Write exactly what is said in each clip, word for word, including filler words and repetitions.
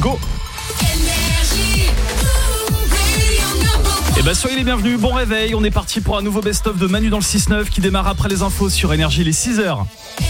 go. Et bah soyez les bienvenus, bon réveil, on est parti pour un nouveau best-of de Manu dans le six neuf qui démarre après les infos sur Énergie, les six heures.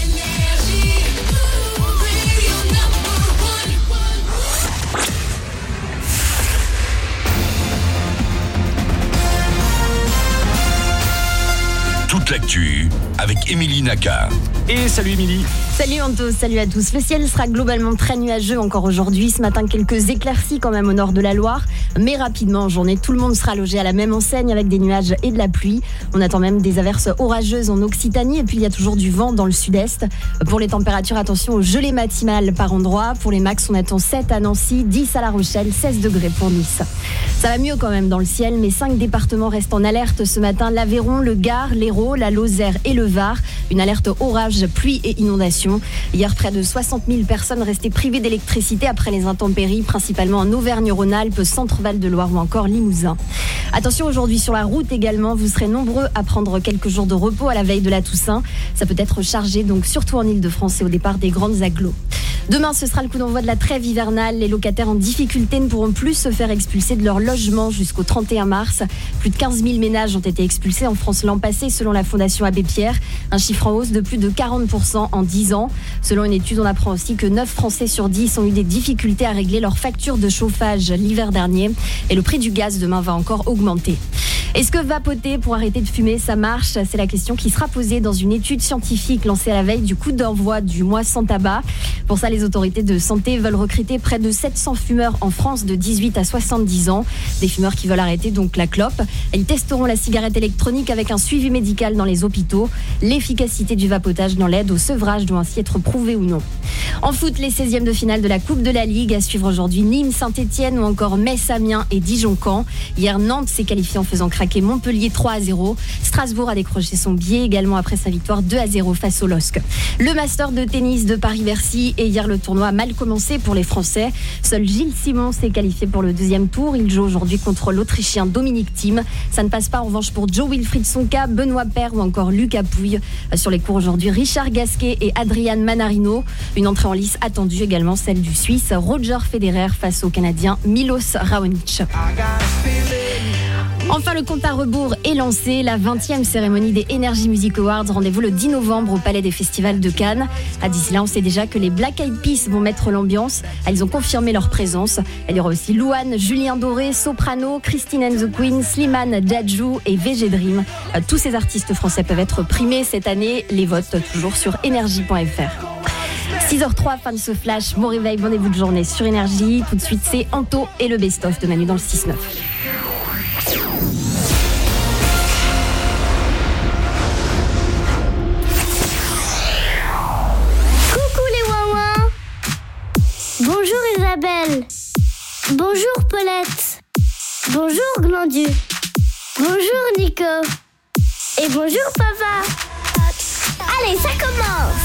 Toute l'actu avec Émilie Naka. Et salut Émilie. Salut Anto, salut à tous. Le ciel sera globalement très nuageux encore aujourd'hui. Ce matin, quelques éclaircies quand même au nord de la Loire. Mais rapidement en journée, tout le monde sera logé à la même enseigne avec des nuages et de la pluie. On attend même des averses orageuses en Occitanie. Et puis il y a toujours du vent dans le sud-est. Pour les températures, attention aux gelées matinales par endroit. Pour les max, on attend sept à Nancy, dix à La Rochelle, seize degrés pour Nice. Ça va mieux quand même dans le ciel, mais cinq départements restent en alerte ce matin. L'Aveyron, le Gard, l'Hérault, la Lozère et le Var. Une alerte orage, pluie et inondation. Hier, près de soixante mille personnes restaient privées d'électricité après les intempéries, principalement en Auvergne-Rhône-Alpes, Centre-Val de Loire ou encore Limousin. Attention aujourd'hui sur la route également, vous serez nombreux à prendre quelques jours de repos à la veille de la Toussaint. Ça peut être chargé, donc surtout en Ile-de-France et au départ des grandes agglos. Demain, ce sera le coup d'envoi de la trêve hivernale. Les locataires en difficulté ne pourront plus se faire expulser de leur logement jusqu'au trente et un mars. Plus de quinze mille ménages ont été expulsés en France l'an passé, selon la Fondation Abbé Pierre. Un chiffre en hausse de plus de quarante pour cent en dix ans. Selon une étude, on apprend aussi que neuf Français sur dix ont eu des difficultés à régler leur facture de chauffage l'hiver dernier. Et le prix du gaz demain va encore augmenter. Est-ce que vapoter pour arrêter de fumer, ça marche ? C'est la question qui sera posée dans une étude scientifique lancée à la veille du coup d'envoi du mois sans tabac. Pour ça, les autorités de santé veulent recruter près de sept cents fumeurs en France de dix-huit à soixante-dix ans. Des fumeurs qui veulent arrêter donc la clope. Ils testeront la cigarette électronique avec un suivi médical dans les hôpitaux. L'efficacité du vapotage dans l'aide au sevrage doit ainsi être prouvée ou non. En foot, les seizièmes de finale de la Coupe de la Ligue. À suivre aujourd'hui Nîmes, Saint-Etienne ou encore Metz, Amiens et Dijon-Caen. Hier, Nantes s'est qualifié en faisant craquer Montpellier trois à zéro. Strasbourg a décroché son billet également après sa victoire deux à zéro face au L O S C. Le Master de tennis de Paris-Bercy et hier le tournoi a mal commencé pour les Français. Seul Gilles Simon s'est qualifié pour le deuxième tour. Il joue aujourd'hui contre l'Autrichien Dominic Thiem. Ça ne passe pas en revanche pour Joe-Wilfried Tsonga, Benoît Paire ou encore Lucas Pouille. Sur les cours aujourd'hui, Richard Gasquet et Adrian Manarino. Une entrée en lice attendue également, celle du Suisse Roger Federer face au Canadien Milos Raonic. Enfin, le compte à rebours est lancé. La vingtième cérémonie des Energy Music Awards. Rendez-vous le dix novembre au Palais des Festivals de Cannes. À d'ici là, on sait déjà que les Black Eyed Peas vont mettre l'ambiance. Ils ont confirmé leur présence. Il y aura aussi Louane, Julien Doré, Soprano, Christine and the Queen, Slimane, Dadju et V G Dream. Tous ces artistes français peuvent être primés cette année. Les votes toujours sur énergie point f r. six heures zéro trois, fin de ce flash. Bon réveil, bon début de journée sur Énergie. Tout de suite, c'est Anto et le best-of de Manu dans le six neuf. Bonjour Isabelle. Bonjour Paulette. Bonjour Glandu. Bonjour Nico. Et bonjour Papa. Allez, ça commence.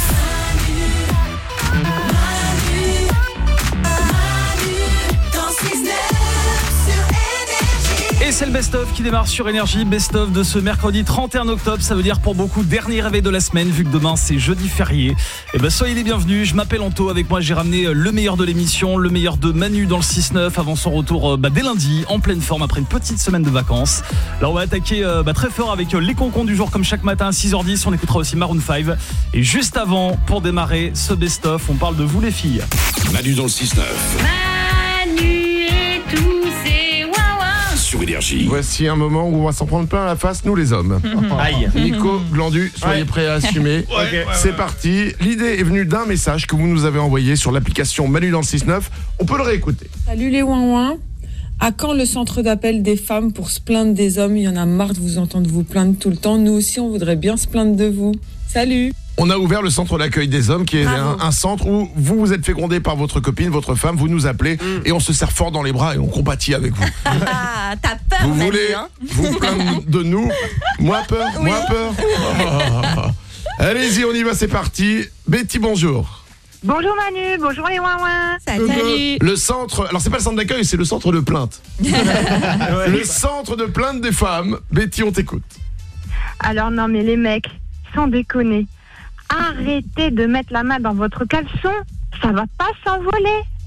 Et c'est le best-of qui démarre sur Énergie, best-of de ce mercredi trente et un octobre, ça veut dire pour beaucoup dernier réveil de la semaine vu que demain c'est jeudi férié. Et ben soyez les bienvenus, je m'appelle Anto, avec moi j'ai ramené le meilleur de l'émission, le meilleur de Manu dans le six neuf avant son retour bah, dès lundi, en pleine forme après une petite semaine de vacances. Là on va attaquer euh, bah, très fort avec les concons du jour comme chaque matin à six heures dix, on écoutera aussi Maroon cinq. Et juste avant, pour démarrer ce best-of, on parle de vous les filles. Manu dans le six neuf. Manu et tous ses wawa. Sur Énergie. Voici un moment où on va s'en prendre plein la face, nous les hommes. Aïe. Nico, Glandu, soyez Ouais. prêts à assumer. Ouais, ouais, C'est ouais. parti. L'idée est venue d'un message que vous nous avez envoyé sur l'application Manu dans le six neuf. On peut le réécouter. Salut les ouin-ouin. À quand le centre d'appel des femmes pour se plaindre des hommes ? Il y en a marre de vous entendre vous plaindre tout le temps. Nous aussi, on voudrait bien se plaindre de vous. Salut. On a ouvert le centre d'accueil des hommes qui est un, un centre où vous vous êtes fécondé par votre copine, votre femme, vous nous appelez mm. et on se serre fort dans les bras et on compatit avec vous. Ah, t'as peur, Vous Manu, voulez hein ? vous plaindre de nous ? Moi peur, Oui. moi peur. Oh. Allez-y, on y va, c'est parti. Betty, bonjour. Bonjour Manu, bonjour les ouin-ouin. Salut. Le centre, alors c'est pas le centre d'accueil, c'est le centre de plainte. Le centre de plainte des femmes. Betty, on t'écoute. Alors non mais les mecs, sans déconner, arrêtez de mettre la main dans votre caleçon, ça va pas s'envoler.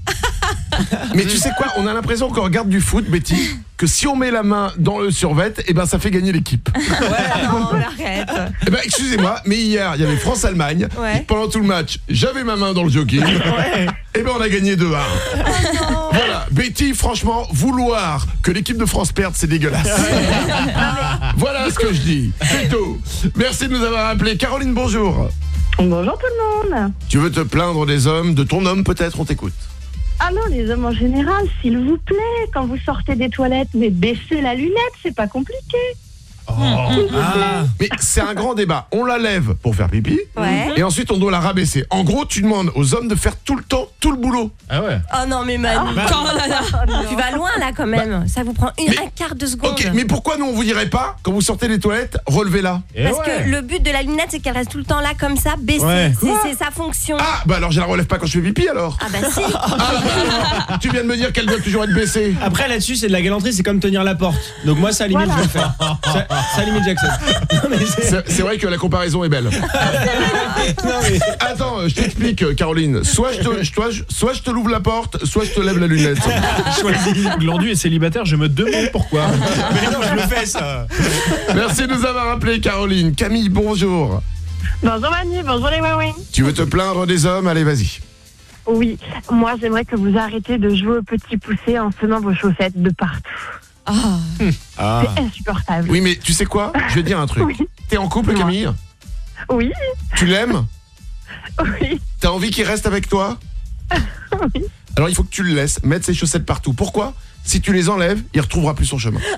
Mais tu sais quoi, on a l'impression qu'on regarde du foot, Betty, que si on met la main dans le survêt, eh ben ça fait gagner l'équipe. Ouais, non, arrête. Eh ben excusez-moi, mais hier il y avait France-Allemagne. Ouais. Pendant tout le match, j'avais ma main dans le jogging. Ouais. Et ben on a gagné deux à un. Oh voilà, Betty, franchement, vouloir que l'équipe de France perde, c'est dégueulasse. Voilà ce que je dis. C'est tout. Merci de nous avoir appelés. Caroline, bonjour. Bonjour tout le monde. Tu veux te plaindre des hommes, de ton homme peut-être, on t'écoute. Ah non, les hommes en général, s'il vous plaît, quand vous sortez des toilettes, mais baissez la lunette, c'est pas compliqué. Oh. Ah. Mais c'est un grand débat. On la lève pour faire pipi, ouais. Et ensuite on doit la rabaisser. En gros, tu demandes aux hommes de faire tout le temps tout le boulot. Ah ouais. Oh non mais Manu, bah, oh là là. Tu vas loin là quand même. Bah, ça vous prend une, mais, un quart de seconde. Ok, mais pourquoi nous on vous dirait pas quand vous sortez des toilettes, relevez-la? Parce ouais. que le but de la lunette c'est qu'elle reste tout le temps là comme ça, baissée. Ouais. C'est, c'est sa fonction. Ah bah alors je la relève pas quand je fais pipi alors. Ah bah si. Ah, bah, tu viens de me dire qu'elle doit toujours être baissée. Après là-dessus c'est de la galanterie, c'est comme tenir la porte. Donc moi ça limite Voilà. je le fais. Ça, ça limite j'accepte. Non, mais c'est... C'est, c'est vrai que la comparaison est belle. non, mais... Attends, je t'explique, Caroline. Soit je te, soit, je, soit je te l'ouvre la porte, soit je te lève la lunette. Choisis. Glandu est célibataire, je me demande pourquoi. Mais non, je le fais ça. Merci de nous avoir appelé, Caroline. Camille, bonjour. Bonjour Manu, bonjour les Wawin. Tu veux te plaindre des hommes? Allez, vas-y. Oui, moi j'aimerais que vous arrêtiez de jouer au petit poussé en semant vos chaussettes de partout. Oh. Ah. C'est insupportable. Oui, mais tu sais quoi? Je vais te dire un truc. Oui. T'es en couple, Camille? Oui, Tu l'aimes? oui, T'as envie qu'il reste avec toi? oui. Alors il faut que tu le laisses mettre ses chaussettes partout. Pourquoi? Si tu les enlèves, il retrouvera plus son chemin.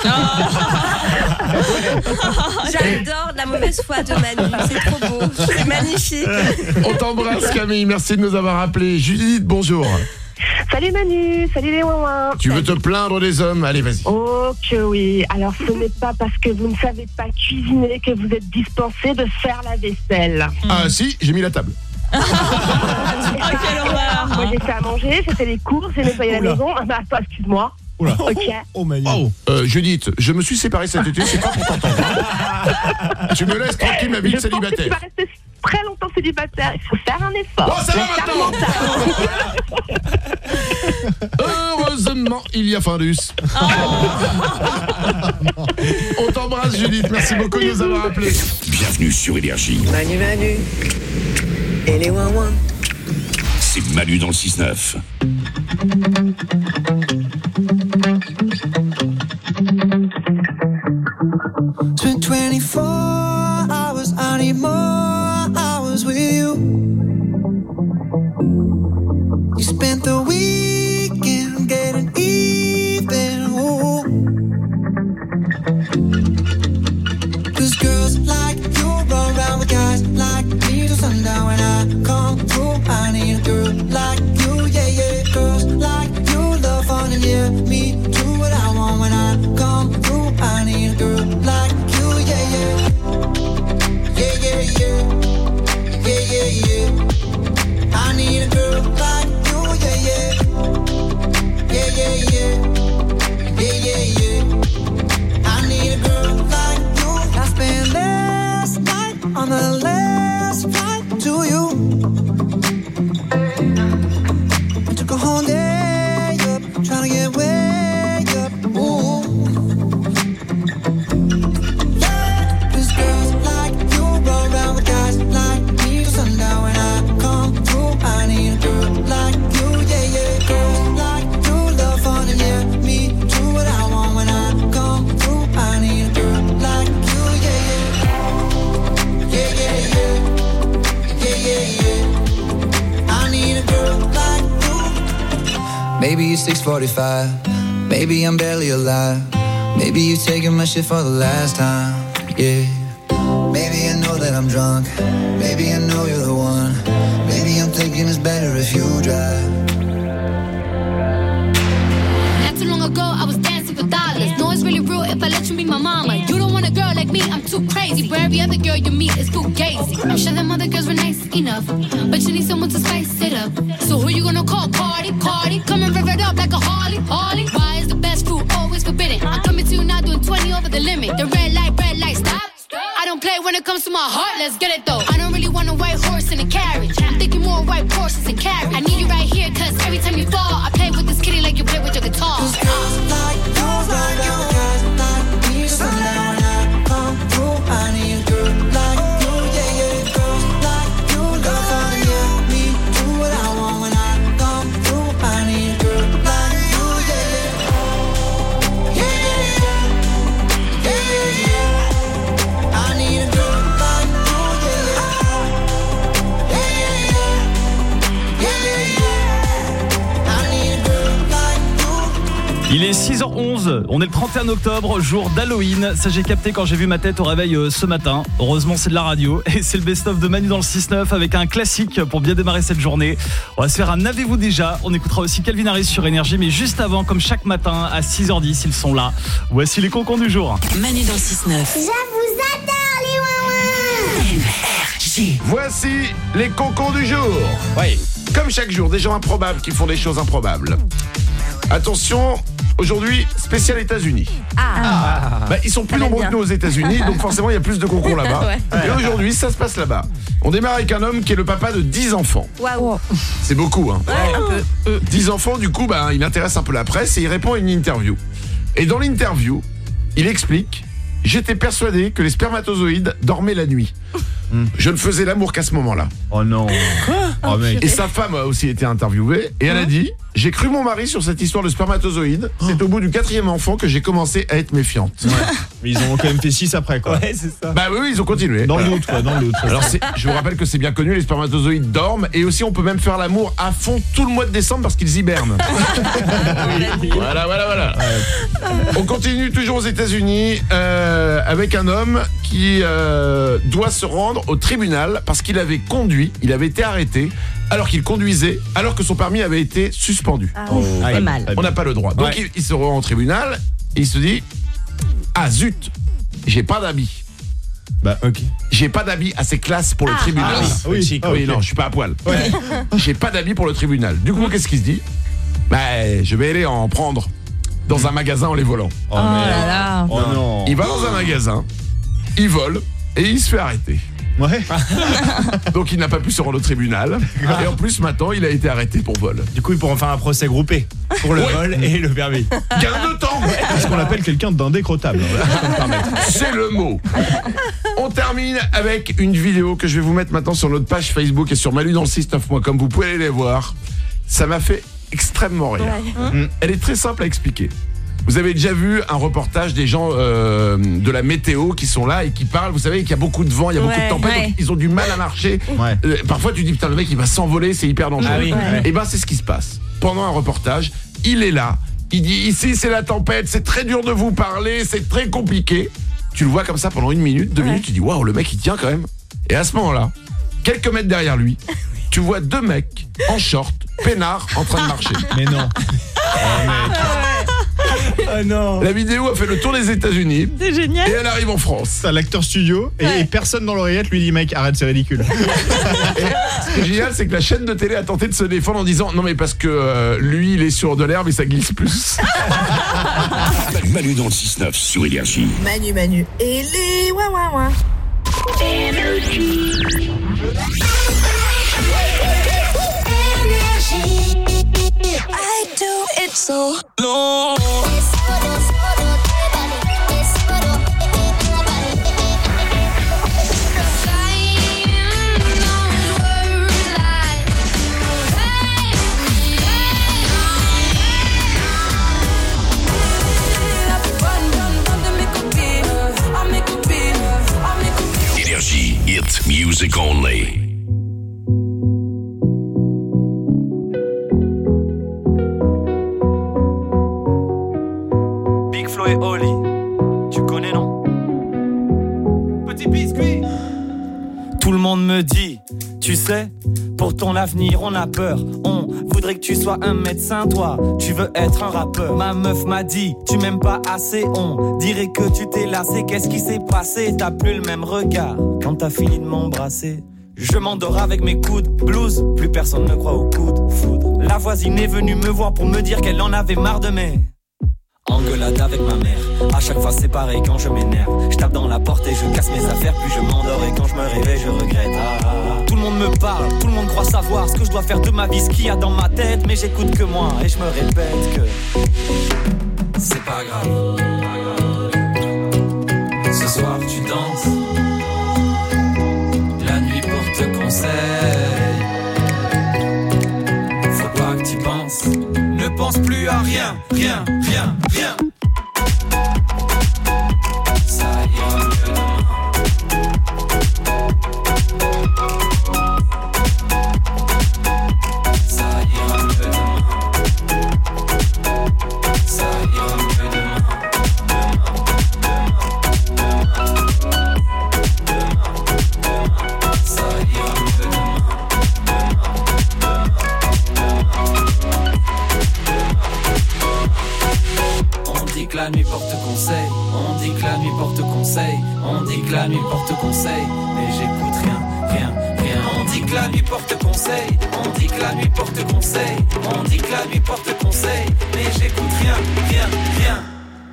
J'adore la mauvaise foi de Manu, c'est trop beau, c'est magnifique. On t'embrasse, Camille, merci de nous avoir appelés. Judith, bonjour. Salut Manu, salut les Wawins. Tu veux te plaindre des hommes? Allez, vas-y. Oh que oui, alors ce n'est pas parce que vous ne savez pas cuisiner que vous êtes dispensé de faire la vaisselle. Ah si, j'ai mis la table. Quelle horreur. Moi j'ai fait à manger, j'ai fait les courses, j'ai nettoyé la maison. Ah bah toi, excuse-moi. Oula. Ok. Oh Manu. Oh, euh, Judith, je me suis séparé cet été, c'est pas pour t'entendre. Tu me laisses tranquille ma vie de Je pense que tu célibataire. vas rester très longtemps célibataire, il faut faire un effort. Bon, ça va Faut faire maintenant. Heureusement, il y a Findus. Oh. On t'embrasse, Judith, merci beaucoup de nous avoir appelés. Bienvenue sur Énergie. Manu Manu et les ouin-ouin. C'est Manu dans le six neuf. Spent twenty-four hours, I need more hours with you. You spent the weekend getting even. Ooh. Cause girls like you run around with guys like me till sundown. When I come through, I need a girl like you, yeah, yeah. Girls like you love fun and yeah, me do what I want when I come through. I need a girl like you, yeah, yeah. Yeah, yeah, yeah. Yeah, yeah, yeah. I need a girl like you, yeah, yeah. Yeah, yeah, yeah. Yeah, yeah, yeah. I need a girl like you. I spent last night on the last flight to you. I took a whole day up, trying to get way up. Ooh. Cause girls like you roll around with guys like me till sundown. When I come through, I need a girl like you, yeah, yeah. Girls like you love fun and yeah, me do what I want when I come through. I need a girl like you, yeah, yeah. Yeah, yeah, yeah. Yeah, yeah, yeah. I need a girl like you. Maybe it's six forty-five, maybe I'm barely alive. Maybe you taking my shit for the last time, yeah. Maybe I know that I'm drunk, maybe I know you're the one. Maybe I'm thinking it's better if you drive. Not too long ago, I was dancing for dollars. No, it's really real if I let you be my mama. You don't want a girl like me, I'm too crazy. Where every other girl you meet is fugazi. I'm sure them other girls were nice enough, but you need someone to spice it up. So who you gonna call? Cardi, Cardi. Come and rev it up like a Harley, Harley. Why is the best food always forbidden? I'm coming to you now doing twenty over the limit. The red light, red light, stop. I don't play when it comes to my heart, let's get it though. I don't really want a white horse in a carriage. I'm thinking more white Porsches and carats. I need you right here, cause every time you fall, I play with this kitty like you play with your guitar. Cause girls like you run around with guys like me. So now when I come through, I need a girl like you, yeah, yeah. Girls like you love fun, yeah. Me do what I want when I come through. I need a girl like you, yeah, yeah. Yeah, yeah, yeah. Yeah, yeah, yeah. I need a girl like you, yeah, yeah. Yeah, yeah, yeah. Yeah, yeah, yeah. I need a girl like you. Il est six heures onze, on est le trente et un octobre, jour d'Halloween. Ça j'ai capté quand j'ai vu ma tête au réveil euh, ce matin. Heureusement c'est de la radio. Et c'est le best-of de Manu dans le six neuf avec un classique pour bien démarrer cette journée. On va se faire un Avez-vous déjà. On écoutera aussi Calvin Harris sur Énergie. Mais juste avant, comme chaque matin à six heures dix, ils sont là. Voici les concons du jour. Manu dans le six neuf. Je vous adore les ouin-ouin. Voici les concons du jour. Oui. Comme chaque jour, des gens improbables qui font des choses improbables. Attention, aujourd'hui, spécial États-Unis. Ah. Bah, ils sont plus Ça nombreux va que bien. nous aux États-Unis, donc forcément il y a plus de concons là-bas. Ouais. Et aujourd'hui, ça se passe là-bas. On démarre avec un homme qui est le papa de dix enfants. Waouh. C'est beaucoup, hein. Ouais, un peu. dix enfants, du coup, bah, il intéresse un peu la presse et il répond à une interview. Et dans l'interview, il explique « J'étais persuadé que les spermatozoïdes dormaient la nuit. Je ne faisais l'amour qu'à ce moment-là. » Oh non. Oh mec. Et sa femme a aussi été interviewée et elle a dit « J'ai cru mon mari sur cette histoire de spermatozoïdes. C'est au bout du quatrième enfant que j'ai commencé à être méfiante. Ouais. Mais ils ont quand même fait six après quoi. Ouais, c'est ça. Bah oui, oui, ils ont continué. Dans le doute quoi, dans le doute. Alors c'est, je vous rappelle que c'est bien connu, les spermatozoïdes dorment et aussi on peut même faire l'amour à fond tout le mois de décembre parce qu'ils hibernent. Voilà, voilà, voilà. On continue toujours aux États-Unis euh, avec un homme qui euh, doit se rendre au tribunal parce qu'il avait conduit, il avait été arrêté alors qu'il conduisait, alors que son permis avait été suspendu. Ah, Oh. c'est Ouais. mal. On n'a pas le droit. Donc Ouais. il, il se rend au tribunal et il se dit ah zut, j'ai pas d'habit. Bah ok. J'ai pas d'habit assez classe pour le tribunal. Ah oui, oui, Chic. ah, Oui, ok. non, je suis pas à poil. Ouais. J'ai pas d'habit pour le tribunal. Du coup, qu'est-ce qu'il se dit? Bah, je vais aller en prendre dans un magasin en les volant. Oh, Oh merde. là là. Oh non. Il va dans un magasin, il vole et il se fait arrêter. Ouais. Donc il n'a pas pu se rendre au tribunal. Et en plus, maintenant, il a été arrêté pour vol. Du coup, ils pourront faire un procès groupé pour le Ouais. vol et le permis. Gain de temps. C'est ce qu'on appelle quelqu'un d'indécrottable. Voilà, je peux me permettre. C'est le mot. On termine avec une vidéo que je vais vous mettre maintenant sur notre page Facebook et sur malu dans le six neuf point com. Vous pouvez aller les voir. Ça m'a fait extrêmement rire. Ouais. Elle est très simple à expliquer. Vous avez déjà vu un reportage des gens euh, de la météo qui sont là et qui parlent. Vous savez qu'il y a beaucoup de vent, il y a beaucoup Ouais, de tempêtes, ouais. donc ils ont du mal à marcher. Ouais. Euh, parfois tu dis putain le mec il va s'envoler, c'est hyper dangereux. Ah oui, ouais. Et ben c'est ce qui se passe. Pendant un reportage, il est là, il dit ici c'est la tempête, c'est très dur de vous parler, c'est très compliqué. Tu le vois comme ça pendant une minute, deux Ouais. minutes, tu dis waouh le mec il tient quand même. Et à ce moment-là, quelques mètres derrière lui, tu vois deux mecs en short, peinards, en train de marcher. Mais non. Oh non. La vidéo a fait le tour des États-Unis. C'est génial. Et elle arrive en France. T'as l'acteur studio et, Ouais. et personne dans l'oreillette lui dit mec arrête c'est ridicule. Ce qui est génial, c'est que la chaîne de télé a tenté de se défendre en disant non mais parce que euh, lui il est sur de l'herbe et ça glisse plus. Manu dans le six neuf sur Énergie. Manu Manu et les ouin ouin ouin. I do it so long. Énergie, hit music only. Big Flo et Oli. Tu connais, non? Petit biscuit. Tout le monde me dit, tu sais, pour ton avenir on a peur. On voudrait que tu sois un médecin, toi, tu veux être un rappeur. Ma meuf m'a dit, tu m'aimes pas assez. On dirait que tu t'es lassé. Qu'est-ce qui s'est passé? T'as plus le même regard quand t'as fini de m'embrasser. Je m'endors avec mes coudes, blues, plus personne ne croit au coup de foudre. La voisine est venue me voir pour me dire qu'elle en avait marre de mes engueulade avec ma mère. À chaque fois c'est pareil quand je m'énerve. Je tape dans la porte et je casse mes affaires. Puis je m'endors et quand je me réveille je regrette. Ah, ah, ah. Tout le monde me parle, tout le monde croit savoir ce que je dois faire de ma vie, ce qu'il y a dans ma tête. Mais j'écoute que moi et je me répète que c'est pas grave. Ce soir tu danses, la nuit porte conseil. Faut pas que tu penses, ne pense plus à rien, rien, rien, rien. Ça ira mieux demain. Ça ira mieux demain. Ça ira mieux demain. Que la nuit porte conseil, on dit que la nuit porte conseil, on dit que la nuit porte conseil, mais j'écoute rien, rien, rien. On dit que la nuit porte conseil, on dit que la nuit porte conseil, on dit que la nuit porte conseil, mais j'écoute rien, rien, rien.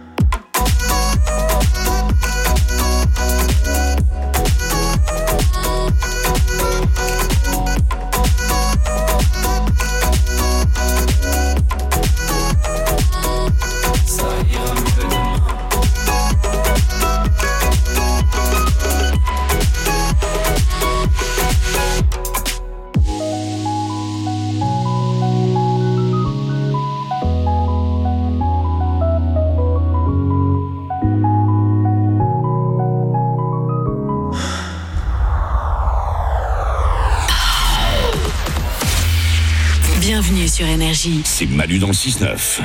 Sur Énergie. C'est Manu dans le six neuf.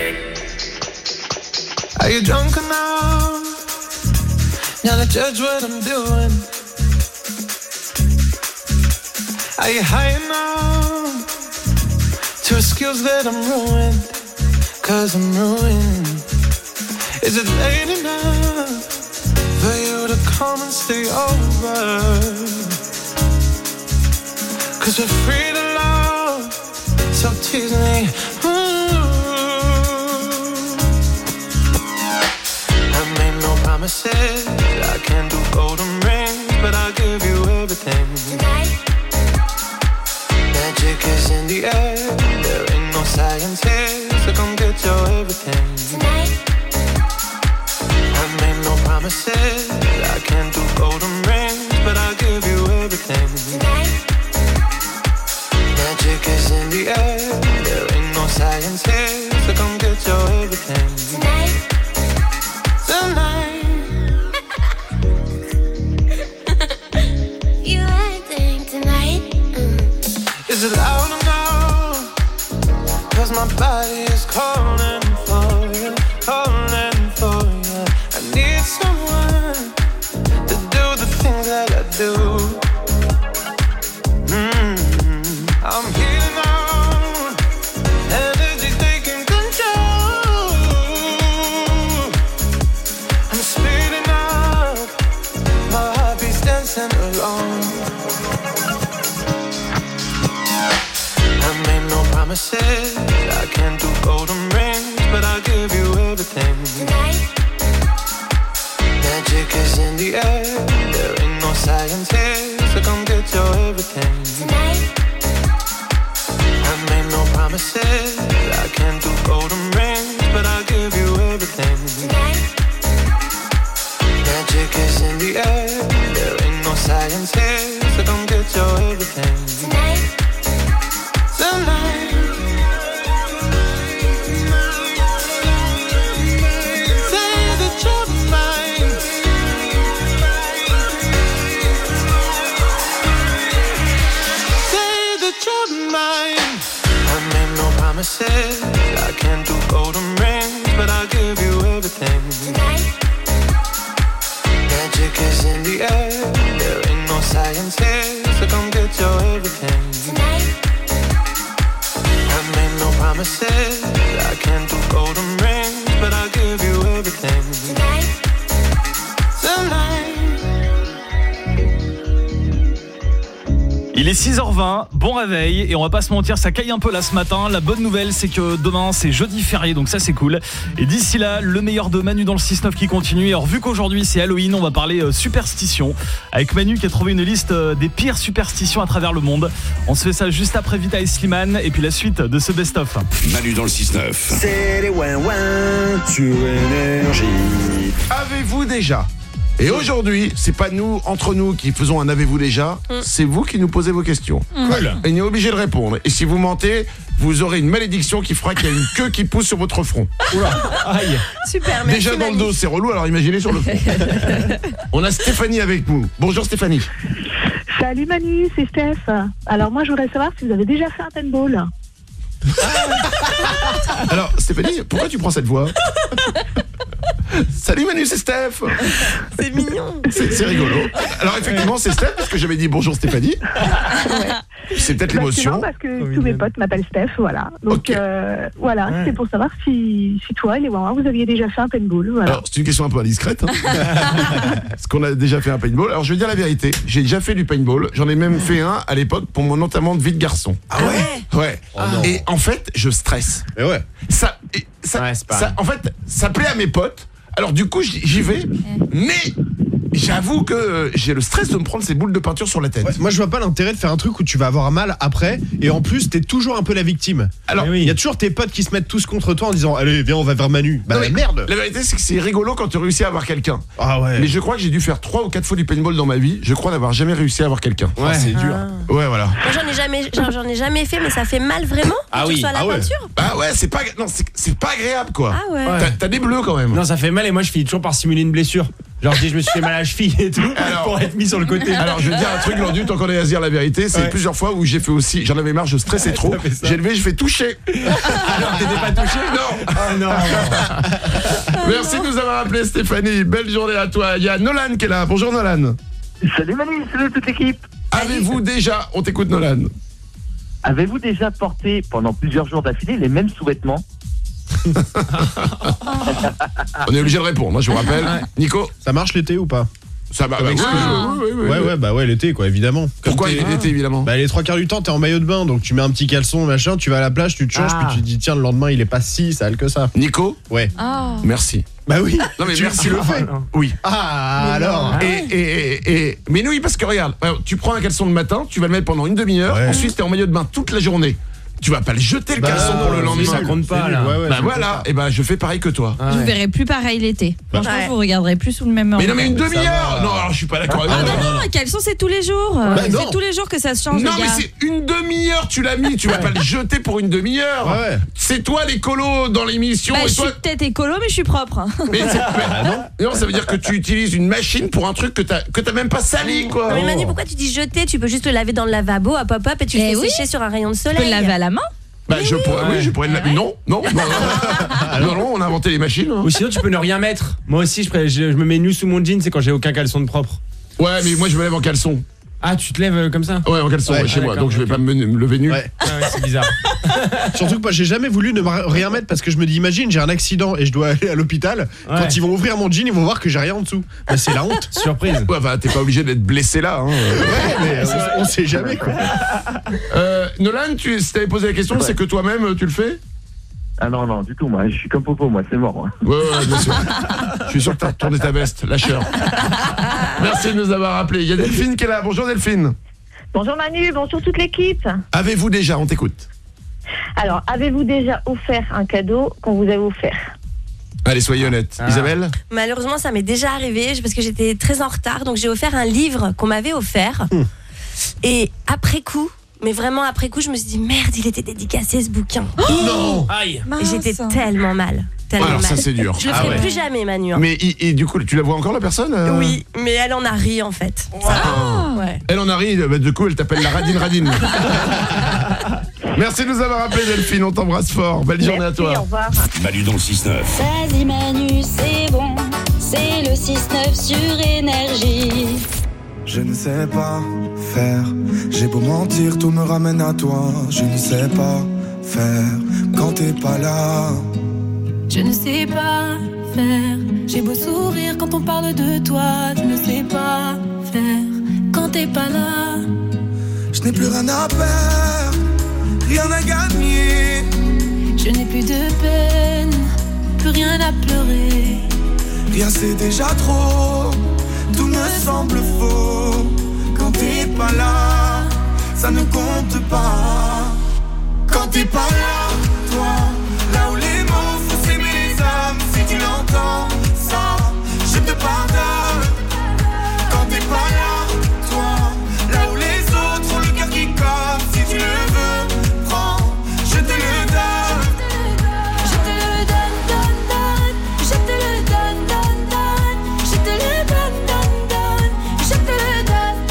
Are you drunk enough now to judge what I'm doing? Are you high enough to excuse that I'm ruined? Cause I'm ruined. Is it late enough for you to come and stay over? Cause we're free to love, so tease me. Ooh. I made no promises, I can't do golden rings, but I'll give you everything. Tonight. Magic is in the air, there ain't no science here, so come get your everything. Tonight. I made no promises, I can't do golden rings, but I'll give you everything. Tonight. Magic is in the air, there ain't no science here, so come get your everything. Tonight. Tonight. You acting tonight. Mm. Is it loud enough? Cause my body is calling for you, calling for you. I need someone to do the things that I do. I'm healing out, energy taking control. I'm speeding up, my heart beats dancing alone. I made no promises, I can't do golden rings, but I'll give you everything. Tonight. Magic is in the air, there ain't no science here, so come get your everything. Tonight. I made no promises, I can't do golden rings, but I'll give you everything. Tonight. Magic is in the air, there ain't no science here, so come get your everything. Tonight. Tonight. Say that you're mine. Say that you're mine. Promises, I can't do golden rings, but I'll give you everything. Tonight. Magic is in the air, there ain't no science here, so come get your everything. Tonight. I made no promises, I can't do golden rings, but I'll give you everything. Tonight. Tonight. Il est six heures vingt, bon réveil et on va pas se mentir, ça caille un peu là ce matin. La bonne nouvelle c'est que demain c'est jeudi férié donc ça c'est cool. Et d'ici là, le meilleur de Manu dans le six neuf qui continue. Alors vu qu'aujourd'hui c'est Halloween, on va parler euh, superstition avec Manu qui a trouvé une liste euh, des pires superstitions à travers le monde. On se fait ça juste après Vita et Slimane et puis la suite de ce best-of. Manu dans le six neuf. C'est les ouin-ouin sur Énergie. Avez-vous déjà? Et aujourd'hui, c'est pas nous, entre nous, qui faisons un avez-vous déjà, mm. c'est vous qui nous posez vos questions. Cool. Et on est obligé de répondre. Et si vous mentez, vous aurez une malédiction qui fera qu'il y a une queue qui pousse sur votre front. Oula, aïe. Super, merci. Déjà dans Manu. le dos, c'est relou, alors imaginez sur le front. On a Stéphanie avec nous. Bonjour Stéphanie. Salut Manu, c'est Steph. Alors moi je voudrais savoir si vous avez déjà fait un paintball. Alors Stéphanie, pourquoi tu prends cette voix? Salut Manu, c'est Steph. C'est mignon. C'est, c'est rigolo. Alors effectivement c'est Steph parce que j'avais dit bonjour Stéphanie. Ouais. C'est peut-être Bah, l'émotion. c'est marrant parce que tous mes potes m'appellent Steph, voilà. Donc Okay. euh, voilà, Ouais. c'était pour savoir si, si toi et les Wawa vous aviez déjà fait un paintball. Voilà. Alors c'est une question un peu indiscrète. Hein. Parce qu'on a déjà fait un paintball. Alors je vais dire la vérité, j'ai déjà fait du paintball. J'en ai même fait un à l'époque pour mon entamement de vie de garçon. Ah ouais. Ouais. Oh non. Et en fait, je stresse. Mais ouais. Ça, et ça, Ouais, c'est pas ça- en fait, ça plaît à mes potes. Alors du coup, j'y j'y vais. Mais j'avoue que j'ai le stress de me prendre ces boules de peinture sur la tête. Ouais, moi je vois pas l'intérêt de faire un truc où tu vas avoir mal après et en plus t'es toujours un peu la victime. Alors il y a toujours tes potes qui se mettent tous contre toi en disant allez viens on va vers Manu. Bah Non, mais merde. La vérité c'est que c'est rigolo quand tu réussis à avoir quelqu'un. Ah ouais. Mais je crois que j'ai dû faire trois ou quatre fois du paintball dans ma vie. Je crois n'avoir jamais réussi à avoir quelqu'un. Ouais, c'est dur. Ouais voilà. Moi j'en ai jamais, j'en, j'en ai jamais fait, mais ça fait mal vraiment. Ah quand oui, tu sois à la ah ouais. peinture. Bah ouais, c'est pas non, c'est, c'est pas agréable quoi. Ah ouais. T'as, t'as des bleus quand même. Non, ça fait mal et moi je finis toujours par simuler une blessure. Genre je dis je me suis fait mal à la cheville et tout Alors- pour être mis sur le côté. Alors je vais dire un truc Landu, tant qu'on est à se dire la vérité, c'est Ouais. plusieurs fois où j'ai fait aussi, j'en avais marre, je stressais trop. T'as fait ça. J'ai levé, je fais toucher. Alors t'étais pas touché? Non. Oh non. Merci de nous avoir appelé Stéphanie. Belle journée à toi. Il y a Nolan qui est là. Bonjour Nolan. Salut Manu, salut toute l'équipe. Avez-vous déjà, on t'écoute Nolan. Avez-vous déjà porté pendant plusieurs jours d'affilée les mêmes sous-vêtements? On est obligé de répondre, hein, je vous rappelle. Nico, Ça marche l'été ou pas? ça va. Avec oui, ce que je- oui, oui, oui, Ouais oui. ouais bah ouais l'été quoi évidemment. Comme Pourquoi t'es- l'été évidemment? Bah les trois quarts du temps t'es en maillot de bain donc tu mets un petit caleçon machin, tu vas à la plage, tu te changes Ah. puis tu te dis tiens le lendemain il est pas si sale que ça. Nico, Ouais. Oh. merci. Bah oui. Non mais tu, merci. tu le fais. Oui. Ah alors. Et, et, et, et- mais oui, parce que regarde, tu prends un caleçon le matin, tu vas le mettre pendant une demi-heure, Ouais. ensuite t'es en maillot de bain toute la journée. Tu vas pas le jeter le Bah caleçon non, pour le c'est lendemain. ça compte pas, C'est là. nul, ouais, ouais, Bah ça voilà, compte pas. et bah je fais pareil que toi. Ah Je ouais. verrai plus pareil l'été. Franchement, Ouais. vous regarderez plus sous le même angle. Mais non mais une Ça demi-heure. va. Non, alors je suis pas d'accord avec Ah toi. non, non, quels sont c'est tous les jours. Bah non. C'est tous les jours que ça se change, Non les mais gars. c'est une demi-heure, tu l'as mis, tu vas pas le jeter pour une demi-heure. Ouais, ouais. C'est toi l'écolo dans l'émission Bah, et je toi. suis peut-être écolo, mais je suis propre. Mais c'est- mais- non. non, ça veut dire que tu utilises une machine pour un truc que t'as que t'as même pas sali quoi. Non, mais Manu, pourquoi tu dis jeter? Tu peux juste le laver dans le lavabo, hop hop hop, et tu le Eh fais oui. sécher sur un rayon de Tu soleil. peux le laver à la main. Bah je pourrais, oui, je pourrais le laver. Non, non, non, non, Ah non, non, on a inventé les machines. hein. Ou sinon tu peux ne rien mettre. Moi aussi je, pré- je, je me mets nu sous mon jean, c'est quand j'ai aucun caleçon de propre. Ouais, mais moi je me lève en caleçon. Ah tu te lèves euh, comme ça? Ouais, en caleçon Ouais, ouais, chez ah, moi, d'accord, donc je vais ok. pas me, me lever nu. Ouais. Ah ouais, c'est bizarre. Surtout que moi j'ai jamais voulu ne me- rien mettre parce que je me dis imagine j'ai un accident et je dois aller à l'hôpital. Ouais. Quand ils vont ouvrir mon jean ils vont voir que j'ai rien en dessous. Bah c'est la honte. Surprise. Ouais, enfin, t'es pas obligé d'être blessé là. Hein. Ouais mais on, on sait jamais quoi. Euh, Nolan, tu, si t'avais posé la question, Ouais. c'est que toi-même tu le fais? Ah non, non, du tout, moi, je suis comme Popo, moi, c'est mort. Moi. Ouais, ouais, bien sûr. Je suis sûr que t'as retourné ta veste, lâcheur. Merci de nous avoir appelés. Il y a Delphine qui est là. Bonjour Delphine. Bonjour Manu, bonjour toute l'équipe. Avez-vous déjà, on t'écoute. Alors, avez-vous déjà offert un cadeau qu'on vous avait offert? Allez, soyez honnête. Ah. Isabelle? Malheureusement, ça m'est déjà arrivé parce que j'étais très en retard, donc j'ai offert un livre qu'on m'avait offert. Hum. Et après coup, mais vraiment après coup, je me suis dit merde, il était dédicacé ce bouquin. Non. Aïe. Et j'étais tellement mal, tellement Alors mal. ça c'est dur. Je le Ah ferai ouais. plus jamais, Manu. hein. Mais et, et du coup, tu la vois encore la personne euh Oui, mais elle en a ri en fait. Ça- ouais. Elle en arrive, bah, du coup elle t'appelle la Radine Radine. Merci de nous avoir appelé Delphine, on t'embrasse fort. Belle journée à toi. Au revoir. Manu dans le six neuf. Vas-y Manu, c'est bon, c'est le six neuf sur Énergie. Je ne sais pas faire, j'ai beau mentir, tout me ramène à toi. Je ne sais pas faire quand t'es pas là. Je ne sais pas faire. J'ai beau sourire quand on parle de toi. Je ne sais pas faire quand t'es pas là. Je Je n'ai plus rien à perdre, rien à gagner. Je n'ai plus de peine, plus rien à pleurer. Rien c'est déjà trop, tout me semble faux. Quand t'es pas là, ça ne compte pas. Quand t'es pas là, toi, là où les mots font s'aimer les âmes. Si tu l'entends, ça, je te pardonne. Quand t'es pas là, toi, là où les autres ont le cœur qui colle. Si tu le veux, prends, je te le donne. Je te le donne, donne, donne. Je te le donne, donne, donne. Je te le donne, donne, donne. Je te le donne.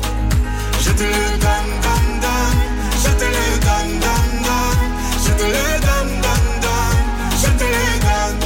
Je te le donne, donne, donne. Je te le donne, donne, donne. Je te le donne, donne, donne. Je te le donne.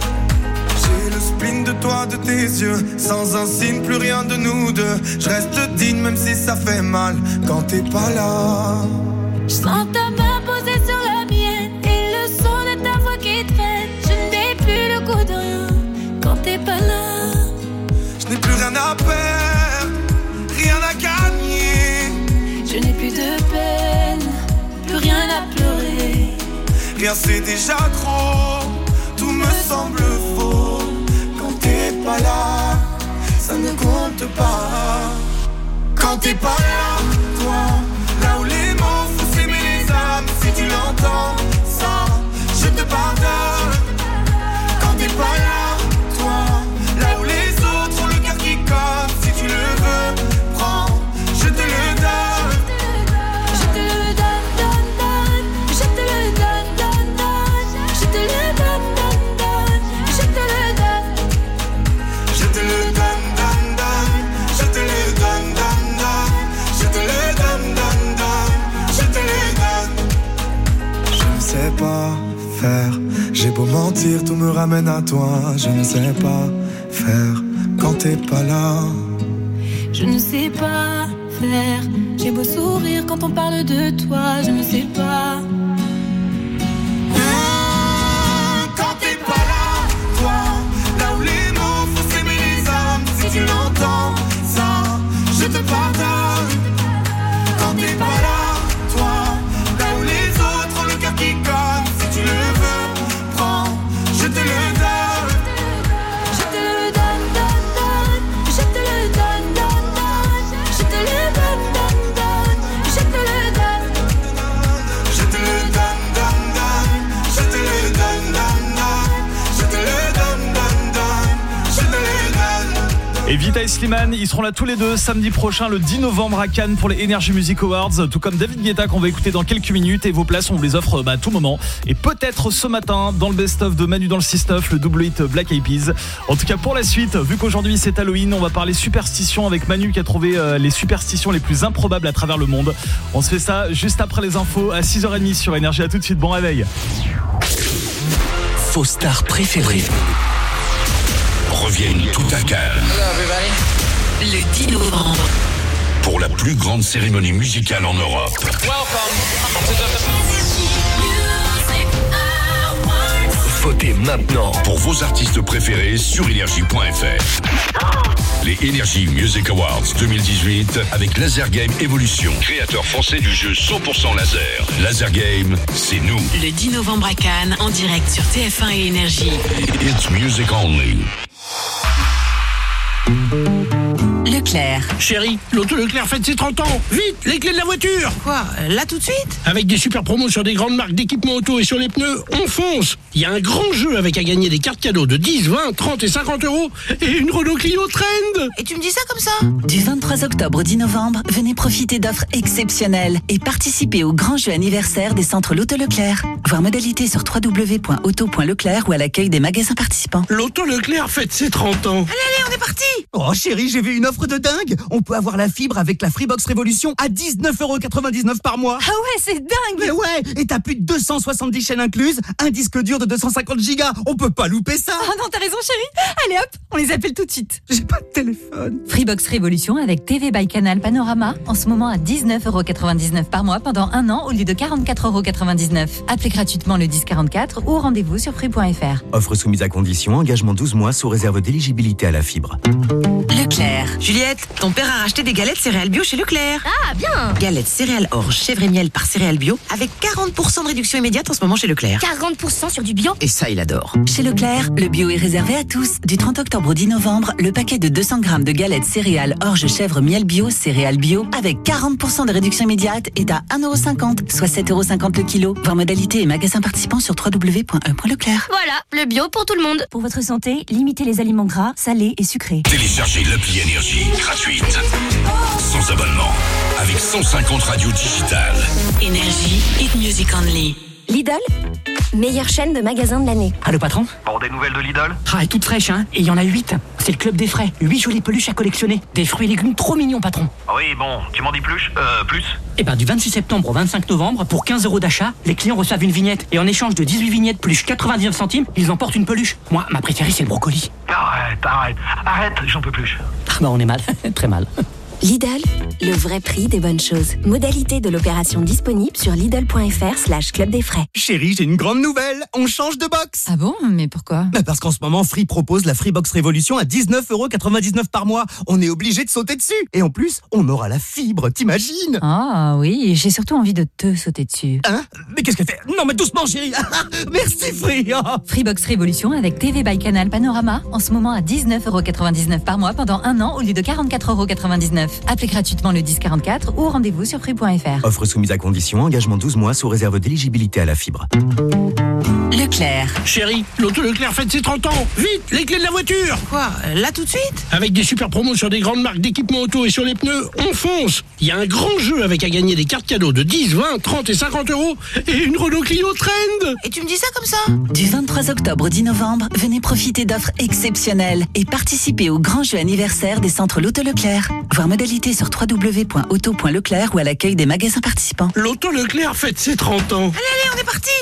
J'ai le spleen de toi, de tes yeux. Sans un signe, plus rien de nous deux. Je reste digne même si ça fait mal quand t'es pas là. Je sens ta main posée sur la mienne et le son de ta voix qui traîne. Je n'ai plus le goût de rien quand t'es pas là. Je n'ai plus rien à perdre, rien à gagner. Je n'ai plus de peine, plus rien à pleurer. Rien c'est déjà trop, tout me semble faux. Quand t'es pas là, ça ne compte pas. Quand t'es pas là, toi, là où les mots font s'aimer les âmes. Si tu l'entends, ça, je te pardonne. Quand t'es pas là, toi, là où les autres ont le cœur qui colle. Si tu le veux, prends, je te le donne. Je te le donne, donne, donne. Je te le donne, donne, donne. Je te le donne, donne, donne. Je te le donne. Je te le donne, donne, donne. Je te le donne, donne, donne. Je te le donne, donne, donne. Je te le donne. Je ne sais pas faire. J'ai beau mentir, tout me ramène à toi. Je ne sais pas faire quand t'es pas là. Je ne sais pas faire. J'ai beau sourire quand on parle de toi. Je ne sais pas. Quand t'es pas là, toi, là où les mots font s'aimer les âmes. Si tu l'entends, ça, je te pardonne. Quand t'es pas là, toi, là où les autres ont le cœur qui colle. Si tu le veux, prends, je te le donne. Je te le donne, donne, donne. Je te le donne, donne, donne. Je te le donne, donne, donne. Je te le donne. Je te le donne, donne, donne. Je te le donne, donne, donne. Je te le donne, donne, donne. Je te le donne. Et Vita et Slimane, ils seront là tous les deux samedi prochain, le dix novembre à Cannes pour les Energy Music Awards, tout comme David Guetta qu'on va écouter dans quelques minutes. Et vos places, on vous les offre bah, à tout moment. Et peut-être ce matin, dans le best-of de Manu dans le six neuf, le double hit Black Eyed Peas. En tout cas, pour la suite, vu qu'aujourd'hui c'est Halloween, on va parler superstitions avec Manu qui a trouvé euh, les superstitions les plus improbables à travers le monde. On se fait ça juste après les infos à six heures trente sur Énergie. À tout de suite, bon réveil. Vos stars préférées reviennent tout à Cannes Le dix novembre. pour la plus grande cérémonie musicale en Europe. Votez maintenant pour vos artistes préférés sur énergie point f r. Les Energy Music Awards deux mille dix-huit avec Laser Game Evolution, créateur français du jeu cent pour cent laser. Laser Game, c'est nous. Le dix novembre à Cannes, en direct sur T F un et Énergie. It's music only. Leclerc. Chérie, l'auto Leclerc fête ses trente ans. Vite, les clés de la voiture. Quoi, là tout de suite? Avec des super promos sur des grandes marques d'équipements auto et sur les pneus, on fonce. Il y a un grand jeu avec à gagner des cartes cadeaux de dix, vingt, trente et cinquante euros et une Renault Clio Trend. Et tu me dis ça comme ça? Du vingt-trois octobre au dix novembre, venez profiter d'offres exceptionnelles et participer au grand jeu anniversaire des centres L'Auto Leclerc. Voir modalité sur w w w point auto point leclerc ou à l'accueil des magasins participants. L'auto Leclerc fête ses trente ans. Allez, allez, on est parti! Oh chérie, j'ai vu une offre de dingue. On peut avoir la fibre avec la Freebox Révolution à dix-neuf euros quatre-vingt-dix-neuf par mois. Ah ouais, c'est dingue! Mais ouais, et t'as plus de deux cent soixante-dix chaînes incluses, un disque dur de deux cent cinquante gigas. On peut pas louper ça. Oh non, t'as raison chérie. Allez hop, on les appelle tout de suite. J'ai pas de téléphone. Freebox Révolution avec T V by Canal Panorama en ce moment à dix-neuf euros quatre-vingt-dix-neuf par mois pendant un an au lieu de quarante-quatre euros quatre-vingt-dix-neuf. Appelez gratuitement le dix quarante-quatre ou rendez-vous sur free point f r. Offre soumise à condition, engagement douze mois sous réserve d'éligibilité à la fibre. Leclerc. Juliette, ton père a racheté des galettes céréales bio chez Leclerc. Ah, bien. Galettes céréales orge, chèvre et miel par céréales bio avec quarante pour cent de réduction immédiate en ce moment chez Leclerc. quarante pour cent sur du bio. Et ça, il adore. Chez Leclerc, le bio est réservé à tous. Du trente octobre au dix novembre, le paquet de deux cents grammes de galettes céréales orge, chèvre, miel bio, céréales bio avec quarante pour cent de réduction immédiate est à un euro cinquante, soit sept euros cinquante le kilo. Voir modalité et magasins participants sur w w w point e point leclerc. Voilà, le bio pour tout le monde. Pour votre santé, limitez les aliments gras, salés et sucrés. Téléchargez l'appli Énergie gratuite, sans abonnement, avec cent cinquante radios digitales. Énergie, hit music only. Lidl, meilleure chaîne de magasins de l'année. Ah, le patron? Bon, des nouvelles de Lidl? Ah, elle est toute fraîche, hein. Et il y en a huit. C'est le club des frais. huit jolies peluches à collectionner. Des fruits et légumes trop mignons, patron. Ah oui, bon, tu m'en dis plus? Euh, plus? Et ben, du vingt-six septembre au vingt-cinq novembre, pour quinze euros d'achat, les clients reçoivent une vignette. Et en échange de dix-huit vignettes plus quatre-vingt-dix-neuf centimes, ils emportent une peluche. Moi, ma préférée, c'est le brocoli. Arrête, arrête, arrête, j'en peux plus. Ah, bah, on est mal. Très mal. Lidl, le vrai prix des bonnes choses. Modalité de l'opération disponible sur lidl.fr slash club des frais. Chérie, j'ai une grande nouvelle. On change de box. Ah bon? Mais pourquoi? Bah parce qu'en ce moment, Free propose la Freebox Révolution à dix-neuf euros quatre-vingt-dix-neuf par mois. On est obligé de sauter dessus. Et en plus, on aura la fibre, t'imagines? Ah oui, j'ai surtout envie de te sauter dessus. Hein? Mais qu'est-ce qu'elle fait? Non mais doucement, chérie. Merci, Free. Freebox Révolution avec T V by Canal Panorama, en ce moment à dix-neuf euros quatre-vingt-dix-neuf par mois pendant un an au lieu de quarante-quatre euros quatre-vingt-dix-neuf. Appelez gratuitement le dix quarante-quatre ou rendez-vous sur free point f r. Offre soumise à condition, engagement douze mois sous réserve d'éligibilité à la fibre. Leclerc. Chérie, l'auto Leclerc fête ses trente ans. Vite, les clés de la voiture. Quoi, là tout de suite? Avec des super promos sur des grandes marques d'équipements auto et sur les pneus, on fonce. Il y a un grand jeu avec à gagner des cartes cadeaux de dix, vingt, trente et cinquante euros et une Renault Clio Trend. Et tu me dis ça comme ça? Du vingt-trois octobre au dix novembre, venez profiter d'offres exceptionnelles et participer au grand jeu anniversaire des centres L'Auto Leclerc. Voir modalité sur w w w point auto point leclerc ou à l'accueil des magasins participants. L'Auto Leclerc fête ses trente ans. Allez, allez, on est parti.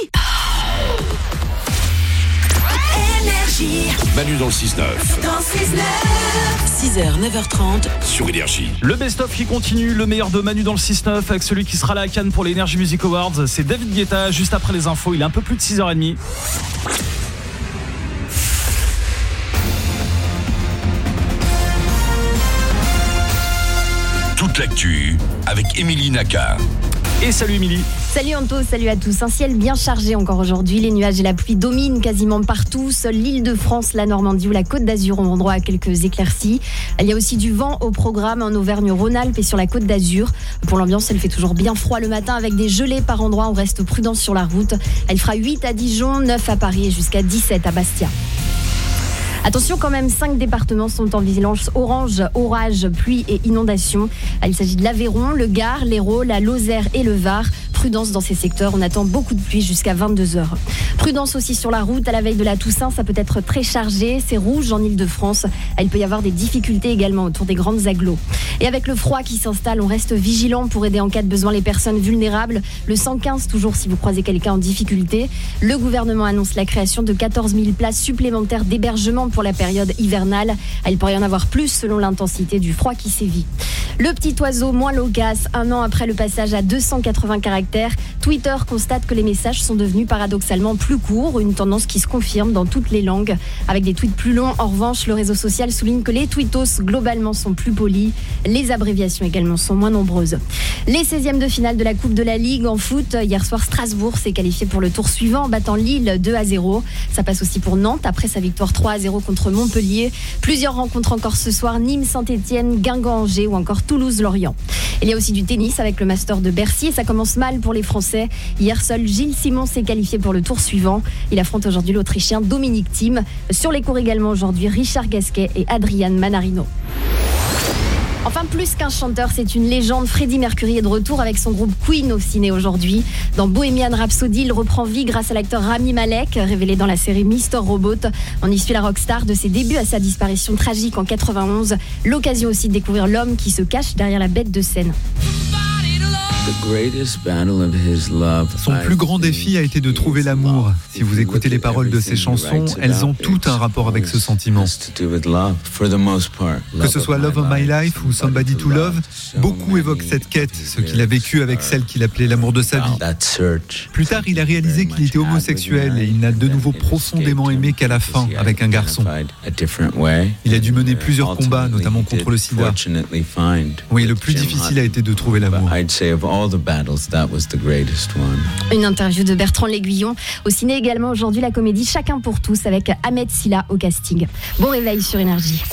Manu dans le six neuf. six heures, neuf heures trente. Sur Énergie. Le best-of qui continue, le meilleur de Manu dans le six neuf avec celui qui sera là à Cannes pour les Energy Music Awards. C'est David Guetta, juste après les infos, il est un peu plus de six heures trente. Toute l'actu avec Émilie Naka. Et salut Émilie. Salut Anto, salut à tous. Un ciel bien chargé encore aujourd'hui. Les nuages et la pluie dominent quasiment partout. Seule l'Île-de-France, la Normandie ou la Côte d'Azur ont droit à quelques éclaircies. Il y a aussi du vent au programme en Auvergne-Rhône-Alpes et sur la Côte d'Azur. Pour l'ambiance, elle fait toujours bien froid le matin avec des gelées par endroits. On reste prudent sur la route. Elle fera huit à Dijon, neuf à Paris et jusqu'à dix-sept à Bastia. Attention quand même, cinq départements sont en vigilance orange, orage, pluie et inondation. Il s'agit de l'Aveyron, le Gard, l'Hérault, la Lozère et le Var. Prudence dans ces secteurs, on attend beaucoup de pluie jusqu'à vingt-deux heures. Prudence aussi sur la route, à la veille de la Toussaint, ça peut être très chargé. C'est rouge en Ile-de-France. Il peut y avoir des difficultés également autour des grandes agglos. Et avec le froid qui s'installe, on reste vigilant pour aider en cas de besoin les personnes vulnérables. Le cent quinze toujours si vous croisez quelqu'un en difficulté. Le gouvernement annonce la création de quatorze mille places supplémentaires d'hébergement pour la période hivernale. Il pourrait y en avoir plus selon l'intensité du froid qui sévit. Le petit oiseau moins loquace, un an après le passage à deux cent quatre-vingts caractères, Twitter constate que les messages sont devenus paradoxalement plus courts, une tendance qui se confirme dans toutes les langues. Avec des tweets plus longs, en revanche, le réseau social souligne que les tweetos globalement sont plus polis. Les abréviations également sont moins nombreuses. Les seizièmes de finale de la Coupe de la Ligue en foot, hier soir Strasbourg s'est qualifié pour le tour suivant en battant Lille deux à zéro. Ça passe aussi pour Nantes après sa victoire trois à zéro contre Montpellier. Plusieurs rencontres encore ce soir, Nîmes, Saint-Etienne, Guingamp-Angers ou encore Toulouse-Lorient. Il y a aussi du tennis avec le Master de Bercy et ça commence mal pour les Français. Hier seul Gilles Simon s'est qualifié pour le tour suivant. Il affronte aujourd'hui l'Autrichien Dominic Thiem. Sur les cours également aujourd'hui, Richard Gasquet et Adrian Manarino. Enfin, plus qu'un chanteur, c'est une légende. Freddie Mercury est de retour avec son groupe Queen au ciné aujourd'hui. Dans Bohemian Rhapsody, il reprend vie grâce à l'acteur Rami Malek, révélé dans la série mister Robot. On y suit la rockstar de ses débuts à sa disparition tragique en quatre-vingt-onze. L'occasion aussi de découvrir l'homme qui se cache derrière la bête de scène. Son plus grand défi a été de trouver l'amour. Si vous écoutez les paroles de ses chansons, elles ont tout un rapport avec ce sentiment. Que ce soit Love of My Life ou Somebody to Love, beaucoup évoquent cette quête, ce qu'il a vécu avec celle qu'il appelait l'amour de sa vie. Plus tard, il a réalisé qu'il était homosexuel et il n'a de nouveau profondément aimé qu'à la fin avec un garçon. Il a dû mener plusieurs combats, notamment contre le sida. Oui, le plus difficile a été de trouver l'amour. Une interview de Bertrand L'Aiguillon. Au ciné également aujourd'hui, la comédie Chacun pour tous avec Ahmed Silla au casting. Bon réveil sur Énergie.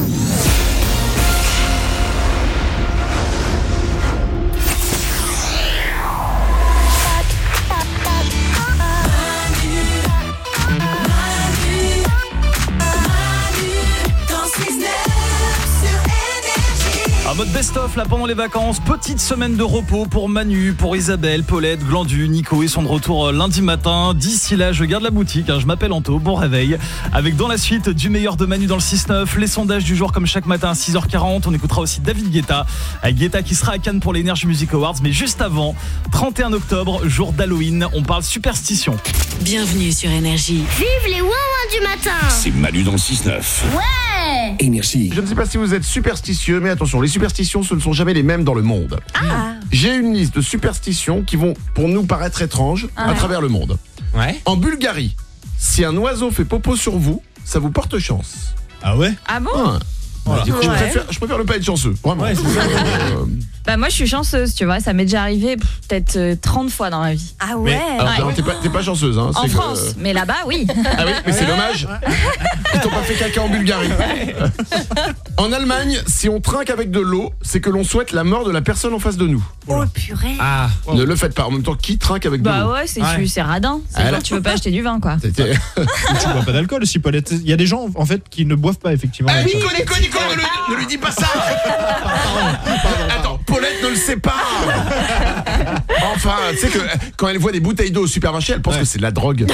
En mode best-of là pendant les vacances, petite semaine de repos pour Manu, pour Isabelle, Paulette, Glandu, Nico. Ils sont de retour lundi matin. D'ici là, je garde la boutique, hein, je m'appelle Anto, bon réveil. Avec dans la suite du meilleur de Manu dans le six neuf, les sondages du jour comme chaque matin à six heures quarante. On écoutera aussi David Guetta, avec Guetta qui sera à Cannes pour les Energy Music Awards. Mais juste avant, trente et un octobre, jour d'Halloween, on parle superstition. Bienvenue sur Énergie. Vive les ouin-ouin du matin. C'est Manu dans le six neuf. Ouais. Énergie. Je ne sais pas si vous êtes superstitieux, mais attention, les superstitions, ce ne sont jamais les mêmes dans le monde. Ah. J'ai une liste de superstitions qui vont, pour nous, paraître étranges Ah à ouais. travers le monde. Ouais. En Bulgarie, si un oiseau fait popo sur vous, ça vous porte chance. Ah ouais? Ah bon? Ah. Voilà. Je, Ouais. préfère, je préfère ne pas être chanceux, vraiment. Ouais, c'est ça. Euh, Bah moi je suis chanceuse, tu vois, ça m'est déjà arrivé pff, peut-être euh, trente fois dans ma vie. Ah mais, alors, Ouais. t'es pas, t'es pas chanceuse, hein. En c'est que- France, mais là-bas oui. Ah oui, mais c'est dommage. Ils t'ont pas fait caca en Bulgarie. En Allemagne, si on trinque avec de l'eau, c'est que l'on souhaite la mort de la personne en face de nous. Oh purée. Ah. Ne le faites pas. En même temps, qui trinque avec de Bah l'eau? ouais, c'est Ouais. c'est radin. C'est Ah, genre là. tu veux pas acheter du vin quoi. C'était- Tu bois pas d'alcool aussi, Paulette. Il y a des gens en fait qui ne boivent pas effectivement. Ah, avec Nico, ça. Nico, Nico, ne, lui- ne lui dis pas ça. Attends, Paulette ne le sait pas. Enfin, tu sais que quand elle voit des bouteilles d'eau au supermarché, elle pense Ouais. que c'est de la drogue.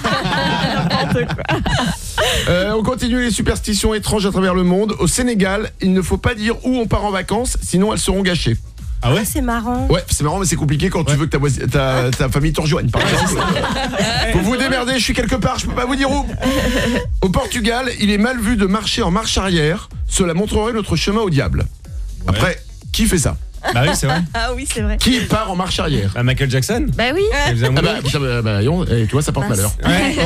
Euh, on continue les superstitions étranges à travers le monde. Au Sénégal, il ne faut pas dire où on part en vacances, sinon elles seront gâchées. Ah ouais? C'est marrant. Ouais, c'est marrant, mais c'est compliqué quand tu veux que ta, voisi- ta, ta famille te rejoigne, par exemple. Faut vous démerder, je suis quelque part, je peux pas vous dire où. Au Portugal, il est mal vu de marcher en marche arrière. Cela montrerait notre chemin au diable. Après, qui fait ça? Bah oui, c'est vrai. Ah oui, c'est vrai. Qui part en marche arrière? Bah, Michael Jackson. Bah oui. Il faisait un Ah bah, moonwalk. putain, bah, bah, yon, et tu vois, ça porte malheur. Ouais.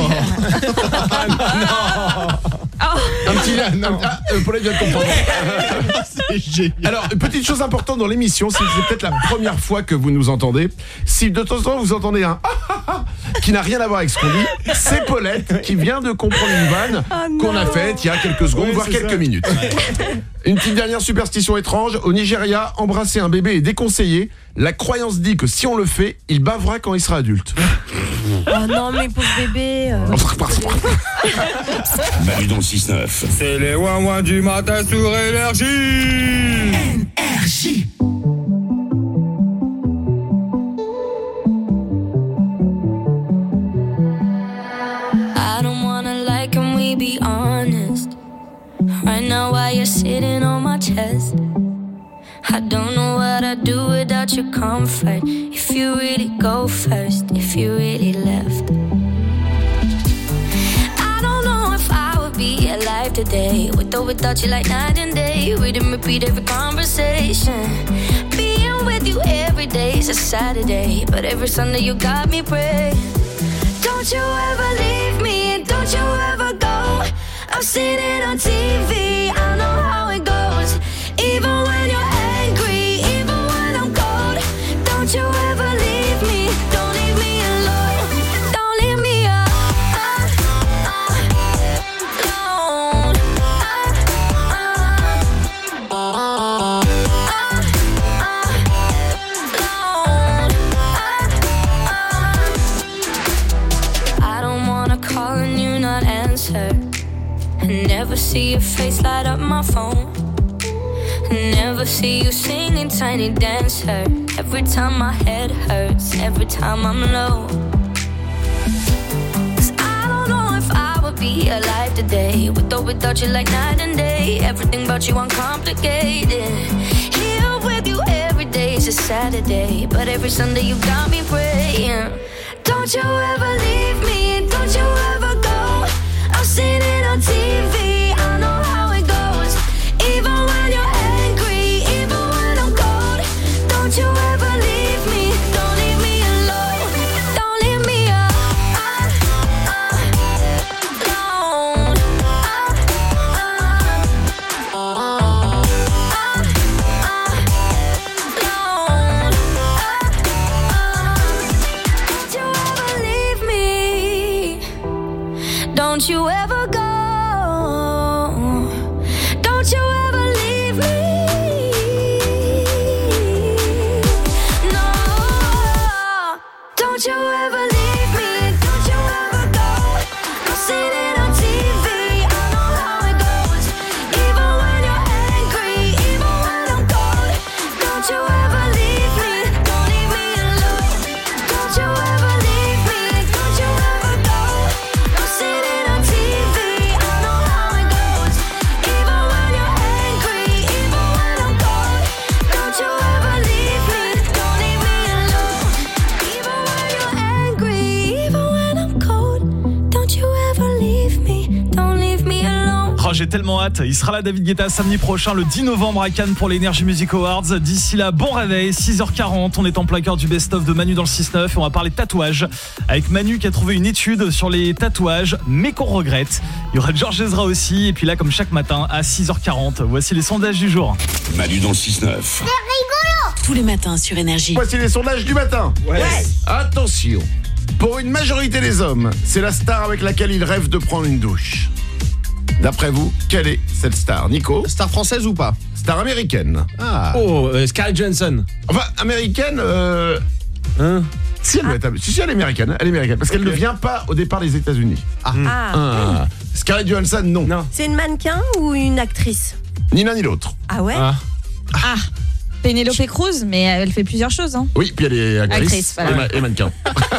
Un petit là, non, ah, euh, Paulette vient de comprendre. C'est génial. Alors, une petite chose importante dans l'émission, c'est que c'est peut-être la première fois que vous nous entendez. Si de temps en temps vous entendez un ah, ah, ah, qui n'a rien à voir avec ce qu'on dit, c'est Paulette qui vient de comprendre une vanne qu'on a faite il y a quelques secondes, Ouais, voire c'est quelques ça. minutes. Une petite dernière superstition étrange. Au Nigeria, embrasser un bébé est déconseillé. La croyance dit que si on le fait, il bavera quand il sera adulte. Oh non, mais pauvre bébé. euh. Manu dans le six neuf. C'est les ouin-ouin du matin sur Énergie. Énergie. I don't wanna lie, can we be honest? Right now while you're sitting on my chest, I don't know what I'd do without your comfort. If you really go first, if you really left, I don't know if I would be alive today, with or without you like night and day. Read and repeat every conversation. Being with you every day is a Saturday, but every Sunday you got me praying. Don't you ever leave me, and don't you ever go. I've seen it on T V, I know how it goes. Even when you're angry, even when I'm cold. Don't you ever leave me, don't leave me alone. Don't leave me alone. I don't wanna call and you not answer. Never see your face light up my phone. Never see you singing Tiny Dancer. Every time my head hurts, every time I'm low. 'Cause I don't know if I would be alive today, with or without you like night and day. Everything about you uncomplicated. Here with you every day is a a Saturday, but every Sunday you got me praying. Don't you ever leave me, don't you ever go. I've seen it on T V, I know how it goes. Even when you're angry, even when I'm cold. Don't you ever leave me, don't leave me alone. Don't leave me alone. Don't you ever go. Don't you ever leave me. No. Don't you ever leave me. Don't you ever go. I've seen it on T V. I know how it goes. Even when you're angry, even when I'm cold. Don't you ever leave me. Don't leave me alone. Don't you ever leave me. Don't you ever go. I've seen it on T V. I know how it goes. Even when you're angry, even when I'm cold. Don't you ever leave me. Don't leave me alone. Even when you're angry, even when I'm cold. Don't you ever leave me. Don't leave me alone. Oh, j'ai tellement hâte. Il sera là, David Guetta, samedi prochain, le dix novembre à Cannes pour les Energy Music Awards. D'ici là, bon réveil, six heures quarante. On est en plein cœur du best-of de Manu dans le six neuf et on va parler tatouage avec Manu qui a trouvé une étude sur les tatouages, mais qu'on regrette. Il y aura Georges Ezra aussi. Et puis là, comme chaque matin, à six heures quarante, voici les sondages du jour. Manu dans le six neuf. Tous les matins sur Énergie. Voici les sondages du matin. Ouais. Attention. Pour une majorité des hommes, c'est la star avec laquelle ils rêvent de prendre une douche. D'après vous, quelle est cette star, Nico? Star française ou pas? Star américaine. Ah. Oh, euh, Scarlett Johansson. Enfin, américaine, euh... Hein? Si elle, doit être... si, si, elle est américaine, elle est américaine, parce qu'elle Ok. ne vient pas au départ des États-Unis. Ah. Ah. Ah. Scarlett Johansson, non. Non. C'est une mannequin ou une actrice? Ni l'un ni l'autre. Ah ouais? Ah. Ah, Penelope Cruz, mais elle fait plusieurs choses. Hein. Oui, puis elle est actrice, Actrice, voilà. et, ma- et mannequin.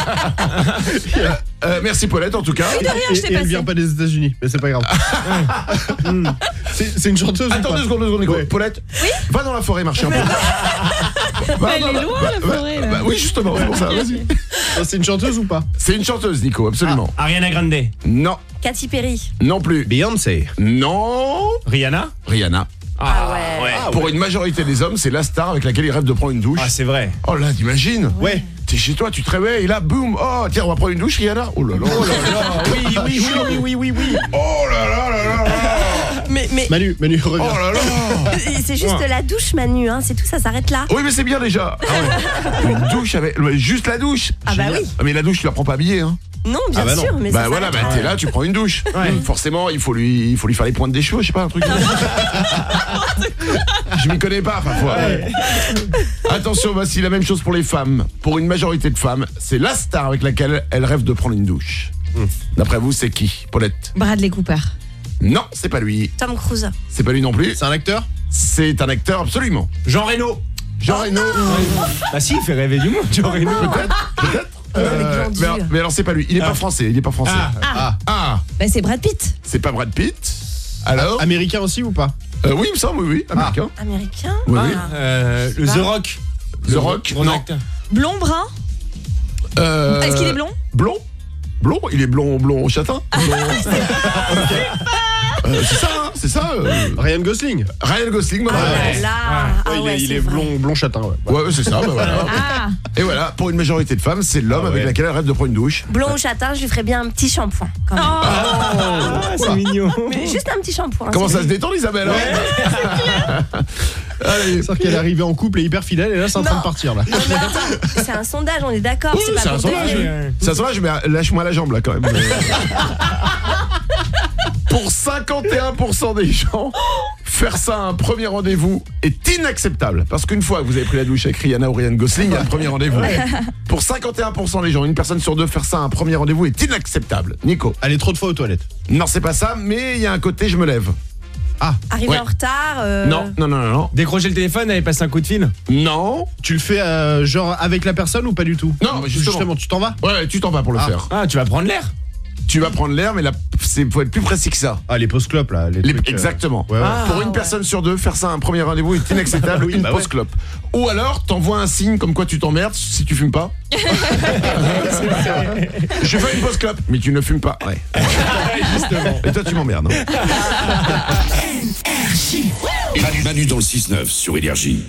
euh, merci Paulette, en tout cas. Oui, de rien, je Et, t'ai et elle passé. vient pas des États-Unis, mais c'est pas grave. Hmm. C'est c'est une chanteuse ou Attends pas? deux secondes, deux secondes, Nico. Ouais. Paulette, va dans la forêt marcher un peu. Va, Elle va, est va, loin, va, la va, forêt, là. va, oui, justement, c'est pour ça, vas-y. C'est une chanteuse ou pas? C'est une chanteuse, Nico, absolument. Ariana Grande. Non, Katy Perry. non plus. Beyoncé. Non, Rihanna. Rihanna. Ah ouais. Pour une majorité des hommes, c'est la star avec laquelle ils rêvent de prendre une douche. Ah, c'est vrai. Oh là, t'imagines? Ouais. T'es chez toi, tu te réveilles, et là, boum, oh, tiens, on va prendre une douche, Rihanna. Oh là là, oh là là. Oui, oui, oui, oui, oui, oui, oui. Oh là là là là là. Mais, mais Manu, Manu, Oh reviens. là là. c'est juste Ouais. la douche, Manu, hein. C'est tout, ça s'arrête là. Oui, mais c'est bien déjà. Ah ouais. Une douche avec. Juste la douche. Ah bah oui. Ah, mais la douche, tu la prends pas habillée, hein. Non, bien Ah bah non. sûr, mais bah ça voilà, s'arrête bah là. t'es là, tu prends une douche. Forcément, il faut lui, il faut lui faire les pointes des cheveux, je sais pas un truc. Je m'y connais pas parfois. Attention, voici la même chose pour les femmes. Pour une majorité de femmes, c'est la star avec laquelle elles rêvent de prendre une douche. D'après vous, c'est qui, Paulette? Bradley Cooper. Non, c'est pas lui. Tom Cruise. C'est pas lui non plus. C'est un acteur? C'est un acteur absolument. Jean Reno. Jean Reno. Bah si, il fait rêver du monde, Jean Reno. Peut-être, peut-être. avec Euh, Glandu. mais, alors, mais alors c'est pas lui, il est pas français, il est pas français. Ah. ah, ah. Bah, c'est Brad Pitt. C'est pas Brad Pitt. Alors Américain aussi ou pas? euh, Oui, il me semble, oui, oui, américain. Américain. Oui, oui. Euh, le Bah. The Rock. The Rock, Gros non. acteur. Blond, brun. Euh, Est-ce qu'il est blond? Blond Blond, il est blond, blond châtain. Blond. Euh, c'est ça, hein, c'est ça. euh, Ryan Gosling. Ryan Gosling, bonne Ah réponse. là. Ah Ouais, il ouais, est, il c'est est vrai. blond, blond châtain. Ouais. Ouais, ouais, c'est ça, bah voilà. Ah, Et voilà, pour une majorité de femmes, c'est l'homme Ah ouais. avec laquelle elle rêve de prendre une douche. Blond ou châtain, je lui ferais bien un petit shampoing. Quand même. Ah, c'est mignon. Mais juste un petit shampoing. Comment c'est ça se détend, Isabelle hein Allez, C'est-à-dire qu'elle est arrivée en couple et hyper fidèle et là c'est en train Non. de partir là. Non, mais attends, c'est un sondage, on est d'accord. oui, c'est pas c'est un pour sondage. donner. C'est un sondage, mais lâche-moi la jambe là quand même. Pour cinquante et un pour cent des gens, faire ça à un premier rendez-vous est inacceptable. Parce qu'une fois que vous avez pris la douche avec Rihanna ou Ryan Gosling, il y a un premier rendez-vous. Pour cinquante et un pour cent des gens, une personne sur deux, faire ça à un premier rendez-vous est inacceptable. Nico? Aller trop de fois aux toilettes. Non, c'est pas ça, mais il y a un côté je me lève. Ah, Arriver Ouais. en retard. euh, Non, non, non, non, non. Décrocher le téléphone, aller passer un coup de fil. Non. tu le fais euh, genre avec la personne ou pas du tout? Non, mais justement. tu t'en vas? Ouais, tu t'en vas pour le Ah. faire. Ah, tu vas prendre l'air. tu vas prendre l'air, mais là, c'est faut être plus précis que ça. Ah, les post-clopes, là. Les Les- trucs, euh, exactement. ouais, ouais. Ah, Pour une ouais. personne sur deux, faire ça à un premier rendez-vous est inacceptable. Oui, une bah ouais. pause clope. Ou alors, t'envoies un signe comme quoi tu t'emmerdes si tu fumes pas. Je fais une pause clope, mais tu ne fumes pas. Ouais. Justement. Et toi, tu m'emmerdes. hein. Manu, Manu dans le six neuf sur Énergie.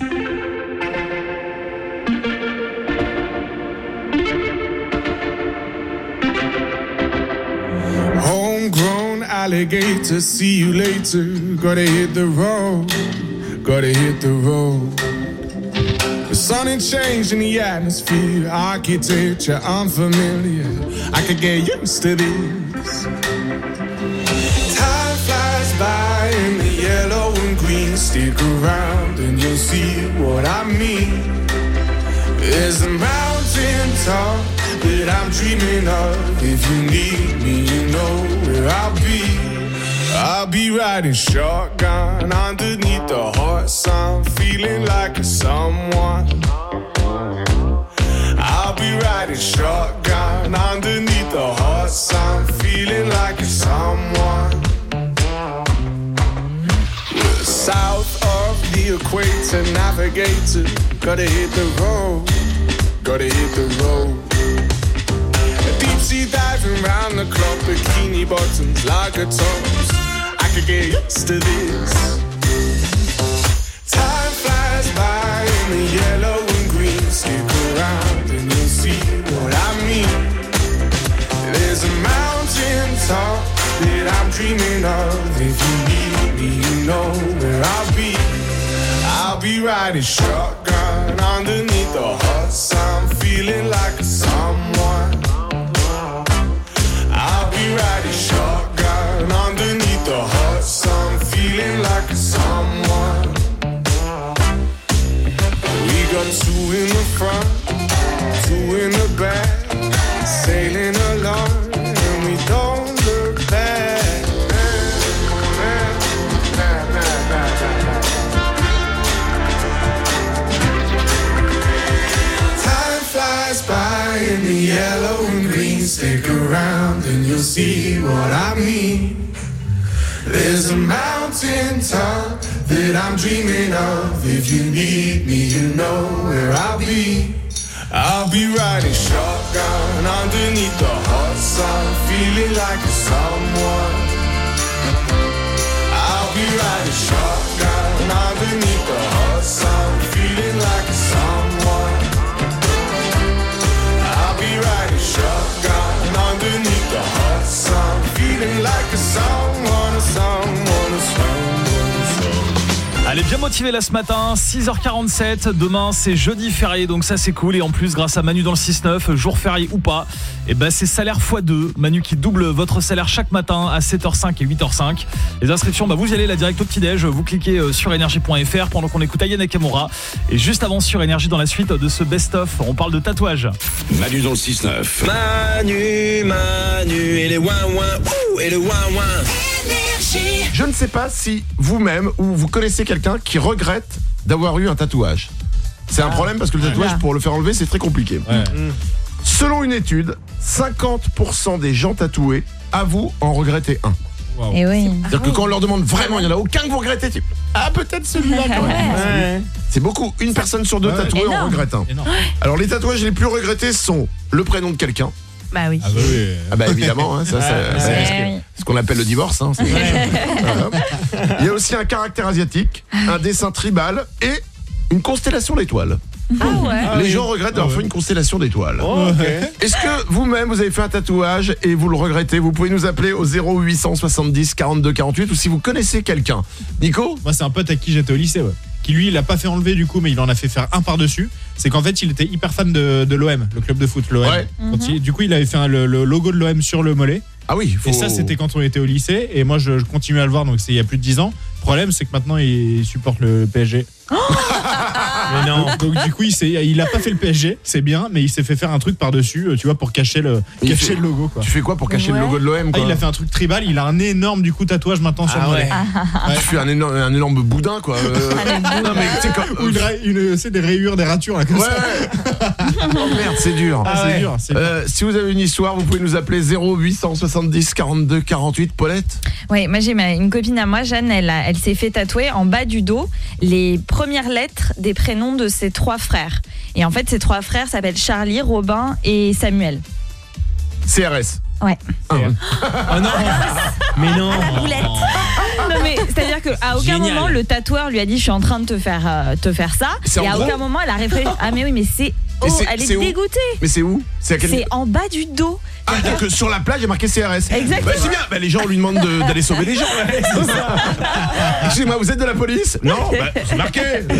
Homegrown alligator, see you later. Gotta hit the road, gotta hit the road. The sun ain't changing the atmosphere, architecture unfamiliar. I could get used to this. Time flies by in the yellow and green. Stick around and you'll see what I mean. There's a mountain top that I'm dreaming of. If you need me, you know where I'll be. I'll be riding shotgun underneath the hot sun, feeling like a someone. I'll be riding shotgun underneath the hot sun, feeling like a someone. We're south of the equator, navigator. Gotta hit the road, gotta hit the road. Deep sea diving round the clock, bikini bottoms, lager tops. I could get used to this. Time flies by in the yellow and green. Stick around and you'll see what I mean. There's a mountain top that I'm dreaming of. If you need me, you know where I'll be. I'll be riding shotgun underneath the hot sun, feeling like a someone. I'll be riding shotgun underneath the hot sun, feeling like a someone. We got two in the front, two in the back, sailing along, and we don't look back. Flies by in the yellow and green. Stick around and you'll see what I mean. There's a mountain top that I'm dreaming of. If you need me, you know where I'll be. I'll be riding shotgun underneath the hot sun, feeling like a someone. I'll be riding shotgun underneath the hot sun, feeling like a someone. Riding shotgun underneath the hot sun, feeling like a someone, a someone, a someone, a someone. Elle est bien motivée là ce matin, six heures quarante-sept. Demain c'est jeudi férié, donc ça c'est cool. Et en plus grâce à Manu dans le six neuf, jour férié ou pas, et ben c'est salaire fois deux. Manu qui double votre salaire chaque matin à sept heures cinq et huit heures cinq. Les inscriptions, bah vous y allez là direct au petit-déj. Vous cliquez sur énergie point f r pendant qu'on écoute Aya Nakamura. Et juste avant sur Énergie, dans la suite de ce best-of, on parle de tatouage. Manu dans le six neuf. Manu, Manu, et les ouin ouin, ouh, et le ouin ouin. Je ne sais pas si vous-même ou vous connaissez quelqu'un qui regrette d'avoir eu un tatouage. C'est un problème parce que le tatouage, pour le faire enlever, c'est très compliqué. Ouais. Selon une étude, cinquante pour cent des gens tatoués avouent en regretter un. Wow. Et oui. C'est-à-dire que quand on leur demande vraiment, il n'y en a aucun que vous regrettez. Tu... Ah, peut-être celui-là quand même. Ouais. C'est beaucoup. Une personne sur deux Ouais. tatouée en Énorme. regrette un. Énorme. Alors les tatouages les plus regrettés sont le prénom de quelqu'un. Bah oui. Ah bah oui. Ah bah évidemment, hein, ça, ça, Ouais, c'est ouais. ce qu'on appelle le divorce. Hein, c'est- Voilà. Il y a aussi un caractère asiatique, un dessin tribal et une constellation d'étoiles. Ah ouais. Les gens regrettent d'avoir Ah ouais. fait une constellation d'étoiles. Oh, ok. Est-ce que vous-même vous avez fait un tatouage et vous le regrettez? Vous pouvez nous appeler au zéro huit cent soixante-dix quarante-deux quarante-huit ou si vous connaissez quelqu'un. Nico? Moi, c'est un pote à qui j'étais au lycée, ouais. Qui lui, il l'a pas fait enlever du coup, mais il en a fait faire un par-dessus. C'est qu'en fait, il était hyper fan de, de l'O M, le club de foot, l'O M. Ouais. Quand il- du coup, il avait fait un- le, le logo de l'O M sur le mollet. Ah oui, faut... Et ça, c'était quand on était au lycée. Et moi, je, je continue à le voir, donc c'est il y a plus de dix ans. Le problème, c'est que maintenant, il supporte le P S G. Mais non. Donc du coup, il, s'est, il a pas fait le P S G, c'est bien, mais il s'est fait faire un truc par-dessus, tu vois, pour cacher le, cacher fait, le logo. Quoi. Tu fais quoi pour cacher ouais. le logo de l'O M quoi? Ah, il a fait un truc tribal, il a un énorme du coup tatouage maintenant sur ah le mollet. Ouais. Ouais. Tu fais un énorme, un énorme boudin quoi. Euh... non mais c'est comme une, une, c'est des rayures, des ratures là comme ouais. ça. Oh merde, c'est dur. Ah, c'est ouais. dur. C'est euh, si vous avez une histoire, vous pouvez nous appeler zéro huit cent soixante-dix quarante-deux quarante-huit. Paulette. Oui, moi j'ai ma, une copine à moi, Jeanne, elle, a, elle s'est fait tatouer en bas du dos les premières lettres des prénoms de ses trois frères. Et en fait, ces trois frères s'appellent Charlie, Robin et Samuel. C R S. Ouais. Ah, ouais. Oh non. Mais non. À la boulette. Non mais c'est-à-dire qu'à aucun Génial. moment le tatoueur lui a dit je suis en train de te faire euh, te faire ça. C'est et à gros aucun moment elle a réfléchi. Ah mais oui mais c'est oh, c'est, elle est, est dégoûtée. Mais c'est où? C'est, à quel... c'est en bas du dos. Ah, donc que sur la plage, il y a marqué C R S. Exactement. Bah, c'est bien. Bah, les gens, on lui demande de, d'aller sauver les gens. Ouais, c'est ça. Excusez-moi, vous êtes de la police? Non, bah, c'est marqué.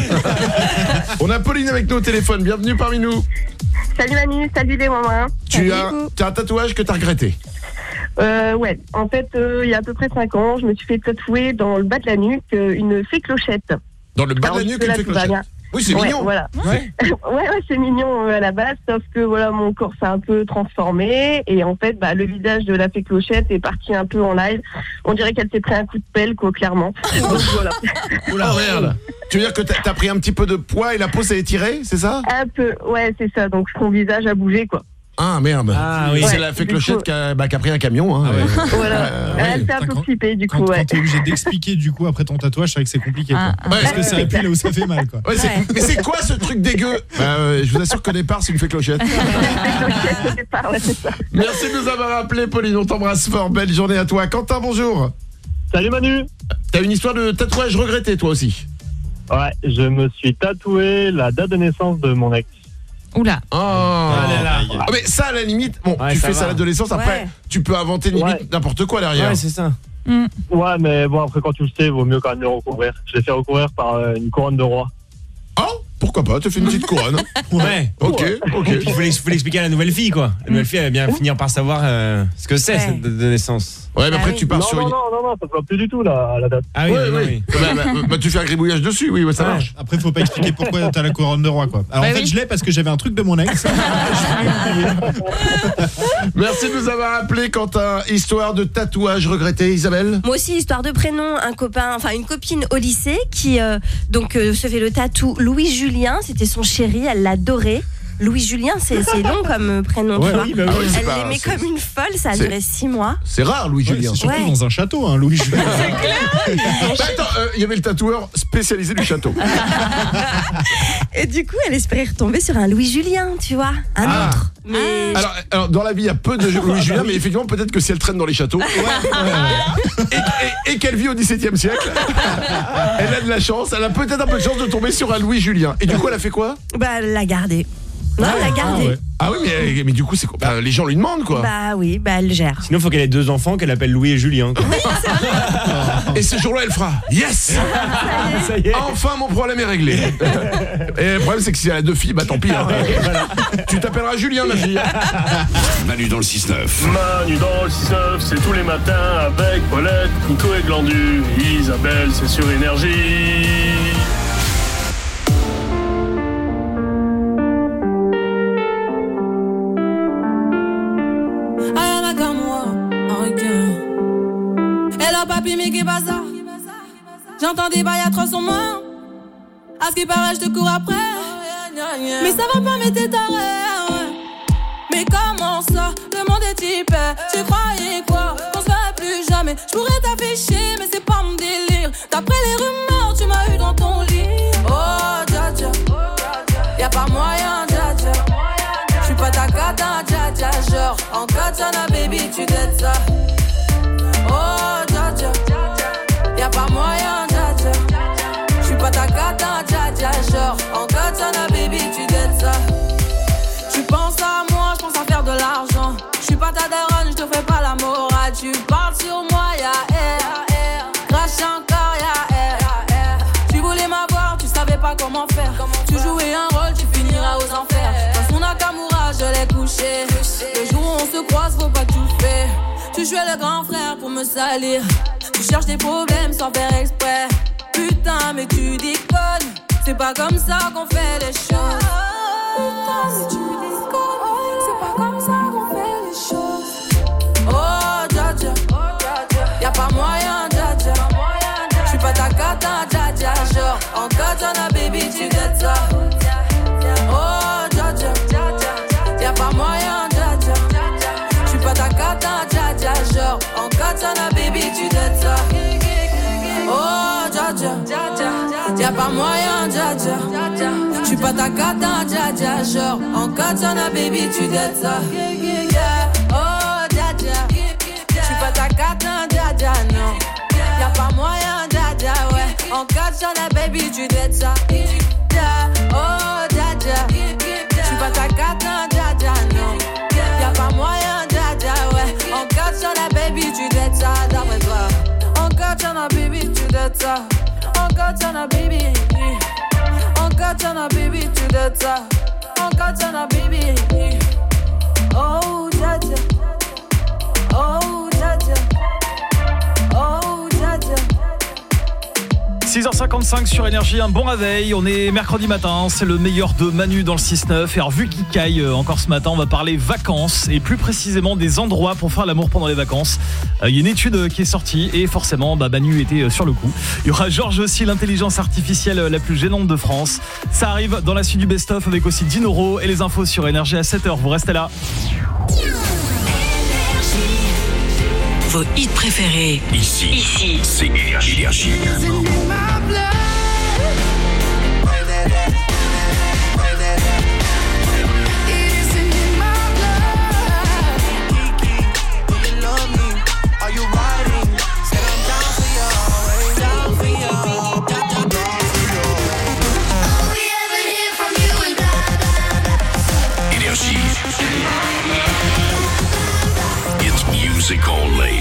On a Pauline avec nous au téléphone. Bienvenue parmi nous. Salut Manu, salut les mamans. Tu as, as un tatouage que tu as regretté? Euh, ouais, en fait, euh, il y a à peu près cinq ans, je me suis fait tatouer dans le bas de la nuque euh, une fée clochette. Dans le bas Alors, de la nuque, une fée clochette? Oui, c'est ouais, mignon. Voilà. Ouais. ouais, ouais, c'est mignon euh, à la base, sauf que voilà, mon corps s'est un peu transformé et en fait, bah, le visage de la fée clochette est parti un peu en live. On dirait qu'elle s'est pris un coup de pelle, quoi, clairement. Donc voilà. Oula, oh, merde. Tu veux dire que t'as, t'as pris un petit peu de poids et la peau s'est étirée, c'est ça? Un peu, ouais, c'est ça. Donc son visage a bougé, quoi. Ah merde, ah, oui. C'est ouais, la fée clochette coup... qui, a, bah, qui a pris un camion. Hein. Ah, ouais. Voilà. Euh, Elle ouais. s'est un peu flippée du coup. Quand, ouais. quand t'es obligé d'expliquer du coup après ton tatouage, c'est vrai que c'est compliqué. Ah, quoi. Ouais, parce que ça appuie là où ça fait mal. Quoi. Ouais, c'est... Ouais. Mais c'est quoi ce truc dégueu? bah, euh, Je vous assure qu'au départ, c'est une fée clochette. départ, ouais, c'est ça. Merci de nous avoir appelé, Pauline. On t'embrasse fort. Belle journée à toi. Quentin, bonjour. Salut Manu. T'as une histoire de tatouage regretté, toi aussi? Ouais, je me suis tatoué la date de naissance de mon ex. Oula. Oh. Ah, là, là. Ah, mais ça, à la limite, bon, ouais, tu ça fais va. ça à l'adolescence, après, ouais. tu peux inventer limite ouais. n'importe quoi derrière. Ouais, c'est ça. Mm. Ouais, mais bon, après, quand tu le sais, il vaut mieux quand même le recouvrir. Je l'ai fait recouvrir par euh, une couronne de roi. Oh, pourquoi pas, tu fais une petite couronne. Ouais. Ok, ok. Et puis, il faut, faut l'expliquer à la nouvelle fille, quoi. La nouvelle fille, elle va bien finir par savoir euh, ce que c'est, ouais. cette date de naissance. Ouais, mais après, ah, tu pars non, sur non, une... Non, non, non, ça se voit plus du tout, là, à la date. Ah oui, ouais, non, oui. oui. bah, bah, bah, tu fais un gribouillage dessus, oui, ouais, ça ouais. marche. Après, faut pas expliquer pourquoi t'as la couronne de roi, quoi. Alors, bah, en fait, oui. je l'ai parce que j'avais un truc de mon ex. Merci de nous avoir appelé, Quentin. Histoire de tatouage regretté, Isabelle? Moi aussi, histoire de prénom, un copain, enfin une copine au lycée qui euh, donc euh, se fait le tatou Louis Julien, c'était son chéri, elle l'adorait. Louis Julien, c'est, c'est long comme prénom. Ouais, tu vois. oui, bah oui, elle pas, l'aimait c'est... comme une folle, ça a duré six mois. C'est rare, Louis ouais, Julien. C'est surtout ouais. dans un château, hein, Louis Julien. C'est clair. Bah, attends, il euh, y avait le tatoueur spécialisé du château. Et du coup, elle espérait retomber sur un Louis Julien, tu vois, un ah. autre. Mais... Alors, alors, dans la vie, il y a peu de Louis Julien, mais effectivement, peut-être que si elle traîne dans les châteaux, ouais, ouais. Et, et, et qu'elle vit au dix-septième siècle, elle a de la chance, elle a peut-être un peu de chance de tomber sur un Louis Julien. Et du coup, elle a fait quoi? Bah, elle l'a gardé. Non, elle l'a gardé. Ah, ouais. ah oui, mais, mais du coup, c'est quoi bah, les gens lui demandent, quoi. Bah oui, bah elle gère. Sinon, il faut qu'elle ait deux enfants qu'elle appelle Louis et Julien. Oui, c'est vrai. Et ce jour-là, elle fera yes. Ça y est. Enfin, mon problème est réglé. Et le problème, c'est que si elle a deux filles, bah tant pis. Hein. Voilà. Tu t'appelleras Julien, ma fille. Manu dans le six neuf. Manu dans le six neuf, c'est tous les matins avec Paulette, Nico et Glandu. Isabelle, c'est sur Énergie. Papi, mais qu'est bazar? J'entends des bails à trois cents morts. À ce qui paraît, je te cours après. Mais ça va pas, mais t'es taré. Mais comment ça? Le monde est hyper. Tu croyais quoi? Qu'on se verrait plus jamais. Je pourrais t'afficher, mais c'est pas mon délire. D'après les rumeurs, tu m'as eu dans ton lit. Oh, dja dja. Y'a pas moyen, dja dja. J'suis pas ta cata, dja dja. Genre, en katana, baby, tu t'aides ça. Oh, dja dja, y'a pas moyen, dja dja. J'suis pas ta cata, dja dja. Genre, en katana, baby, tu dettes ça. Tu penses à moi, j'pense à faire de l'argent. J'suis pas ta daronne, j'te fais pas la morale. Tu parles sur moi, y'a air. Crache encore, y'a air. Tu voulais m'avoir, tu savais pas comment faire. Tu jouais un rôle, tu finiras aux enfers. Dans son Nakamura, je l'ai couché. Le jour où on se croise, faut pas tout faire. Tu jouais le grand frère pour me salir. Tu cherches des problèmes sans faire exprès. Putain, mais tu déconnes. C'est C'est pas comme ça qu'on fait les choses. Putain, si tu déconnes, c'est pas comme ça qu'on fait les choses. Oh, dja dja, y'a pas moyen, dja dja. J'suis pas ta cata, dja dja. Genre, en katana, baby, tu dettes ça. Oh, dja dja, y'a pas moyen, dja dja. J'suis pas ta cata, dja dja. Genre, en katana, baby, tu dettes ça. Oh, dja dja, y'a pas moyen, dja dja. J'suis pas ta cata, dja dja. Genre, en katana, baby, tu dettes ça. Oh, dja dja, j'suis pas ta cata, dja dja, non. Y'a pas moyen, dja dja, ouais. En katana, baby, tu dettes ça. Oh, dja dja, j'suis pas ta cata, dja dja, non. Y'a pas moyen, dja dja, ouais. En katana, baby, tu dettes ça, d'après toi. En katana, baby, tu dettes ça. En katana, baby. En katana, baby, tu dettes ça. En katana, baby. Oh, dja dja. Oh, dja dja. Oh, dja dja. six heures cinquante-cinq sur Énergie, un bon réveil. On est mercredi matin, c'est le meilleur de Manu dans le six neuf. Et alors, vu qu'il caille encore ce matin, on va parler vacances et plus précisément des endroits pour faire l'amour pendant les vacances. Il y a une étude qui est sortie et forcément, bah, Manu était sur le coup. Il y aura Georges aussi, l'intelligence artificielle la plus gênante de France. Ça arrive dans la suite du best-of avec aussi Dinoro et les infos sur Énergie à sept heures. Vous restez là. Vos hits préférés. Ici, Ici. c'est Énergie. Énergie. Music only.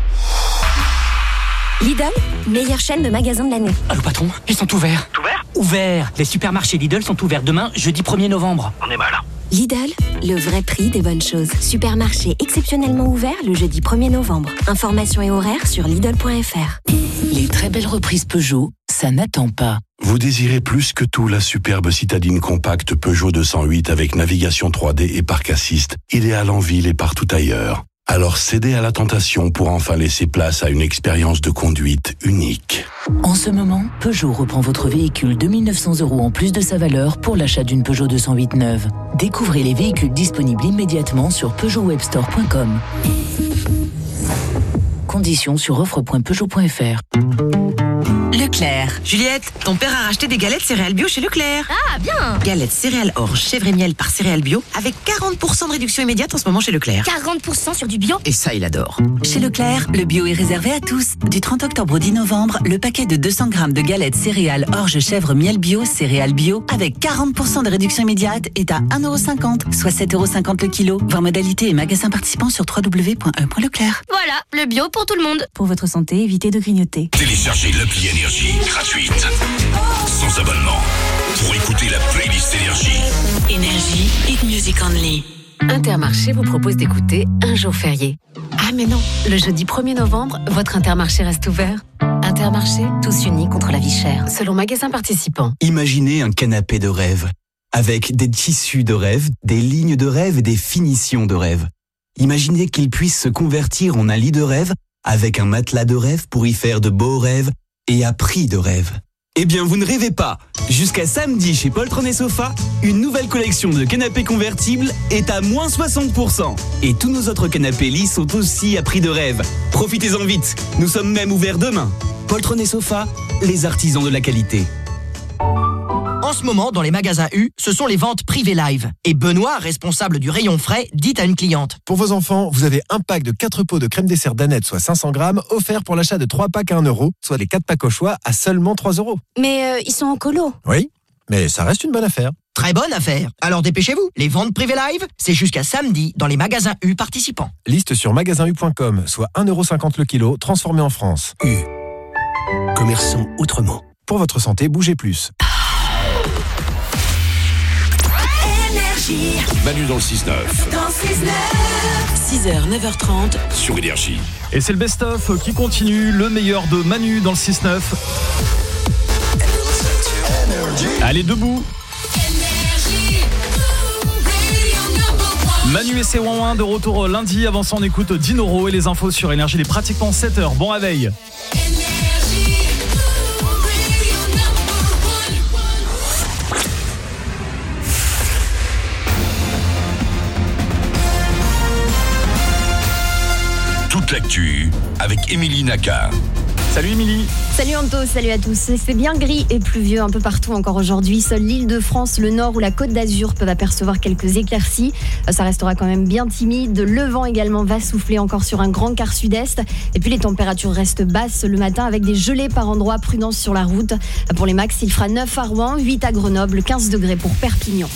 Lidl, meilleure chaîne de magasins de l'année. Allô patron, ils sont ouverts. Ouverts Ouverts. Les supermarchés Lidl sont ouverts demain, jeudi premier novembre. On est mal. Lidl, le vrai prix des bonnes choses. Supermarché exceptionnellement ouvert le jeudi premier novembre. Informations et horaires sur Lidl point F R. Les très belles reprises Peugeot, ça n'attend pas. Vous désirez plus que tout la superbe citadine compacte Peugeot deux cent huit avec navigation trois D et parc assist, idéale en ville et partout ailleurs. Alors cédez à la tentation pour enfin laisser place à une expérience de conduite unique. En ce moment, Peugeot reprend votre véhicule deux mille neuf cents euros en plus de sa valeur pour l'achat d'une Peugeot deux cent huit neuve. Découvrez les véhicules disponibles immédiatement sur peugeot webstore point com. Conditions sur offre point peugeot point F R. Leclerc. Juliette, ton père a racheté des galettes céréales bio chez Leclerc. Ah, bien. Galettes céréales orge, chèvre et miel par céréales bio avec quarante pour cent de réduction immédiate en ce moment chez Leclerc. quarante pour cent sur du bio. Et ça, il adore. Chez Leclerc, le bio est réservé à tous. Du trente octobre au dix novembre, le paquet de deux cents grammes de galettes céréales orge, chèvre, miel bio, céréales bio avec quarante pour cent de réduction immédiate est à un euro cinquante, soit sept euros cinquante le kilo. Voir modalité et magasin participant sur w w w point e point leclerc. Voilà, le bio pour tout le monde. Pour votre santé, évitez de grignoter. Téléchargez l'appli Énergie gratuite, sans abonnement, pour écouter la playlist Énergie. Énergie, hit music only. Intermarché vous propose d'écouter un jour férié. Ah mais non, le jeudi premier novembre, votre Intermarché reste ouvert. Intermarché, tous unis contre la vie chère, selon magasin participant. Imaginez un canapé de rêve, avec des tissus de rêve, des lignes de rêve et des finitions de rêve. Imaginez qu'il puisse se convertir en un lit de rêve, avec un matelas de rêve pour y faire de beaux rêves, et à prix de rêve. Eh bien, vous ne rêvez pas. Jusqu'à samedi chez Poltron et Sofa, une nouvelle collection de canapés convertibles est à moins soixante pour cent. Et tous nos autres canapés lits sont aussi à prix de rêve. Profitez-en vite. Nous sommes même ouverts demain. Poltron et Sofa, les artisans de la qualité. En ce moment, dans les magasins U, ce sont les ventes privées live. Et Benoît, responsable du rayon frais, dit à une cliente. Pour vos enfants, vous avez un pack de quatre pots de crème dessert Danette, soit cinq cents grammes, offert pour l'achat de trois packs à un euro, soit les quatre packs au choix à seulement trois euros. Mais euh, ils sont en colo. Oui, mais ça reste une bonne affaire. Très bonne affaire. Alors dépêchez-vous. Les ventes privées live, c'est jusqu'à samedi dans les magasins U participants. Liste sur magasin u point com, soit un euro cinquante le kilo, transformé en France. U. Commerçants autrement. Pour votre santé, bougez plus. Manu dans le six neuf. six heures, neuf heures trente. Sur Énergie. Et c'est le best-of qui continue, le meilleur de Manu dans le six neuf. Allez. Allez, debout. Manu et ses ouin ouin de retour lundi. Avant ça, on écoute Dinoro et les infos sur Énergie. Il est pratiquement sept heures. Bon réveil. Toute l'actu avec Émilie Naka. Salut Émilie. Salut Anto, salut à tous. C'est bien gris et pluvieux un peu partout encore aujourd'hui. Seule l'Île-de-France, le Nord ou la Côte d'Azur peuvent apercevoir quelques éclaircies. Ça restera quand même bien timide. Le vent également va souffler encore sur un grand quart sud-est. Et puis les températures restent basses le matin avec des gelées par endroits. Prudence sur la route. Pour les max, il fera neuf à Rouen, huit à Grenoble, quinze degrés pour Perpignan.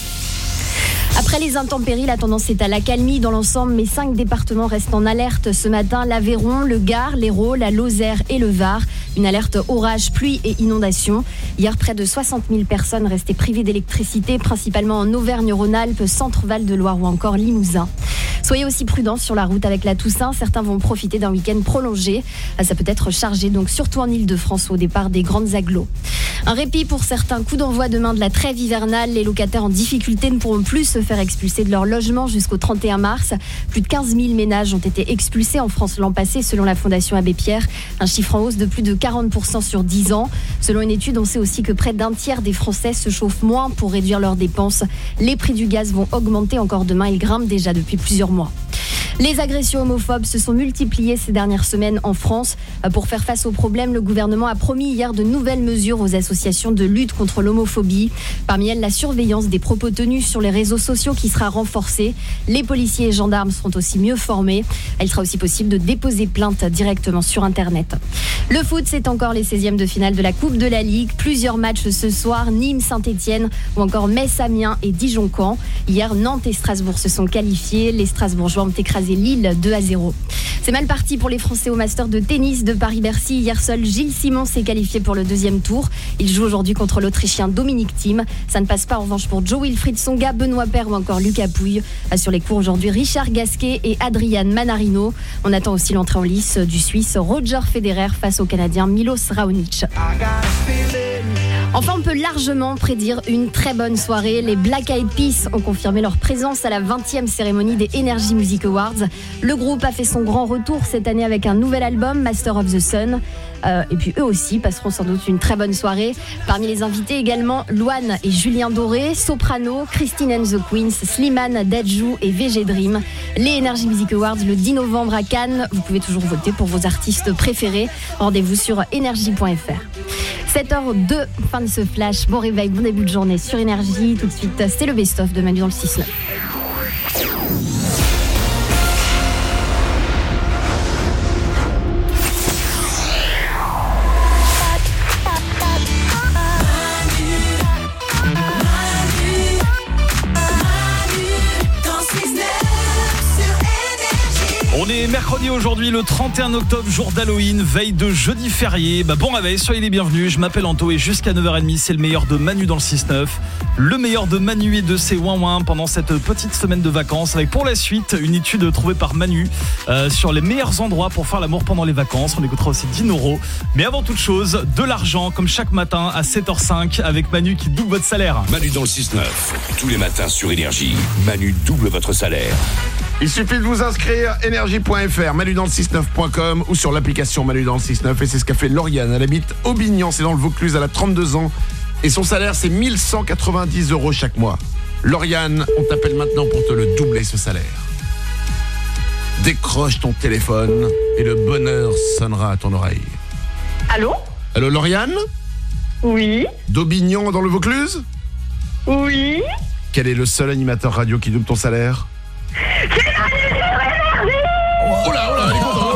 Après les intempéries, la tendance est à l'accalmie dans l'ensemble, mais cinq départements restent en alerte ce matin. L'Aveyron, le Gard, l'Hérault, la Lozère et le Var. Une alerte orage, pluie et inondation. Hier, près de soixante mille personnes restaient privées d'électricité, principalement en Auvergne-Rhône-Alpes, Centre-Val de Loire ou encore Limousin. Soyez aussi prudents sur la route avec la Toussaint. Certains vont profiter d'un week-end prolongé. Ça peut être chargé, donc surtout en Île-de-France au départ des grandes agglos. Un répit pour certains. Coup d'envoi demain de la trêve hivernale. Les locataires en difficulté ne pourront plus se faire expulser de leur logement jusqu'au trente et un mars. Plus de quinze mille ménages ont été expulsés en France l'an passé selon la Fondation Abbé Pierre. Un chiffre en hausse de plus de quarante pour cent sur dix ans. Selon une étude, on sait aussi que près d'un tiers des Français se chauffent moins pour réduire leurs dépenses. Les prix du gaz vont augmenter encore demain. Ils grimpent déjà depuis plusieurs mois. Les agressions homophobes se sont multipliées ces dernières semaines en France. Pour faire face au problème, le gouvernement a promis hier de nouvelles mesures aux associations de lutte contre l'homophobie. Parmi elles, la surveillance des propos tenus sur les réseaux sociaux qui sera renforcée. Les policiers et gendarmes seront aussi mieux formés. Il sera aussi possible de déposer plainte directement sur Internet. Le foot, c'est encore les seizièmes de finale de la Coupe de la Ligue. Plusieurs matchs ce soir, Nîmes, Saint-Etienne ou encore Metz, Amiens et Dijon-Caen. Hier, Nantes et Strasbourg se sont qualifiés. Les Strasbourgeois ont écrasé Lille deux à zéro. C'est mal parti pour les Français au Master de tennis de Paris-Bercy. Hier, seul Gilles Simon s'est qualifié pour le deuxième tour. Il joue aujourd'hui contre l'Autrichien Dominic Thiem. Ça ne passe pas en revanche pour Joe Wilfried Tsonga, Benoît Paire ou encore Lucas Pouille. Sur les cours aujourd'hui, Richard Gasquet et Adrian Manarino. On attend aussi l'entrée en lice du Suisse Roger Federer face au Canadien Milos Raonic. Enfin, on peut largement prédire une très bonne soirée. Les Black Eyed Peas ont confirmé leur présence à la vingtième cérémonie des Energy Music Awards. Le groupe a fait son grand retour cette année avec un nouvel album, Master of the Sun. Euh, et puis eux aussi passeront sans doute une très bonne soirée. Parmi les invités également, Louane et Julien Doré, Soprano, Christine and the Queens, Slimane, Dadju et V G Dream. Les Energy Music Awards le dix novembre à Cannes. Vous pouvez toujours voter pour vos artistes préférés. Rendez-vous sur énergie point f r. sept heures deux, fin de ce flash. Bon réveil, bon début de journée sur Énergie. Tout de suite, c'est le best-of de Manu dans le six neuf. On est mercredi aujourd'hui, le trente et un octobre, jour d'Halloween, veille de jeudi férié. Bah bon réveil, soyez les bienvenus. Je m'appelle Anto et jusqu'à neuf heures trente, c'est le meilleur de Manu dans le six neuf. Le meilleur de Manu et de ses ouin ouin pendant cette petite semaine de vacances. Avec pour la suite une étude trouvée par Manu euh, sur les meilleurs endroits pour faire l'amour pendant les vacances. On écoutera aussi Dinoro. Mais avant toute chose, de l'argent comme chaque matin à sept heures cinq avec Manu qui double votre salaire. Manu dans le six neuf, tous les matins sur Énergie. Manu double votre salaire. Il suffit de vous inscrire énergie point f r, manu dans le six neuf point com ou sur l'application Manu dans le six neuf. Et c'est ce qu'a fait Lauriane. Elle habite Aubignan, c'est dans le Vaucluse, elle a trente-deux ans. Et son salaire, c'est mille cent quatre-vingt-dix euros chaque mois. Lauriane, on t'appelle maintenant pour te le doubler, ce salaire. Décroche ton téléphone et le bonheur sonnera à ton oreille. Allô ? Allô, Lauriane ? Oui. D'Aubignan dans le Vaucluse ? Oui. Quel est le seul animateur radio qui double ton salaire ? C'est Manu sur Énergie. Oh là, oh là, elle est contente.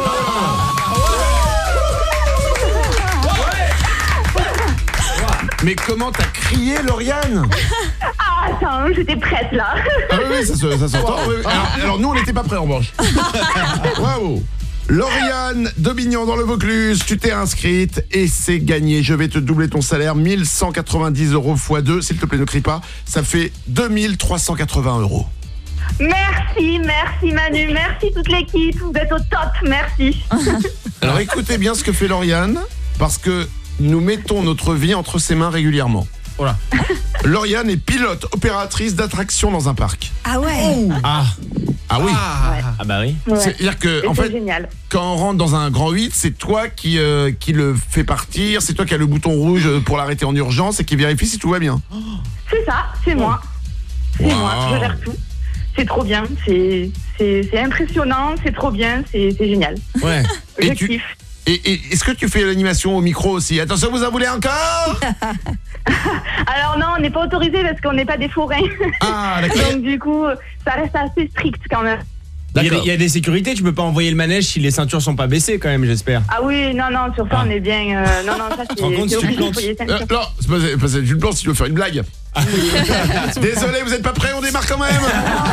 Mais comment t'as crié, Lauriane? Ah, attends, j'étais prête là. Ah oui, oui, ça, se- ça s'entend. Oui, oui. Alors, alors nous, on n'était pas prêts en revanche. Waouh. Lauriane d'Aubignan dans le Vaucluse, tu t'es inscrite et c'est gagné. Je vais te doubler ton salaire, mille cent quatre-vingt-dix euros fois deux. S'il te plaît, ne crie pas. Ça fait deux mille trois cent quatre-vingts euros. Merci, merci Manu, merci toute l'équipe, vous êtes au top, merci. Alors écoutez bien ce que fait Lauriane, parce que nous mettons notre vie entre ses mains régulièrement. Voilà. Lauriane est pilote, opératrice d'attraction dans un parc. Ah ouais. Ah. Ah oui. Ah, ah bah oui. Ouais. C'est-à-dire que Et en c'est fait, génial. quand on rentre dans un grand huit, c'est toi qui euh, qui le fait partir, c'est toi qui as le bouton rouge pour l'arrêter en urgence et qui vérifie si tout va bien. C'est ça, c'est moi. C'est Wow. moi, je gère tout. C'est trop bien, c'est c'est c'est impressionnant, c'est trop bien, c'est c'est génial. Ouais. Je Et tu- kiffe. Et, et est-ce que tu fais l'animation au micro aussi? Attention, vous en voulez encore? Alors non, on n'est pas autorisé parce qu'on n'est pas des forains. Ah, d'accord. Donc du coup, ça reste assez strict quand même. Il y, a des, il y a des sécurités, tu peux pas envoyer le manège si les ceintures sont pas baissées quand même, j'espère. Ah oui, non, non, sur ça Ah. on est bien. euh, non, non, ça Tu te rends compte c'est si tu obligé, plantes faut y aller Euh, non, c'est pas, c'est pas c'est tu le plantes si tu veux faire une blague. Désolé, vous êtes pas prêts, on démarre quand même.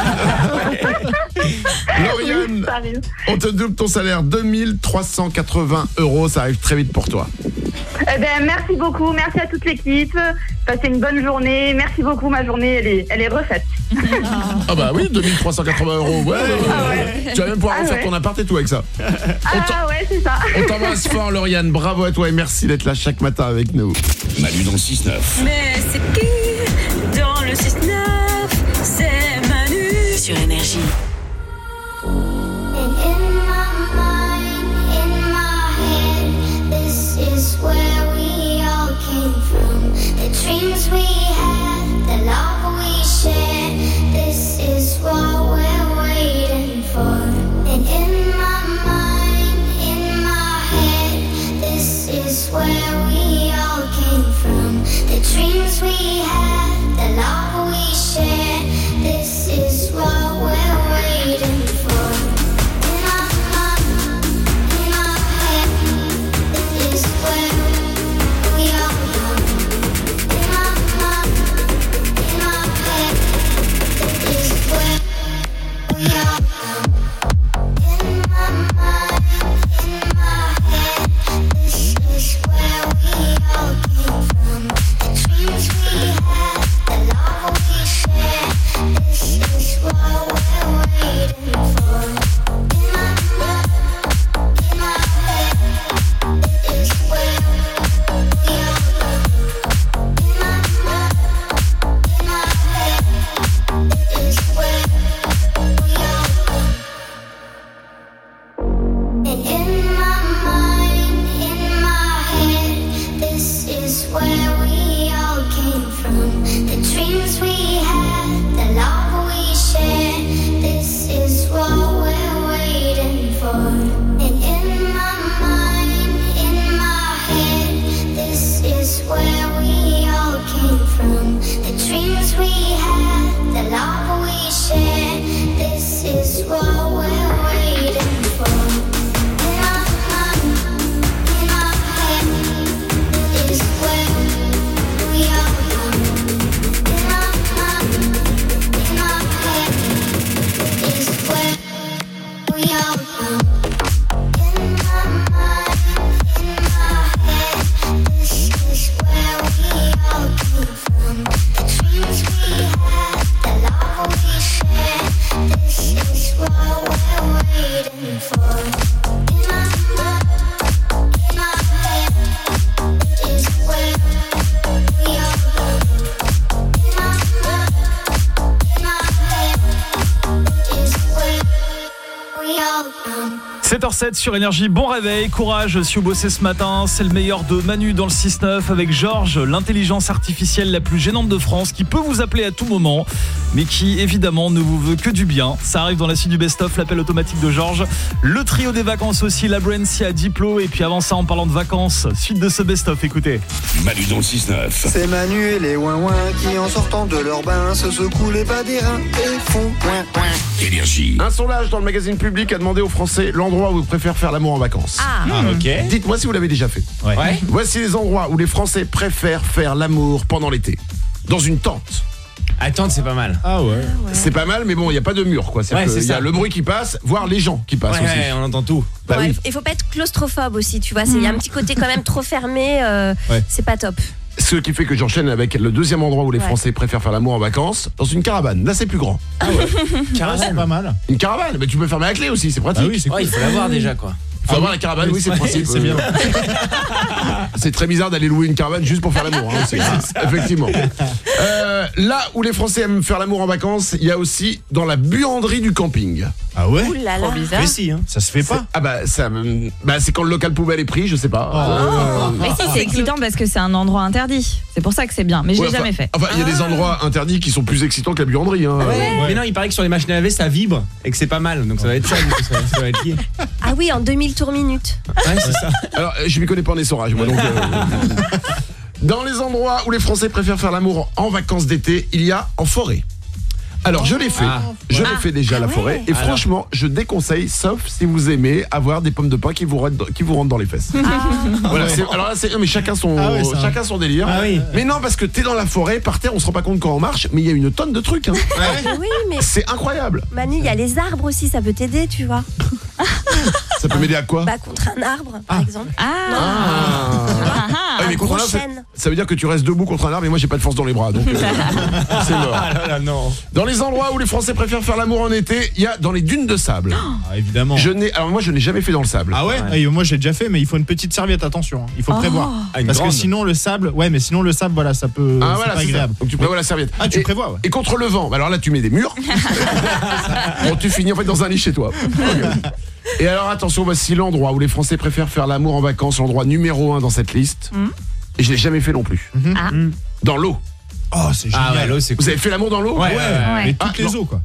Lauriane, Ça arrive. on te double ton salaire, deux mille trois cent quatre-vingts euros, ça arrive très vite pour toi. Eh ben, merci beaucoup, merci à toute l'équipe. Passez une bonne journée. Merci beaucoup, ma journée, elle est, elle est refaite. Ah bah oui, deux mille trois cent quatre-vingts euros, ouais, ouais, ouais. Tu vas même pouvoir Ah refaire ouais. ton appart et tout avec ça. Ah ouais, c'est ça. On t'embrasse fort, Lauriane, bravo à toi et merci d'être là chaque matin avec nous. Manu dans le six neuf. Mais c'est qui dans le six neuf? C'est Manu Sur Énergie. Dreams we had, the love we shared, this is what we're waiting for. And in my mind, in my head, this is where we all came from. The dreams we had, the love we shared, this is what we're waiting for. In my mind, in my head, this is where we all come. sept heures sept sur Énergie, bon réveil, courage si vous bossez ce matin, c'est le meilleur de Manu dans le six neuf avec Georges, l'intelligence artificielle la plus gênante de France qui peut vous appeler à tout moment mais qui évidemment ne vous veut que du bien. Ça arrive dans la suite du best-of, l'appel automatique de Georges, le trio des vacances aussi, la Brency Diplo et puis avant ça en parlant de vacances, suite de ce best-of, écoutez. Manu dans le six neuf. C'est Manu et les ouin-ouin qui en sortant de leur bain se secouent les bas des reins et font ouin ouin. Énergie. Un sondage dans le magazine Public a demandé aux Français l'endroit où vous préférez faire l'amour en vacances. Ah, Ah, ok. Dites-moi si vous l'avez déjà fait. Ouais. Voici les endroits où les Français préfèrent faire l'amour pendant l'été. Dans une tente. Attends, c'est pas mal. Ah ouais. C'est pas mal, mais bon, il n'y a pas de mur, quoi. Ouais, c'est Il y a ça. le bruit qui passe, voire les gens qui passent Ouais, aussi. ouais, on entend tout. Bah ouais, oui. il faut pas être claustrophobe aussi, tu vois. Il y a un petit côté quand même trop fermé, euh, Ouais. c'est pas top. Ce qui fait que j'enchaîne avec le deuxième endroit où les Ouais. Français préfèrent faire l'amour en vacances, dans une caravane. Là, c'est plus grand. Caravane, pas mal. Une caravane, mais tu peux fermer la clé aussi, c'est pratique. Ah oui, c'est Ouais, il faut l'avoir déjà, quoi. Faut avoir la caravane, oui, c'est le principe. C'est bien. C'est très bizarre d'aller louer une caravane juste pour faire l'amour. Hein, c'est, effectivement. Euh, là où les Français aiment faire l'amour en vacances, il y a aussi dans la buanderie du camping. Ah ouais? Ouh là là. Trop bizarre. Mais si, hein. Ça se fait pas. C'est, ah bah, ça, bah c'est quand le local poubelle est pris, je sais pas. Oh. Mais si, c'est excitant parce que c'est un endroit interdit. C'est pour ça que c'est bien. Mais je Ouais, l'ai enfin, jamais fait. Enfin, il y a des endroits interdits qui sont plus excitants que la buanderie. Hein. Ouais. Ouais. Mais non, il paraît que sur les machines à laver, ça vibre et que c'est pas mal. Donc ça va être ça, ça, va, ça va être lié. Ah oui, en deux mille tours minutes. Ouais, c'est ça. Alors, je m'y connais pas en essorage, moi. Donc, euh, dans les endroits où les Français préfèrent faire l'amour en vacances d'été, il y a en forêt. Alors, je l'ai fait. Ah. Je Ah. l'ai fait déjà, Ah la ouais. forêt. Et Alors. franchement, je déconseille, sauf si vous aimez avoir des pommes de pin qui vous rentrent, qui vous rentrent dans les fesses. Voilà, Ouais. c'est, alors là, c'est, mais chacun son, Ah ouais, ça. chacun son délire. Ah oui. Mais non, parce que t'es dans la forêt, par terre, on se rend pas compte quand on marche, mais il y a une tonne de trucs. Hein. Oui, mais C'est incroyable. Manu, il y a les arbres aussi, ça peut t'aider, tu vois. Ça peut m'aider à quoi? Bah contre un arbre, par exemple. Ah. Ah, oui, mais un contre un gros arbre, ça, chêne. ça veut dire que tu restes debout contre un arbre et moi j'ai pas de force dans les bras, donc euh, c'est mort. Ah là là, non. Dans les endroits où les Français préfèrent faire l'amour en été, il y a dans les dunes de sable. Ah, évidemment. Je n'ai, alors moi je n'ai jamais fait dans le sable. Ah ouais, Ouais. Ah, moi j'ai déjà fait, mais il faut une petite serviette, attention, hein. Il faut Oh. prévoir. Ah, une Parce grande. que sinon le sable, ouais, mais sinon le sable, voilà, ça peut. Ah c'est voilà, pas c'est ça. agréable. Donc tu prévois la serviette. Ah, tu et, prévois, ouais. Et contre le vent, alors là tu mets des murs. Bon, tu finis en fait dans un lit chez toi. Et alors attention, voici l'endroit où les Français préfèrent faire l'amour en vacances, l'endroit numéro un dans cette liste. Mm. Et je l'ai jamais fait non plus. Ah. Dans l'eau. Oh, c'est génial. Ah ouais, l'eau, c'est cool. Vous avez fait l'amour dans l'eau? Ouais, ouais, ouais. Mais Ah, toutes les non. eaux, quoi.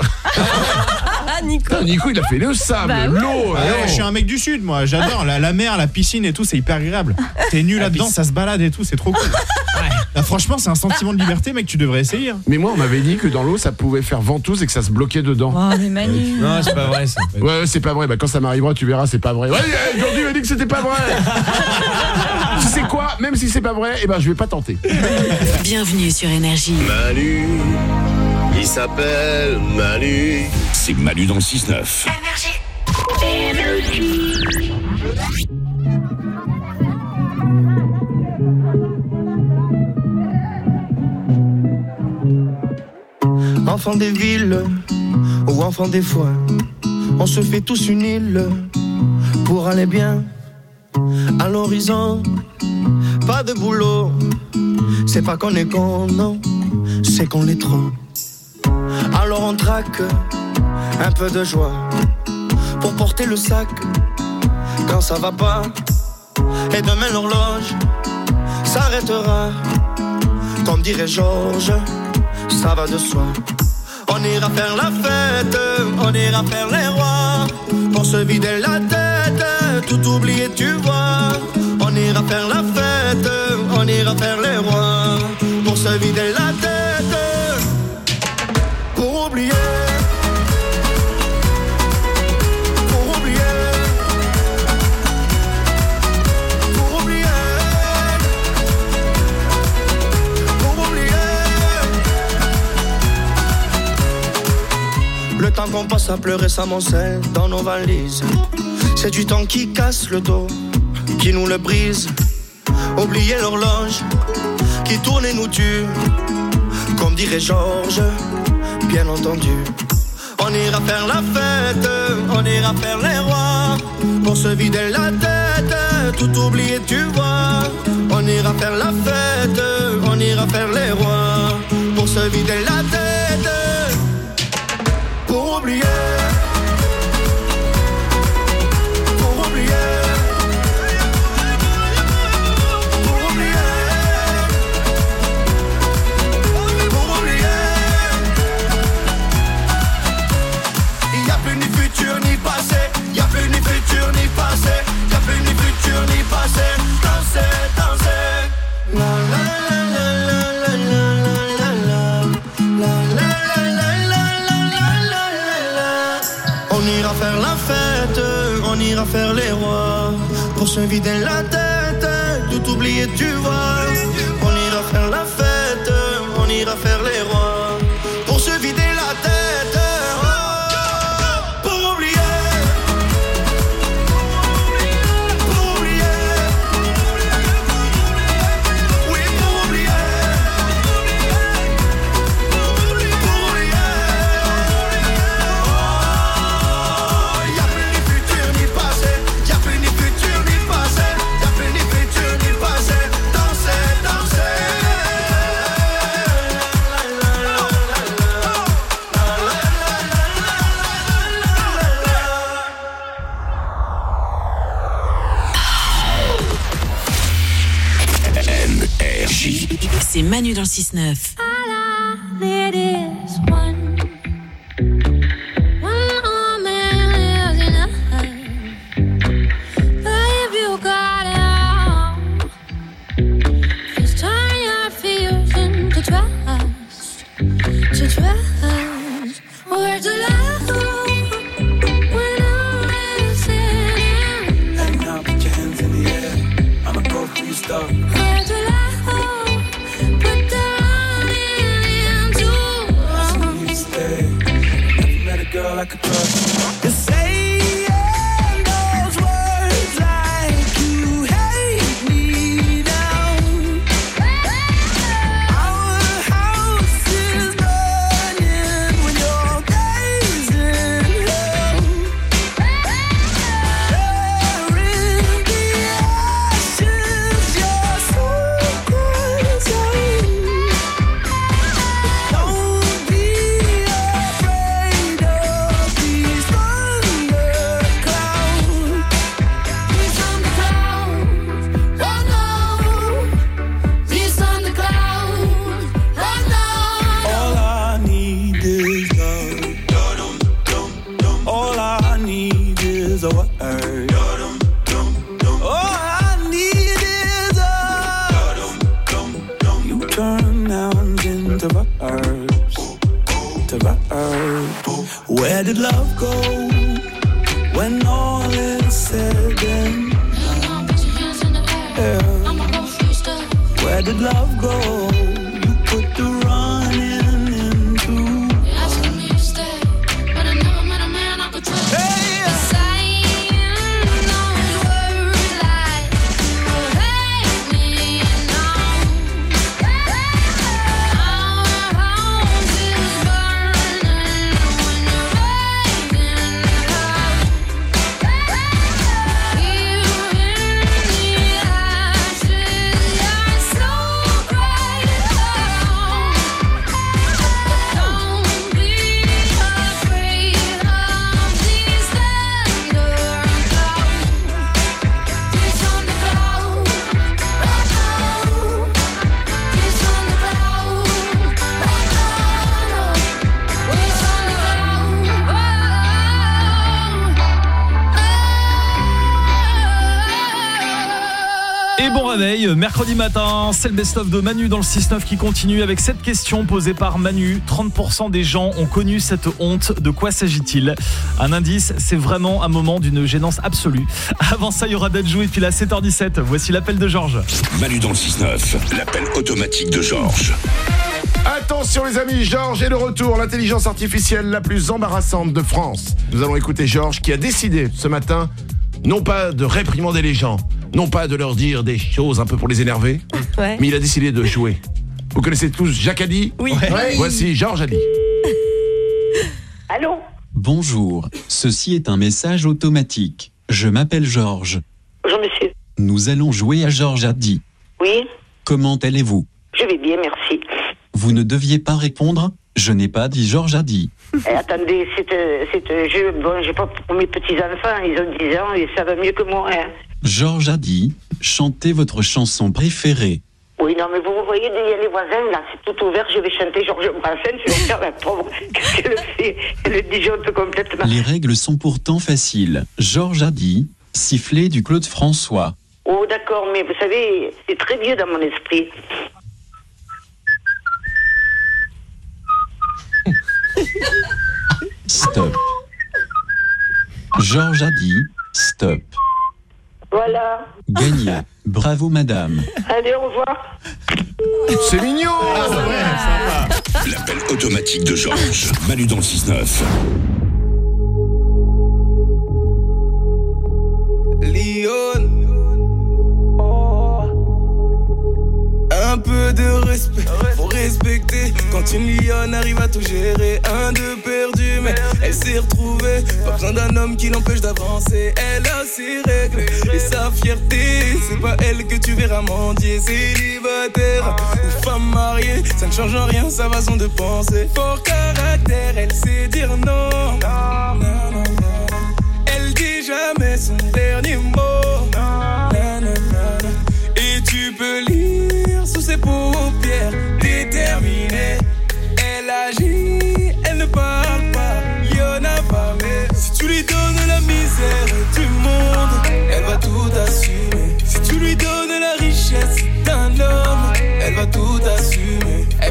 Ah, Nico. Putain, Nico, il a fait le sable, Bah oui. l'eau. Ah ouais, je suis un mec du sud, moi. J'adore la, la mer, la piscine et tout, c'est hyper agréable. T'es nu là-dedans, ça se balade et tout, c'est trop cool. Là, franchement, c'est un sentiment de liberté, mec. Tu devrais essayer. Hein. Mais moi, on m'avait dit que dans l'eau, ça pouvait faire ventouse et que ça se bloquait dedans. Oh, mais Manu. Non, c'est pas vrai ça. Ouais, ouais, c'est pas vrai. Bah, quand ça m'arrivera, tu verras, c'est pas vrai. Ouais, aujourd'hui, il m'a dit que c'était pas vrai. Tu sais quoi? Même si c'est pas vrai, eh ben, je vais pas tenter. Bienvenue sur Énergie. Manu, il s'appelle Manu. C'est Manu dans le six neuf. Enfant des villes ou enfant des foins, on se fait tous une île pour aller bien à l'horizon. Pas de boulot, c'est pas qu'on est con, non, c'est qu'on l'est trop. Alors on traque un peu de joie pour porter le sac quand ça va pas. Et demain l'horloge s'arrêtera, comme dirait Georges, ça va de soi. On ira faire la fête, on ira faire les rois, pour se vider la tête, tout oublier tu vois. On ira faire la fête, on ira faire les rois, pour se vider la tête, pour oublier. Pour oublier. Pour oublier. Pour oublier. Le temps qu'on passe à pleurer s'amoncelle dans nos valises. C'est du temps qui casse le dos, qui nous le brise. Oublier l'horloge qui tourne et nous tue, comme dirait Georges, bien entendu. On ira faire la fête, on ira faire les rois, pour se vider la tête, tout oublier tu vois. On ira faire la fête, on ira faire les rois, pour se vider la tête, pour oublier. Pour oublier. Pour oublier. Pour oublier. Il n'y a plus ni futur ni passé, il n'y a plus ni futur ni passé, il n'y a plus ni futur ni passé. Danser, danser. La la la la la la la la la la la. On ira faire la fête, on ira faire les rois, pour se vider la tête, tout oublier tu vois. On ira faire la fête, on ira faire les rois, pour se vider la tête, oh, pour oublier. Pour oublier. Oui, pour oublier. Pour oublier. Oh, y a plus ni futur ni passé, y a c'est Manu dans le six neuf. It is one. One more man is enough. But if you got it all, just turn your fears into trust. To trust. Where's the love when all is said and done? Now put your hands in the air. I'ma go through your stuff. Where's the love? Put the girl I could trust. You're saying those words like you hate me now. Our house is burning when you're gazing hell. There in the ashes, you're so crazy. Don't be afraid of these thunderclouds. These thunderclouds, oh no. These thunderclouds, oh no. All I need is love. All I need is a word. All I need is a. You turn nouns into verbs, to verbs. Where did love go when all is said and done? Yeah. Where did love go? You put the running into. Asking me to stay, but I know I'm not a man I could trust. Hey, yeah. Saying those words like you hate me now. Our house is burning when you're raising hell. Here in the ashes, you're so bright. Don't be afraid of these thunderclouds. These thunderclouds, these thunderclouds, Et bon réveil, mercredi matin, c'est le best-of de Manu dans le six neuf qui continue avec cette question posée par Manu. trente pour cent des gens ont connu cette honte. De quoi s'agit-il? Un indice, c'est vraiment un moment d'une gênance absolue. Avant ça, il y aura Dadjou et puis là, sept heures dix-sept. Voici l'appel de Georges. Manu dans le six neuf, l'appel automatique de Georges. Attention les amis, Georges est de retour, l'intelligence artificielle la plus embarrassante de France. Nous allons écouter Georges qui a décidé ce matin, non pas de réprimander les gens, non pas de leur dire des choses un peu pour les énerver, Ouais. mais il a décidé de jouer. Vous connaissez tous Jacques Addy? Oui. Ouais. Voici Georges Addy. Allô? Bonjour, ceci est un message automatique. Je m'appelle Georges. Bonjour monsieur. Nous allons jouer à Georges Addy. Oui, Comment allez-vous? je vais bien, merci. Vous ne deviez pas répondre? Je n'ai pas dit Georges Addy. Eh, attendez, c'est euh, c'est, euh, jeu, bon, j'ai pas pour mes petits-enfants, ils ont dix ans et ça va mieux que moi, hein. Georges Addy, chantez votre chanson préférée. Oui, non, mais vous me voyez, il y a les voisins, là, c'est tout ouvert, je vais chanter Georges Brassens, je vais faire la pauvre. Qu'est-ce qu'elle fait? Elle disjoncte complètement. Les règles sont pourtant faciles. Georges Addy, sifflet du Claude François. Oh, d'accord, mais vous savez, c'est très vieux dans mon esprit. Stop. Georges Addy, stop. Voilà. Gagné. Bravo madame. Allez, au revoir. C'est mignon. L'appel automatique de Georges. Manu dans le six neuf. Lyon. Un peu de respect, faut respecter. Quand une lionne arrive à tout gérer, un de perdu, mais elle s'est retrouvée. Pas besoin d'un homme qui l'empêche d'avancer. Elle a ses règles et sa fierté. C'est pas elle que tu verras mendier. Célibataire ou femme mariée, ça ne change en rien sa façon de penser. Fort caractère, elle sait dire non. Non, non, non, non. Elle dit jamais son dernier mot. Non, non, non, non. Et tu peux lire sous ses paupières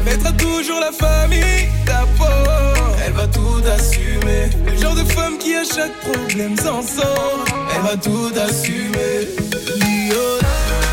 mettra toujours la famille d'abord. Elle va tout assumer. Le genre de femme qui à chaque problème s'en sort. Elle va tout assumer. Liola.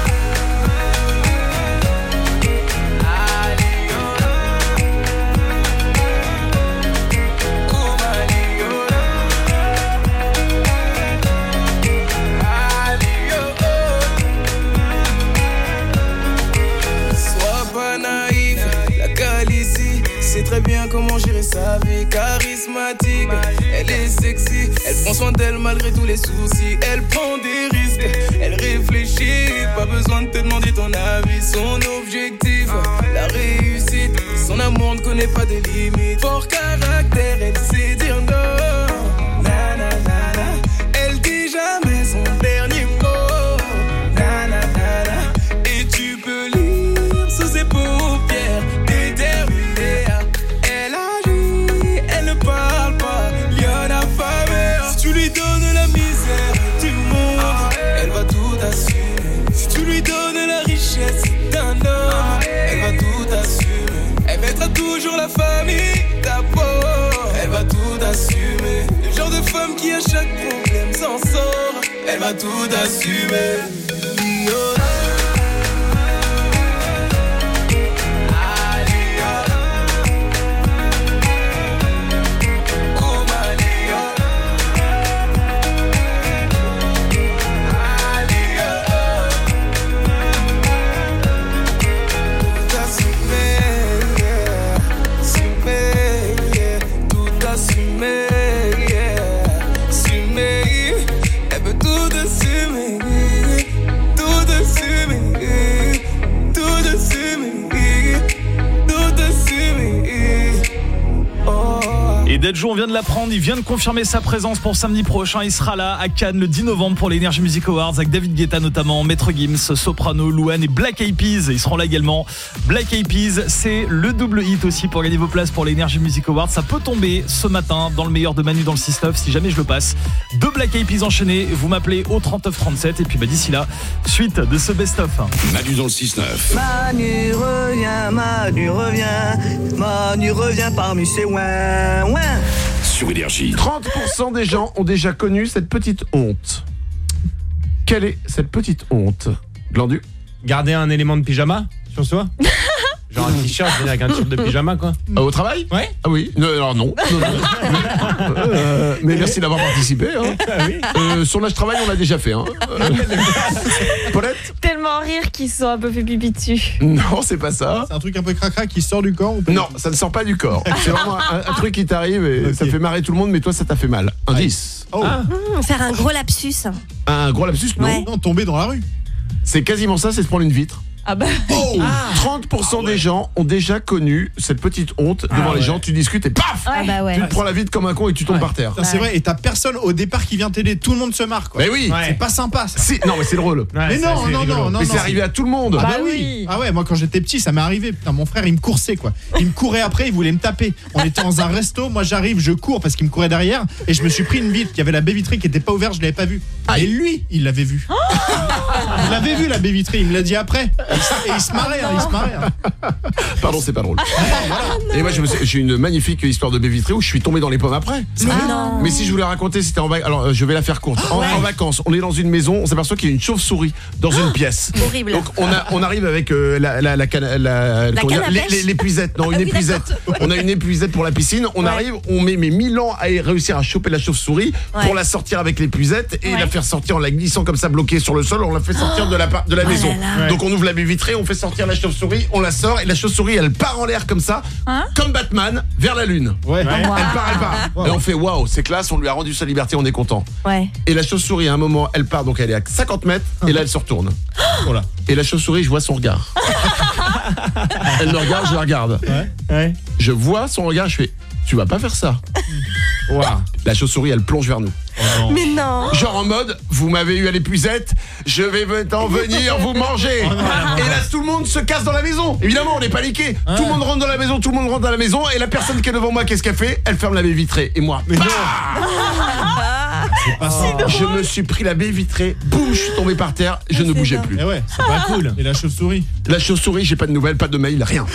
C'est très bien comment gérer sa vie. Charismatique, elle est sexy. Elle prend soin d'elle malgré tous les soucis. Elle prend des risques, elle réfléchit. Pas besoin de te demander ton avis. Son objectif, la réussite. Son amour ne connaît pas de limites. Fort caractère, elle sait dire non. Na, na, na, na. Elle dit jamais son dernier mot. Na, na, na, na. Et tu peux lire sous ses paupières déterminées. Parle pas, y'en a pas mère. Si tu lui donnes la misère du monde, elle va tout assumer. Si tu lui donnes la richesse d'un homme, elle va tout assumer. Elle mettra toujours la famille d'abord. Elle va tout assumer. Le genre de femme qui à chaque problème s'en sort. Elle va tout assumer. Liola. Et Dadju, on vient de l'apprendre, il vient de confirmer sa présence pour samedi prochain. Il sera là à Cannes le dix novembre pour les Energy Music Awards avec David Guetta notamment, Maître Gims, Soprano, Louane et Black Eyed Peas. Ils seront là également. Black Eyed Peas, c'est le double hit aussi pour gagner vos places pour les Energy Music Awards. Ça peut tomber ce matin dans le meilleur de Manu dans le six neuf si jamais je le passe. Deux Black Eyed Peas enchaînés, vous m'appelez au trente-neuf trente-sept et puis bah, d'ici là, suite de ce best-of. Manu dans le six neuf. Manu revient, Manu revient, Manu revient parmi ses ouin, ouin. Sur Énergie. trente pour cent des gens ont déjà connu cette petite honte. Quelle est cette petite honte, Glandu? Garder un élément de pyjama sur soi. Genre un t-shirt avec un t-shirt de pyjama quoi. Ah, au travail? Ouais. Ah oui. Non, alors non. non, non. euh, mais merci d'avoir participé. Hein. Ah oui. Euh, sur l'âge travail, on l'a déjà fait. Hein. Euh, Paulette? Tellement rire qu'ils se sont un peu fait pipi dessus. Non, c'est pas ça. C'est un truc un peu cracra qui sort du corps ou pas? Non, ça ne sort pas du corps. C'est vraiment un, un truc qui t'arrive et okay. Ça fait marrer tout le monde, mais toi ça t'a fait mal. Un dix. Oh. Ah. Mmh, faire un gros lapsus. Un gros lapsus? Non. Ouais. Non, tomber dans la rue. C'est quasiment ça, c'est se prendre une vitre. Ah bah. Oh ah. trente pour cent ah ouais. des gens ont déjà connu cette petite honte devant ah les ouais. gens. Tu discutes et paf ah bah ouais. Tu te prends la vitre comme un con et tu tombes ouais. par terre. Putain, c'est vrai, et t'as personne au départ qui vient t'aider. Tout le monde se marre quoi. Mais oui ouais. C'est pas sympa ça. Si, non mais c'est drôle. Ouais, mais non, non, non, non, non. Mais c'est arrivé à tout le monde. Ah bah oui. Ah ouais, moi quand j'étais petit ça m'est arrivé. Putain, mon frère il me coursait quoi. Il me courait après, il voulait me taper. On était dans un resto, moi j'arrive, je cours parce qu'il me courait derrière. Et je me suis pris une vitre, il y avait la baie vitrée qui était pas ouverte, je l'avais pas vue. Ah, et lui, il l'avait vue. Il l'avait vue la baie vitrée, il me l'a dit après. Et il se marrait. Hein, il se marrait, hein. Pardon, c'est pas drôle. Et moi, j'ai une magnifique histoire de baie vitrée où je suis tombé dans les pommes après. Mais, non. Mais si je voulais raconter, c'était en vacances. Alors, je vais la faire courte. En, ouais. en vacances, on est dans une maison, on s'aperçoit qu'il y a une chauve-souris dans une pièce. Horrible. Donc, on, a, on arrive avec euh, la, la, la, la, la, la dire, les, les, l'épuisette. Non, une ah oui, épuisette. Ouais. On a une épuisette pour la piscine. On ouais. arrive, on met mais mille ans à réussir à choper la chauve-souris ouais. pour la sortir avec l'épuisette et ouais. la faire sortir en la glissant comme ça bloquée sur le sol. On la fait sortir de la, de la oh maison. Là là. Donc, on ouvre la baie vitrée, on fait sortir la chauve-souris, on la sort et la chauve-souris elle part en l'air comme ça, hein comme Batman vers la lune. Ouais. Elle wow. part, elle part. Wow. Et on fait waouh, c'est classe, on lui a rendu sa liberté, on est content. Ouais. Et la chauve-souris à un moment, elle part donc elle est à cinquante mètres et là elle se retourne. Voilà. Et la chauve-souris, je vois son regard. Elle me regarde, je la regarde. Ouais. Ouais. Je vois son regard, je fais tu vas pas faire ça. Wow. La chauve-souris elle plonge vers nous. Oh non. Mais non. Genre en mode vous m'avez eu à l'épuisette, je vais en venir vous manger. Oh non, et là tout le monde se casse dans la maison. Évidemment on est paniqué. Hein? Tout le monde rentre dans la maison, tout le monde rentre dans la maison et la personne qui est devant moi qu'est-ce qu'elle fait? Elle ferme la baie vitrée et moi. Mais non. C'est pas ça. Je me suis pris la baie vitrée, boum, je suis tombé par terre, je Ah, ne c'est bougeais bien. plus. Eh ouais, c'est pas cool. Et la chauve-souris? La chauve-souris, j'ai pas de nouvelles, pas de mail, rien.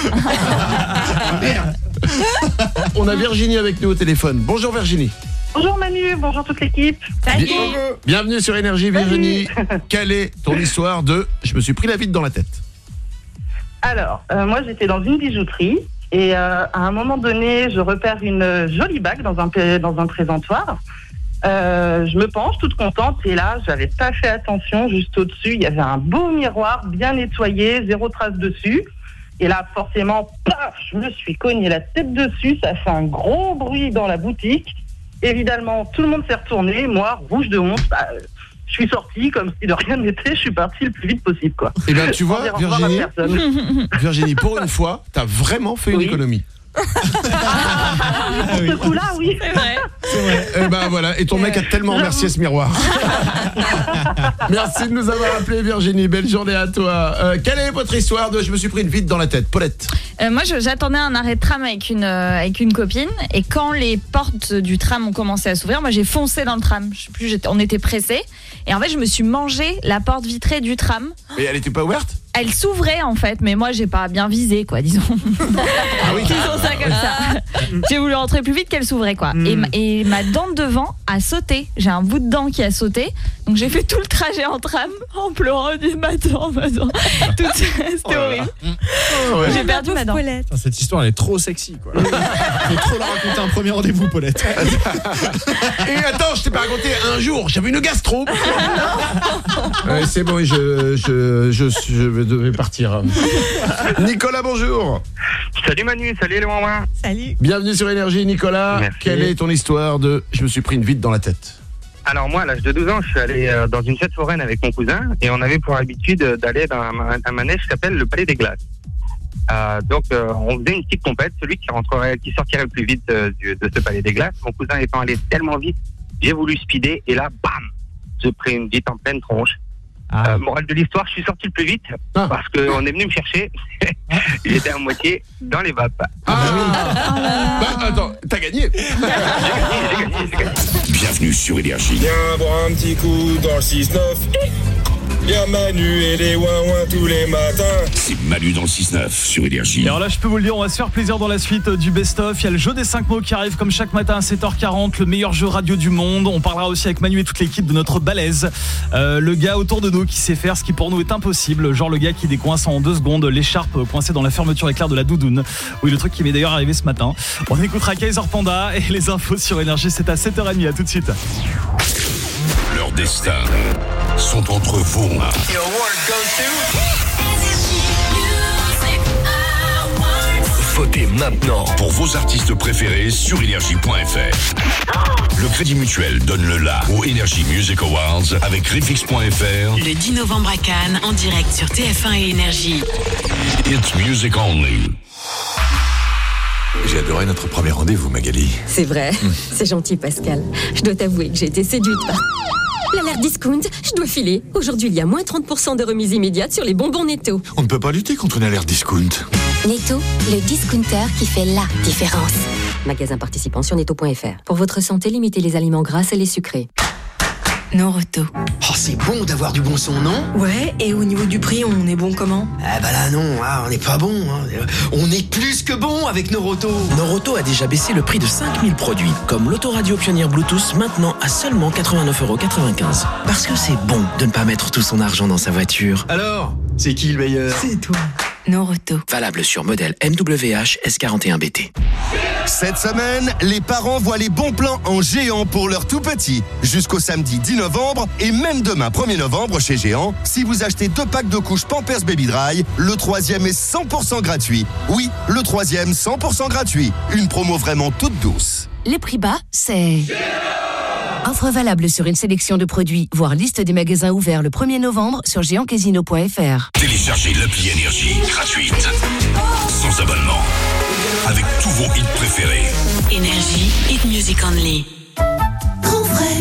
On a Virginie avec nous au téléphone. Bonjour Virginie. Bonjour Manu, bonjour toute l'équipe. Salut. Bienvenue sur Énergie Virginie. Quelle est ton histoire de je me suis pris la vitre dans la tête? Alors, euh, moi j'étais dans une bijouterie et euh, à un moment donné, je repère une jolie bague dans un, p- dans un présentoir. Euh, je me penche toute contente et là, j'avais pas fait attention, juste au-dessus, il y avait un beau miroir bien nettoyé, zéro trace dessus. Et là, forcément, paf, je me suis cogné la tête dessus, ça fait un gros bruit dans la boutique. Évidemment, tout le monde s'est retourné, moi, rouge de honte, bah, je suis sortie comme si de rien n'était, je suis partie le plus vite possible, quoi. Eh bien, tu vois, Sans dire au revoir à Virginie, personne. Virginie, pour une fois, t'as vraiment fait une Oui. économie. Pour ce coup-là, oui. C'est vrai. C'est vrai. Eh ben voilà, et ton mec a tellement remercié ce miroir. Merci de nous avoir appelé Virginie, belle journée à toi. Euh, quelle est votre histoire de je me suis pris une vitre dans la tête, Paulette? Euh, moi, je- j'attendais un arrêt de tram avec une, euh, avec une copine. Et quand les portes du tram ont commencé à s'ouvrir, moi, j'ai foncé dans le tram. Je sais plus, j'étais- on était pressés. Et en fait, je me suis mangé la porte vitrée du tram. Et elle était pas ouverte? Elle s'ouvrait, en fait. Mais moi, j'ai pas bien visé, quoi, disons. Ah oui. Disons ça comme ça. J'ai voulu rentrer plus vite qu'elle s'ouvrait, quoi. Et, ma, et ma dent de devant a sauté. J'ai un bout de dent qui a sauté. Donc, j'ai fait tout le trajet en tram en pleurant. Je dis, ma dent, ma dent. Tout ça, c'était Oh là là. horrible. Ah ouais. J'ai perdu ma dent. Putain, cette histoire, elle est trop sexy, quoi. Faut trop la raconter un premier rendez-vous, Paulette. Et attends, je t'ai pas raconté, un jour, j'avais une gastro. Ouais, c'est bon, je, je, je, je devais partir. Nicolas, bonjour. Salut Manu, salut les mamans. Salut. Bienvenue sur Énergie, Nicolas. Merci. Quelle est ton histoire de je me suis pris une vitre dans la tête? Alors moi, à l'âge de douze ans, je suis allé euh, dans une fête foraine avec mon cousin et on avait pour habitude euh, d'aller dans un, un manège qui s'appelle le Palais des Glaces. Euh, donc euh, on faisait une petite compète, celui qui rentrerait, qui sortirait le plus vite euh, du- de ce Palais des Glaces. Mon cousin étant allé tellement vite, j'ai voulu speeder et là, bam, j'ai pris une vitre en pleine tronche. Ah. Euh, morale de l'histoire, je suis sorti le plus vite Ah. parce qu'on est venu me chercher. J'étais à moitié dans les vapes. Ah, bah, attends, t'as gagné. J'ai gagné, j'ai gagné, j'ai gagné. Bienvenue sur Énergie. Viens boire un petit coup dans le six neuf. Y'a Manu et les ouin-ouin tous les matins. C'est Manu dans le six neuf sur Énergie. Et alors là, je peux vous le dire, on va se faire plaisir dans la suite du best-of. Il y a le jeu des cinq mots qui arrive comme chaque matin à sept heures quarante, le meilleur jeu radio du monde. On parlera aussi avec Manu et toute l'équipe de notre balèze. Euh, le gars autour de nous qui sait faire ce qui pour nous est impossible. Genre le gars qui décoince en deux secondes l'écharpe coincée dans la fermeture éclair de la doudoune. Oui, le truc qui m'est d'ailleurs arrivé ce matin. On écoutera Kaiser Panda et les infos sur Énergie. C'est à sept heures trente. À tout de suite. Leurs destins sont entre vos mains. Votez maintenant pour vos artistes préférés sur énergie point f r. Le Crédit Mutuel donne le la aux Energy Music Awards avec Refix point f r. Le dix novembre à Cannes, en direct sur T F un et Énergie. It's music only. J'ai adoré notre premier rendez-vous, Magali. C'est vrai, c'est gentil Pascal. Je dois t'avouer que j'ai été séduite par... L'alerte discount, je dois filer. Aujourd'hui, il y a moins trente pour cent de remise immédiate sur les bonbons Netto. On ne peut pas lutter contre une alerte discount. Netto, le discounter qui fait la différence. Magasin participant sur netto point f r. Pour votre santé, limitez les aliments gras et les sucrés. Noroto. Oh, c'est bon d'avoir du bon son, non? Ouais, et au niveau du prix, on est bon comment? Ah bah là non, ah, on n'est pas bon. Hein. On est plus que bon avec Noroto. Noroto a déjà baissé le prix de cinq mille produits, comme l'autoradio Pionnier Bluetooth maintenant à seulement quatre-vingt-neuf euros quatre-vingt-quinze. Parce que c'est bon de ne pas mettre tout son argent dans sa voiture. Alors, c'est qui le meilleur? C'est toi. Noroto. Valable sur modèle M W H S quarante et un B T. Cette semaine, les parents voient les bons plans en géant pour leurs tout petits. Jusqu'au samedi dix novembre et même demain premier novembre chez Géant, si vous achetez deux packs de couches Pampers Baby Dry, le troisième est cent pour cent gratuit. Oui, le troisième cent pour cent gratuit. Une promo vraiment toute douce. Les prix bas, c'est... Offre valable sur une sélection de produits, voire liste des magasins ouverts le premier novembre sur géant casino point f r. Téléchargez l'appli Énergie gratuite, sans abonnement, avec tous vos hits préférés. Énergie, Hit Music Only. Grand frère,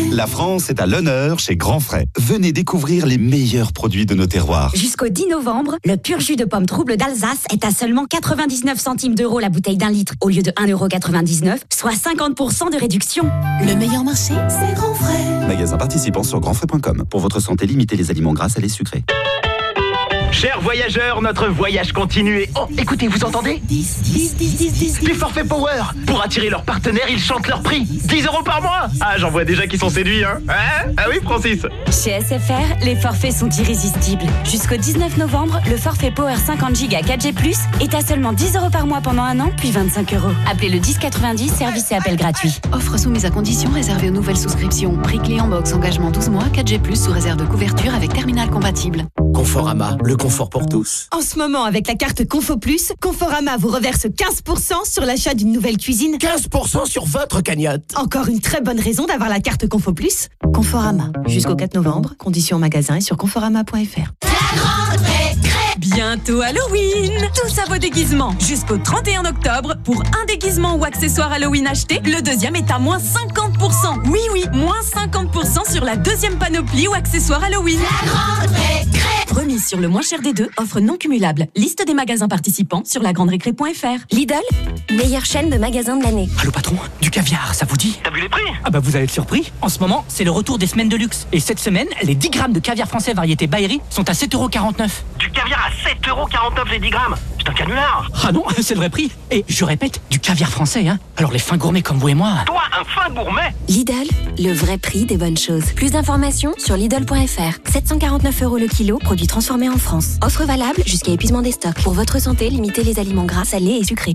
La France est à l'honneur chez Grand Frais. Venez découvrir les meilleurs produits de nos terroirs. Jusqu'au dix novembre, le pur jus de pomme trouble d'Alsace est à seulement quatre-vingt-dix-neuf centimes d'euros la bouteille d'un litre au lieu de un euro quatre-vingt-dix-neuf, soit cinquante pour cent de réduction. Le meilleur marché, c'est Grand Frais. Magasin participant sur grand frais point com. Pour votre santé, limitez les aliments gras et les sucrés. Chers voyageurs, notre voyage continue et... Oh, écoutez, vous entendez ? dix, dix, dix, dix, dix. Du forfait Power. Pour attirer leurs partenaires, ils chantent leur prix. dix euros par mois. Ah, j'en vois déjà qui sont séduits, hein. Hein ? Ah oui, Francis ? Chez S F R, les forfaits sont irrésistibles. Jusqu'au dix-neuf novembre, le forfait Power cinquante giga quatre G plus, est à seulement dix euros par mois pendant un an, puis vingt-cinq euros. Appelez le dix quatre-vingt-dix, service et appel gratuit. Offre soumise à condition réservée aux nouvelles souscriptions. Prix clé en box, engagement douze mois, quatre G plus, sous réserve de couverture avec terminal compatible. Conforama, le confort pour tous. En ce moment, avec la carte Confo Plus, Conforama vous reverse quinze pour cent sur l'achat d'une nouvelle cuisine. quinze pour cent sur votre cagnotte. Encore une très bonne raison d'avoir la carte Confo Plus. Conforama, jusqu'au quatre novembre, conditions en magasin et sur conforama point f r. Bientôt Halloween. Tous à vos déguisements. Jusqu'au trente et un octobre, pour un déguisement ou accessoire Halloween acheté, le deuxième est à moins cinquante pour cent. Oui, oui, moins cinquante pour cent sur la deuxième panoplie ou accessoire Halloween. Remise sur le moins cher des deux, offre non cumulable. Liste des magasins participants sur la grande récré point f r. Lidl, meilleure chaîne de magasins de l'année. Allô patron, du caviar, ça vous dit ? T'as vu les prix ? Ah bah vous allez être surpris. En ce moment, c'est le retour des semaines de luxe. Et cette semaine, les dix grammes de caviar français variété Baïri sont à sept euros quarante-neuf. Du caviar à sept euros quarante-neuf les dix grammes. C'est un canular. Ah non, c'est le vrai prix. Et je répète, du caviar français, hein. Alors les fins gourmets comme vous et moi... Toi, un fin gourmet ? Lidl, le vrai prix des bonnes choses. Plus d'informations sur Lidl point f r. sept cent quarante-neuf euros le kilo, produit transformé en France. Offre valable jusqu'à épuisement des stocks. Pour votre santé, limitez les aliments gras, salés et sucrés.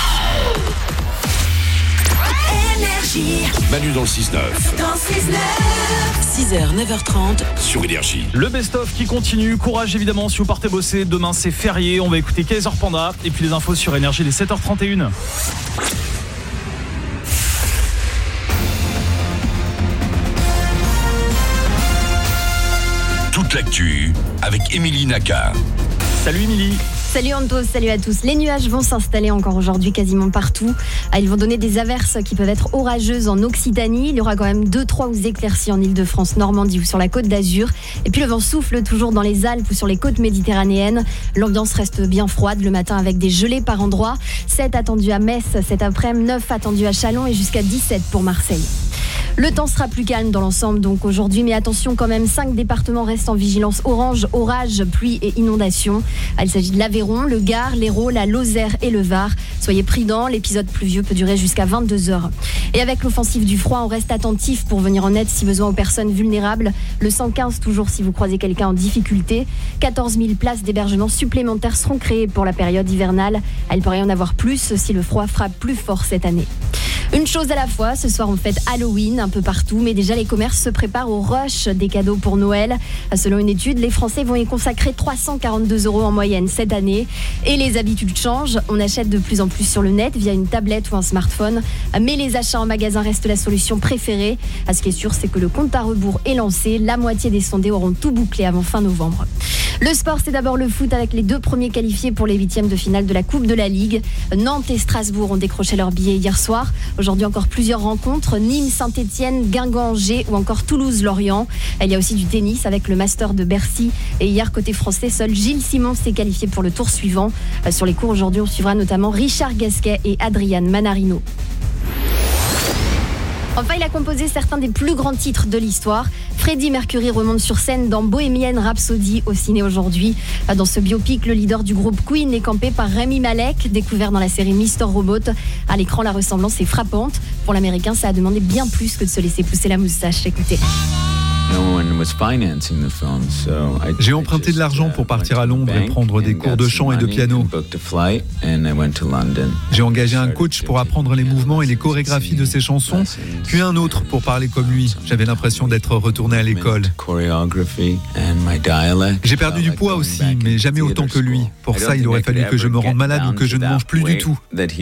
Manu dans le six neuf. six heures, neuf heures trente. Sur Énergie. Le best-of qui continue. Courage évidemment si vous partez bosser. Demain c'est férié. On va écouter Kaiser Panda. Et puis les infos sur Énergie, les sept heures trente et une. Toute l'actu avec Émilie Naka. Salut Émilie. Salut Anto, salut à tous. Les nuages vont s'installer encore aujourd'hui quasiment partout. Ils vont donner des averses qui peuvent être orageuses en Occitanie. Il y aura quand même deux trois éclaircies en Ile-de-France, Normandie ou sur la côte d'Azur. Et puis le vent souffle toujours dans les Alpes ou sur les côtes méditerranéennes. L'ambiance reste bien froide le matin avec des gelées par endroits. sept attendus à Metz cet après-midi, neuf attendus à Châlons et jusqu'à dix-sept pour Marseille. Le temps sera plus calme dans l'ensemble donc aujourd'hui, mais attention quand même, cinq départements restent en vigilance orange, orage, pluie et inondation. Il s'agit de l'Aveyron, le Gard, l'Hérault, la Lozère et le Var. Soyez prudents, l'épisode pluvieux peut durer jusqu'à vingt-deux heures. Et avec l'offensive du froid, on reste attentif pour venir en aide si besoin aux personnes vulnérables. Le cent quinze toujours si vous croisez quelqu'un en difficulté. quatorze mille places d'hébergement supplémentaires seront créées pour la période hivernale. Il pourrait y en avoir plus si le froid frappe plus fort cette année. Une chose à la fois, ce soir on fête Halloween un peu partout, mais déjà les commerces se préparent au rush des cadeaux pour Noël. Selon une étude, les Français vont y consacrer trois cent quarante-deux euros en moyenne cette année. Et les habitudes changent, on achète de plus en plus sur le net via une tablette ou un smartphone, mais les achats en magasin restent la solution préférée. Ce qui est sûr, c'est que le compte à rebours est lancé, la moitié des sondés auront tout bouclé avant fin novembre. Le sport, c'est d'abord le foot avec les deux premiers qualifiés pour les huitièmes de finale de la Coupe de la Ligue. Nantes et Strasbourg ont décroché leur billet hier soir. Aujourd'hui encore plusieurs rencontres, Nîmes, Saint-Etienne, Guingamp, Angers ou encore Toulouse-Lorient. Il y a aussi du tennis avec le Master de Bercy. Et hier, côté français, seul Gilles Simon s'est qualifié pour le tour suivant. Sur les cours aujourd'hui, on suivra notamment Richard Gasquet et Adrian Manarino. Enfin, il a composé certains des plus grands titres de l'histoire. Freddie Mercury remonte sur scène dans Bohemian Rhapsody au ciné aujourd'hui. Dans ce biopic, le leader du groupe Queen est campé par Rami Malek, découvert dans la série mister Robot. À l'écran, la ressemblance est frappante. Pour l'Américain, ça a demandé bien plus que de se laisser pousser la moustache. Écoutez. J'ai emprunté de l'argent pour partir à Londres et prendre des cours de chant et de piano. J'ai engagé un coach pour apprendre les mouvements et les chorégraphies de ses chansons, puis un autre pour parler comme lui. J'avais l'impression d'être retourné à l'école. J'ai perdu du poids aussi, mais jamais autant que lui. Pour ça, il aurait fallu que je me rende malade ou que je ne mange plus du tout.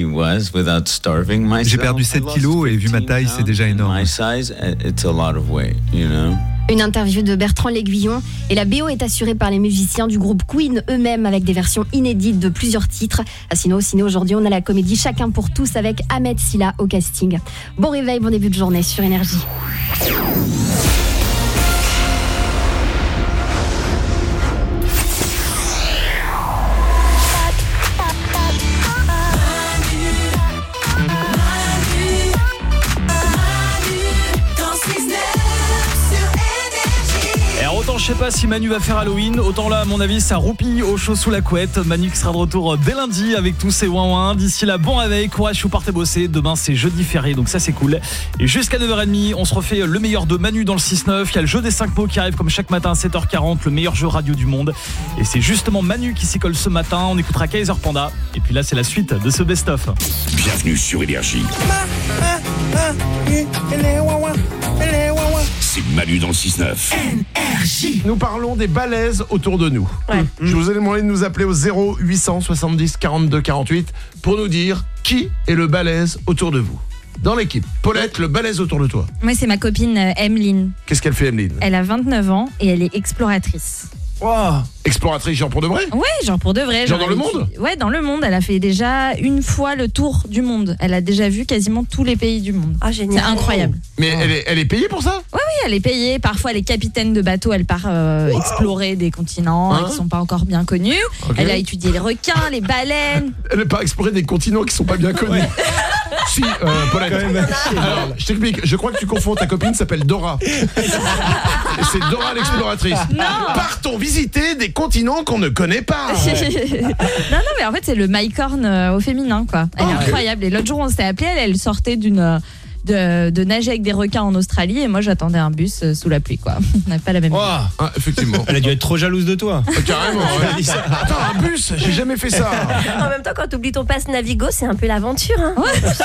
J'ai perdu sept kilos et vu ma taille, c'est déjà énorme. Une interview de Bertrand L'Aiguillon et la B O est assurée par les musiciens du groupe Queen eux-mêmes avec des versions inédites de plusieurs titres. Sinon, au ciné aujourd'hui, on a la comédie Chacun pour tous avec Ahmed Silla au casting. Bon réveil, bon début de journée sur Énergie. je sais pas si Manu va faire Halloween. Autant là, à mon avis, ça roupille au chaud sous la couette. Manu qui sera de retour dès lundi avec tous ses ouin ouin. D'ici là, bon réveil, courage, vous partez bosser. Demain, c'est jeudi férié, donc ça, c'est cool. Et jusqu'à neuf heures trente, on se refait le meilleur de Manu dans le six neuf. Il y a le jeu des cinq mots qui arrive comme chaque matin à sept heures quarante, le meilleur jeu radio du monde. Et c'est justement Manu qui s'y colle ce matin. On écoutera Kaiser Panda. Et puis là, c'est la suite de ce best-of. Bienvenue sur Énergie. C'est Manu dans le six neuf. Nous parlons des balaises autour de nous. Ouais. Je vous ai demandé de nous appeler au zéro huit cent soixante-dix quarante-deux quarante-huit pour nous dire qui est le balèze autour de vous. Dans l'équipe, Paulette, le balèze autour de toi. Moi, c'est ma copine euh, Emeline. Qu'est-ce qu'elle fait, Emeline? Elle a vingt-neuf ans et elle est exploratrice. Wow. Exploratrice, genre pour de vrai? Ouais, genre pour de vrai. Genre dans le monde? Ouais, dans le monde. Elle a fait déjà une fois le tour du monde. Elle a déjà vu quasiment tous les pays du monde. Ah, génial. C'est incroyable. Mais elle est, elle est payée pour ça? Ouais, oui, elle est payée. Parfois, elle est capitaine de bateau. Elle part euh, wow. explorer des continents hein qui sont pas encore bien connus. Okay. Elle a étudié les requins, les baleines. Elle part explorer des continents qui sont pas bien connus. Ouais. Si, euh, Paulette. Alors, je t'explique. Je crois que tu confonds. Ta copine s'appelle Dora. C'est Dora l'exploratrice. Non. Partons visiter des continents qu'on ne connaît pas. Ouais. non, non, mais en fait, c'est le mycorn euh, au féminin, quoi. Elle oh, est incroyable. Okay. Et l'autre jour, on s'était appelé. Elle, elle sortait d'une de, de nager avec des requins en Australie, et moi, j'attendais un bus euh, sous la pluie, quoi. On n'a pas la même. Oh. Ah, effectivement. Elle a dû être trop jalouse de toi. Ah, carrément. Ouais. Attends, un bus, j'ai jamais fait ça. En même temps, quand tu oublies ton passe Navigo, c'est un peu l'aventure. Hein.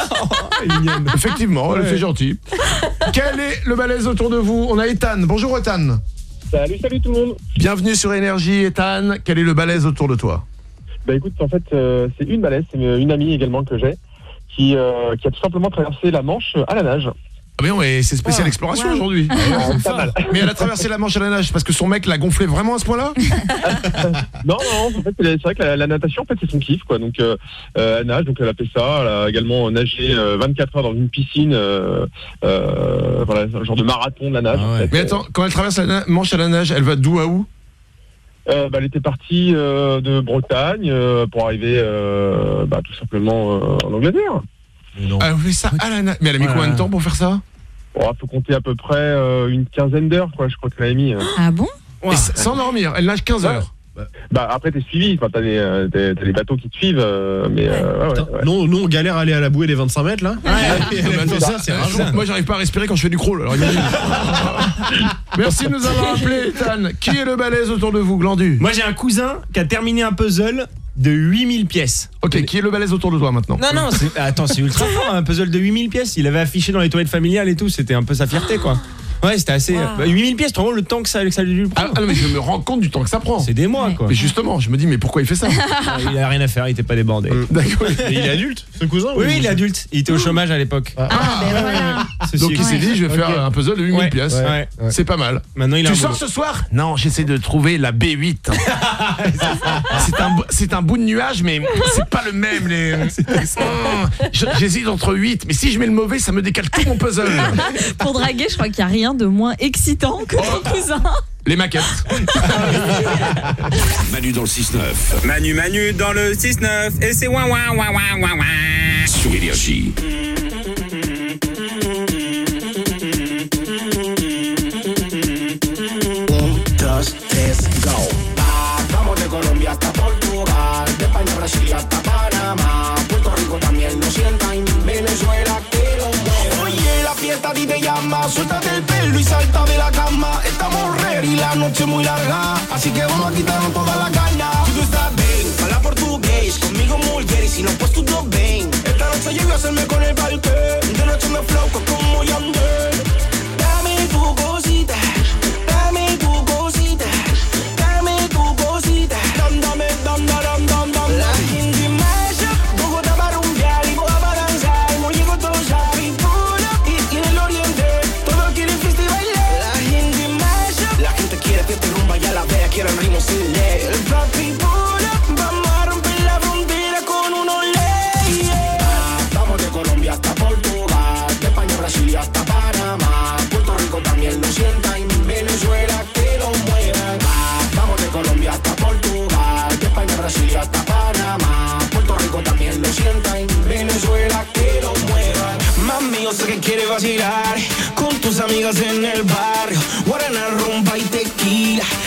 oh, effectivement, ouais. Elle fait gentil. Quel est le balèze autour de vous? On a Ethan. Bonjour, Ethan. Salut, salut tout le monde. Bienvenue sur Énergie, Ethan. Quel est le balèze autour de toi? Bah écoute, en fait, euh, c'est une balèze, c'est une amie également que j'ai, qui, euh, qui a tout simplement traversé la Manche à la nage. Ah mais non, mais c'est spécial wow. exploration wow. aujourd'hui. Ah, pas mal. Mais elle a traversé la Manche à la nage parce que son mec l'a gonflé vraiment à ce point-là? Non, non, en fait, c'est vrai que la, la natation, en fait, c'est son kiff, quoi. Donc, euh, elle nage, donc elle a fait ça. Elle a également nagé euh, vingt-quatre heures dans une piscine, euh, euh, voilà, un genre de marathon de la nage. Ah ouais. En fait. Mais attends, quand elle traverse la Manche à la nage, elle va d'où à où? Euh, bah, elle était partie euh, de Bretagne euh, pour arriver euh, bah, tout simplement euh, en Angleterre. Non. Elle fait ça à la nage. Mais elle a mis voilà. combien de temps pour faire ça? Il oh, faut compter à peu près euh, une quinzaine d'heures, quoi, je crois qu'elle a mis. Euh. Ah bon? Ouais. Sans dormir, elle nage quinze heures. Ouais. Bah après t'es suivi, enfin, t'as, des, euh, t'as, t'as des bateaux qui te suivent, euh, mais euh, ouais, ouais, ouais. Non, nous on galère à aller à la bouée des vingt-cinq mètres là. Ouais, ouais, ouais, ça, c'est rare. Moi j'arrive pas à respirer quand je fais du crawl. Alors, merci de nous avoir appelé, Ethan. Qui est le balèze autour de vous, Glandu? Moi j'ai un cousin qui a terminé un puzzle de huit mille pièces. Ok, qui est le balèze autour de toi maintenant? Non, non, c'est... attends, c'est ultra fort, un puzzle de huit mille pièces. Il avait affiché dans les toilettes familiales et tout, c'était un peu sa fierté, quoi. Ouais, c'était assez... Wow. Bah, huit mille pièces, tu vois le temps que ça, que ça lui prend. Ah non, mais je me rends compte du temps que ça prend. C'est des mois, quoi. Mais justement, je me dis, mais pourquoi il fait ça? Il a rien à faire, il était pas débordé. Mmh. D'accord. Et il est adulte, ce cousin? Oui, oui, il est adulte. Il était au chômage à l'époque. Ah, ah ben voilà. Ceci Donc il s'est dit, je vais faire okay. un puzzle de huit mille ouais, pièces. Ouais, ouais. C'est pas mal. Maintenant, il a tu sors ce soir? Non, j'essaie de trouver la B huit. c'est, un, c'est un bout de nuage, mais c'est pas le même. Les... J'hésite entre huit, mais si je mets le mauvais, ça me décale tout mon puzzle. Pour draguer, je crois qu'il n'y a rien de moins excitant que ton cousin. Les maquettes. Manu dans le six neuf. Manu Manu dans le six neuf. Et c'est ouin ouin ouin ouin ouin ouin. Sur Énergie. Dos, tres, go. Vamos de Colombia hasta Portugal, de España a Brasil hasta Panamá, Puerto Rico también lo sienta y Venezuela que lo mueve. Oye, la fiesta a ti te llama, suéltate el pelo y salta de la cama. Estamos ready, la noche muy larga, así que vamos a quitarnos toda la caña. Si tú estás bien, habla portugués, conmigo mujer y si no pues tú no ven. Esta noche yo voy a hacerme con el parque, de noche me flow como Yandel. Dame tu cosita. El papi pura, vamos a romper la frontera con unos leyes. Vamos de Colombia hasta Portugal, de España a Brasil hasta Panamá, Puerto Rico también lo sienta y Venezuela que lo muevan. Vamos de Colombia hasta Portugal, de España a Brasil hasta Panamá, Puerto Rico también lo sienta y Venezuela que lo muevan. Mami, yo sé que quieres vacilar con tus amigas en el barrio, guarana, rumba y tequila.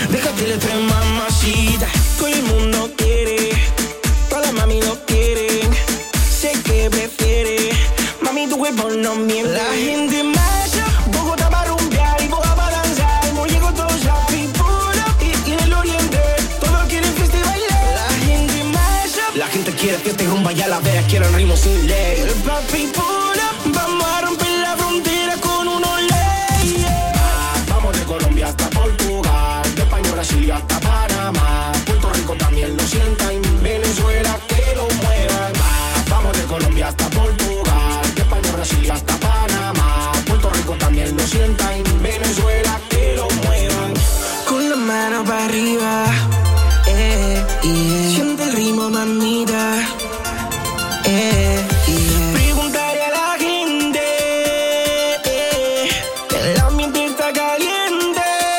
Dale tres mamacita, todo el mundo quiere, todas las mami lo quieren, sé que prefiere, mami tu cuerpo no miente. La gente marcha, Bogotá va a rumbear y Boga va a danzar, muy llegó todo ya, pipura, y, y en el oriente, todos quieren fiesta y bailar. La gente marcha, la gente quiere fiesta y rumba, ya la veas, quieren ritmo sin ley. El papi pura, vamos a romper la frontera con unos leyes. Ah, vamos de Colombia hasta Portugal, de España a Brasil y hasta Panamá, Puerto Rico también lo sienta, en Venezuela que lo muevan. Ah, vamos de Colombia hasta Portugal, de España a Brasil y hasta Panamá, Puerto Rico también lo sienta, en Venezuela que lo muevan. Con la mano para arriba, eh, yeah. Siente el ritmo, mamita, eh, yeah. Preguntaré a la gente, eh, que el ambiente está caliente,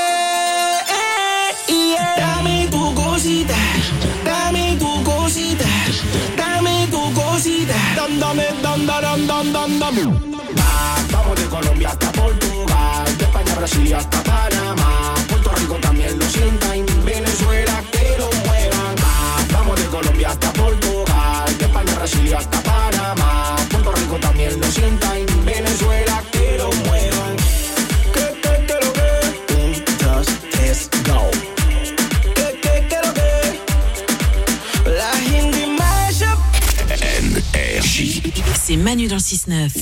eh, yeah. Dame tu cosita, dame tu cosita, dame tu cosita, dam, dame, dam, dam, dam, dam, dam. Ah, vamos de Colombia hasta Portugal, de España a Brasil y hasta Panamá, Puerto Rico también lo sienta, en Venezuela que lo muevan. Ah, vamos de Colombia hasta Portugal, de España a Brasil y hasta Panamá, Puerto Rico también lo sienta, en Venezuela que lo muevan. Que, que, que lo que, un, dos, tres, go. Que, que, que lo que, la gente marcha. N R J. C'est Manu dans le six neuf.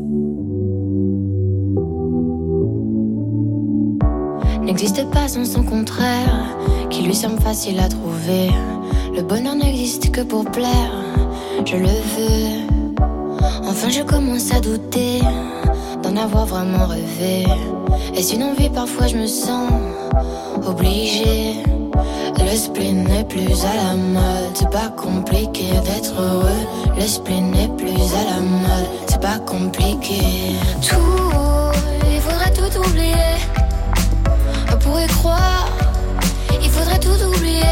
N'existe pas sans son contraire, qui lui semble facile à trouver. Le bonheur n'existe que pour plaire, je le veux. Enfin je commence à douter d'en avoir vraiment rêvé. Et si une envie parfois je me sens obligée. Le spleen n'est plus à la mode, c'est pas compliqué d'être heureux. Le spleen n'est plus à la mode, c'est pas compliqué. Tout, il faudrait tout oublier. On pourrait croire, il faudrait tout oublier.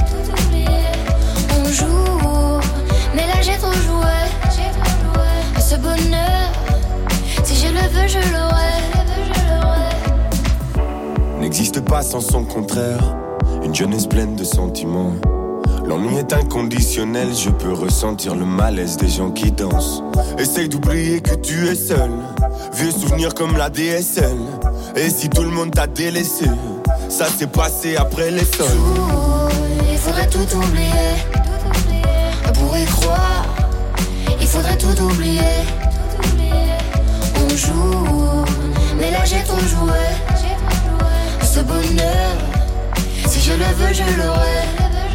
On joue, mais là j'ai trop joué. Ce bonheur, si je le veux, je l'aurai. N'existe pas sans son contraire, une jeunesse pleine de sentiments. L'ennui est inconditionnel, je peux ressentir le malaise des gens qui dansent. Essaye d'oublier que tu es seul, vieux souvenirs comme la D S L. Et si tout le monde t'a délaissé, ça s'est passé après les sols. Il faudrait tout oublier, on pourrait croire, il faudrait tout oublier. On joue, mais là j'ai trop joué. Ce bonheur, si je le veux, je l'aurai.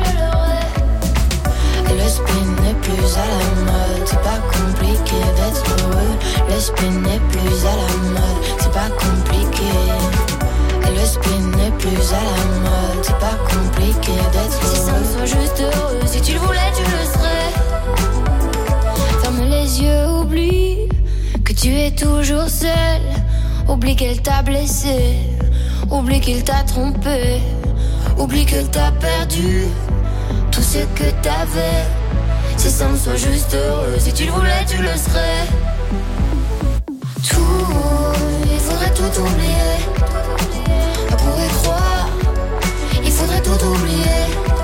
Le spleen n'est plus à la mode, c'est pas compliqué d'être heureux. Le spleen n'est plus à la mode, c'est pas compliqué. Le spleen n'est plus à la mode, c'est pas compliqué d'être heureux. Si ça me soit juste heureux, si tu le voulais, tu le serais. Ferme les yeux, oublie que tu es toujours seul. Oublie qu'elle t'a blessé, oublie qu'il t'a trompé, oublie qu'elle t'a perdu tout ce que t'avais. Si ça me soit juste heureux, si tu le voulais, tu le serais. Tout, il faudrait tout oublier. On pourrait croire, il faudrait tout oublier.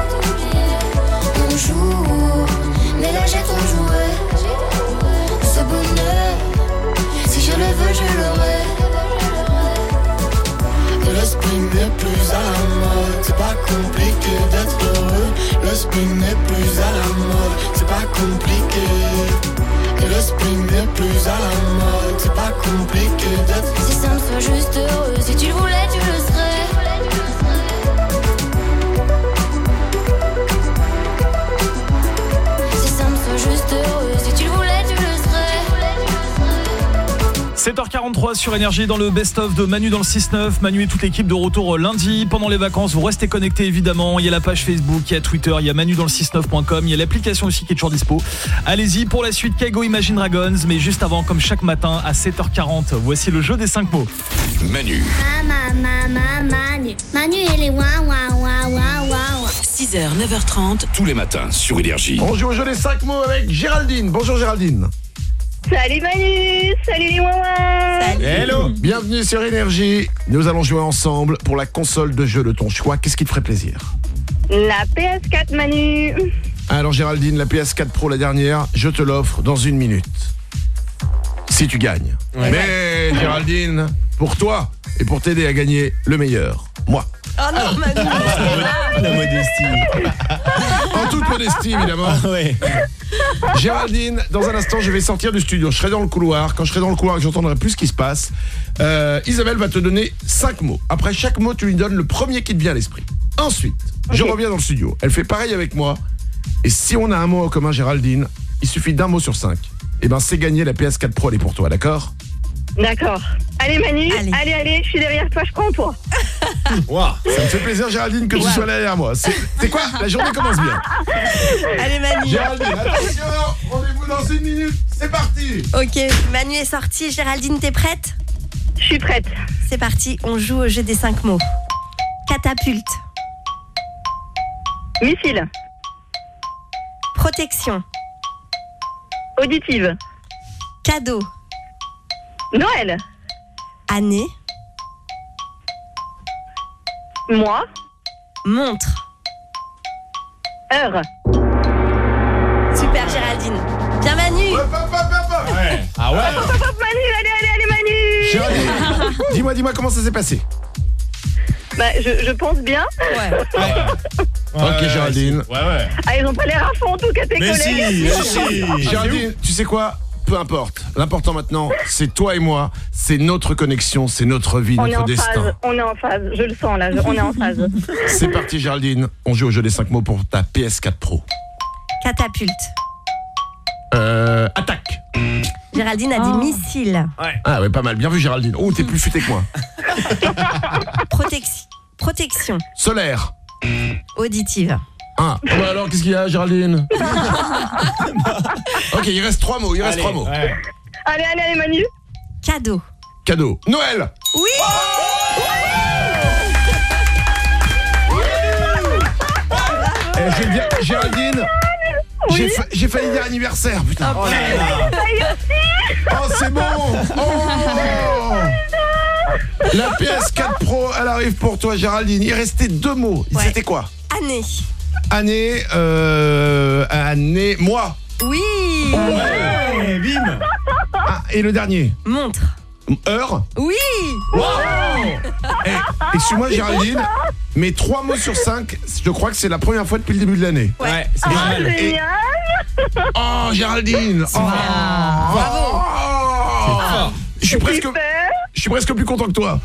On joue, mais là j'ai trop joué. Ce bonheur, si je le veux, je l'aurai. Le spleen n'est plus à la mode, c'est pas compliqué d'être heureux. Le spleen n'est plus à la mode, c'est pas compliqué. Le spleen n'est plus à la mode, c'est pas compliqué d'être. Si ça me soit juste heureux, si tu le voulais, tu le serais. Si ça me soit juste heureux, si tu le voulais, tu le serais. sept heures quarante-trois sur Énergie dans le best-of de Manu dans le six neuf. Manu et toute l'équipe de retour lundi pendant les vacances. Vous restez connectés évidemment. Il y a la page Facebook, il y a Twitter, il y a manu dans le six neuf point com. Il y a l'application aussi qui est toujours dispo. Allez-y pour la suite, Kaigo Imagine Dragons. Mais juste avant, comme chaque matin à sept heures quarante, voici le jeu des cinq mots. Manu. Mama, mama, Manu. Manu et les ouin, ouin, ouin, ouin, ouin. six heures, neuf heures trente. Tous les matins sur Énergie. On joue au jeu des cinq mots avec Géraldine. Bonjour Géraldine. Salut Manu, salut les ouin-ouin. Hello. Bienvenue sur Énergie. Nous allons jouer ensemble pour la console de jeu de ton choix. Qu'est-ce qui te ferait plaisir? La P S quatre Manu. Alors Géraldine, la P S quatre Pro, la dernière, je te l'offre dans une minute. Si tu gagnes. Ouais. Mais Géraldine, pour toi et pour t'aider à gagner le meilleur, moi. Oh non, Manu. La modestie. En toute modestie, évidemment. Ouais. Géraldine, dans un instant, je vais sortir du studio. Je serai dans le couloir. Quand je serai dans le couloir et que j'entendrai plus ce qui se passe, euh, Isabelle va te donner cinq mots. Après chaque mot, tu lui donnes le premier qui te vient à l'esprit. Ensuite, okay. je reviens dans le studio. Elle fait pareil avec moi. Et si on a un mot en commun, Géraldine, il suffit d'un mot sur cinq. Et ben, c'est gagné, la P S quatre Pro, elle est pour toi, d'accord? D'accord. Allez Manu, allez. allez, allez, je suis derrière toi, je prends toi. Wow, ça me fait plaisir Géraldine que wow. tu sois là derrière moi. C'est, c'est quoi? La journée commence bien. Allez Manu. Géraldine, attention, rendez-vous dans une minute, c'est parti. Ok, Manu est sorti. Géraldine, t'es prête? Je suis prête. C'est parti, on joue au jeu des cinq mots. Catapulte. Missile. Protection. Auditive. Cadeau. Noël. Année. Mois. Montre. Heure. Super Géraldine. Bien Manu. Hop, hop, hop, hop. Ouais. Ah ouais. Hop, hop, hop, hop, Manu, allez, allez, allez Manu. Géraldine, dis-moi, dis-moi comment ça s'est passé. Bah, je, je pense bien. Ouais. ouais. Ok, ouais, Géraldine. Ouais, ouais. Ah, ils ont pas l'air à fond, en tout cas, tes mais collègues. Si, mais si. Géraldine, tu sais quoi? Peu importe. L'important maintenant, c'est toi et moi. C'est notre connexion, c'est notre vie, on notre est en destin. Phase, on est en phase. Je le sens là. Je, on est en phase. C'est parti, Géraldine. On joue au jeu des cinq mots pour ta P S quatre Pro. Catapulte. Euh, attaque. Géraldine a dit oh. missile. Ouais. Ah ouais, pas mal. Bien vu, Géraldine. Oh, t'es plus futé que moi. Protection. Protection. Solaire. Auditive. Ah, bah alors qu'est-ce qu'il y a, Géraldine? Ok, il reste trois mots, il reste allez, trois mots. Ouais. Allez, allez, allez, Manu. Cadeau. Cadeau. Noël. Oui. Oh eh, je viens, Géraldine, oui. j'ai, fa- j'ai failli dire anniversaire, putain. Oh, là là. Oh, c'est bon. Oh. La P S quatre Pro, elle arrive pour toi, Géraldine. Il restait deux mots. Ouais. C'était quoi? Année. Année, euh, année, mois. Oui. Ouais, bim. Ah, et le dernier? Montre. Heure. Oui. Wow. Eh, excuse-moi Géraldine, mais trois mots sur cinq, je crois que c'est la première fois depuis le début de l'année. Ouais, ouais c'est oh, génial. Et... Oh, Géraldine. Oh. Bravo. Oh. Je suis presque... Je suis presque plus content que toi.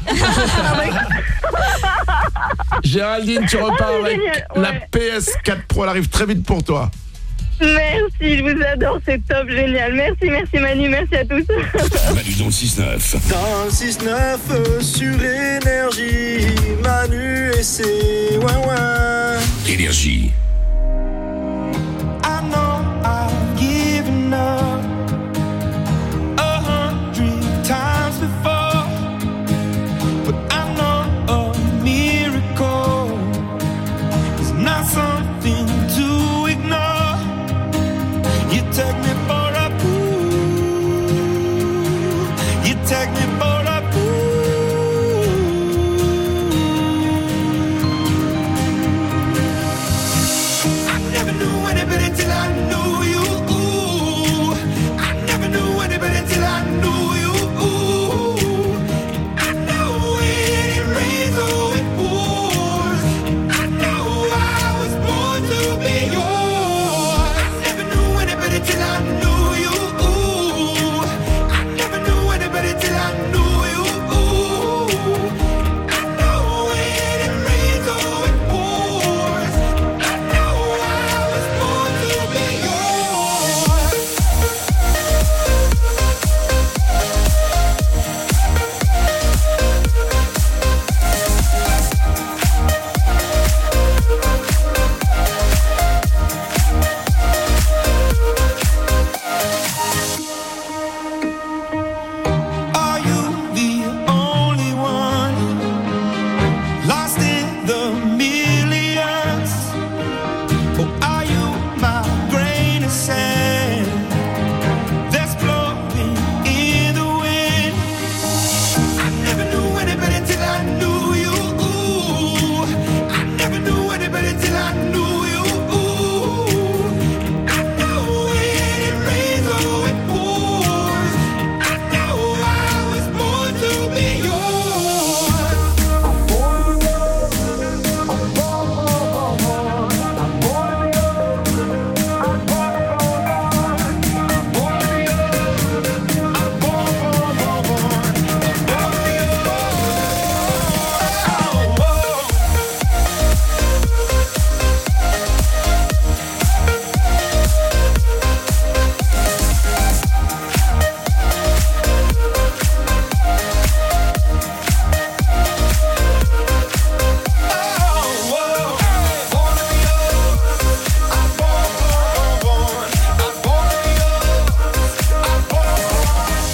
Géraldine, tu repars avec ouais. la P S quatre Pro, elle arrive très vite pour toi. Merci, je vous adore, c'est top, génial. Merci, merci Manu, merci à tous. Manu dans le six neuf. Dans le six neuf sur Énergie, Manu et c'est ouin ouin. Énergie. I know I've given up a hundred times before, but I know a miracle is not something to ignore. You take me for a fool. You take me for a fool. I never knew anybody till I knew you. I never knew anybody till I knew you. I know when it rains or it pours. I know I was born to be yours. I never knew anybody till I knew you. I never knew anybody till I knew you.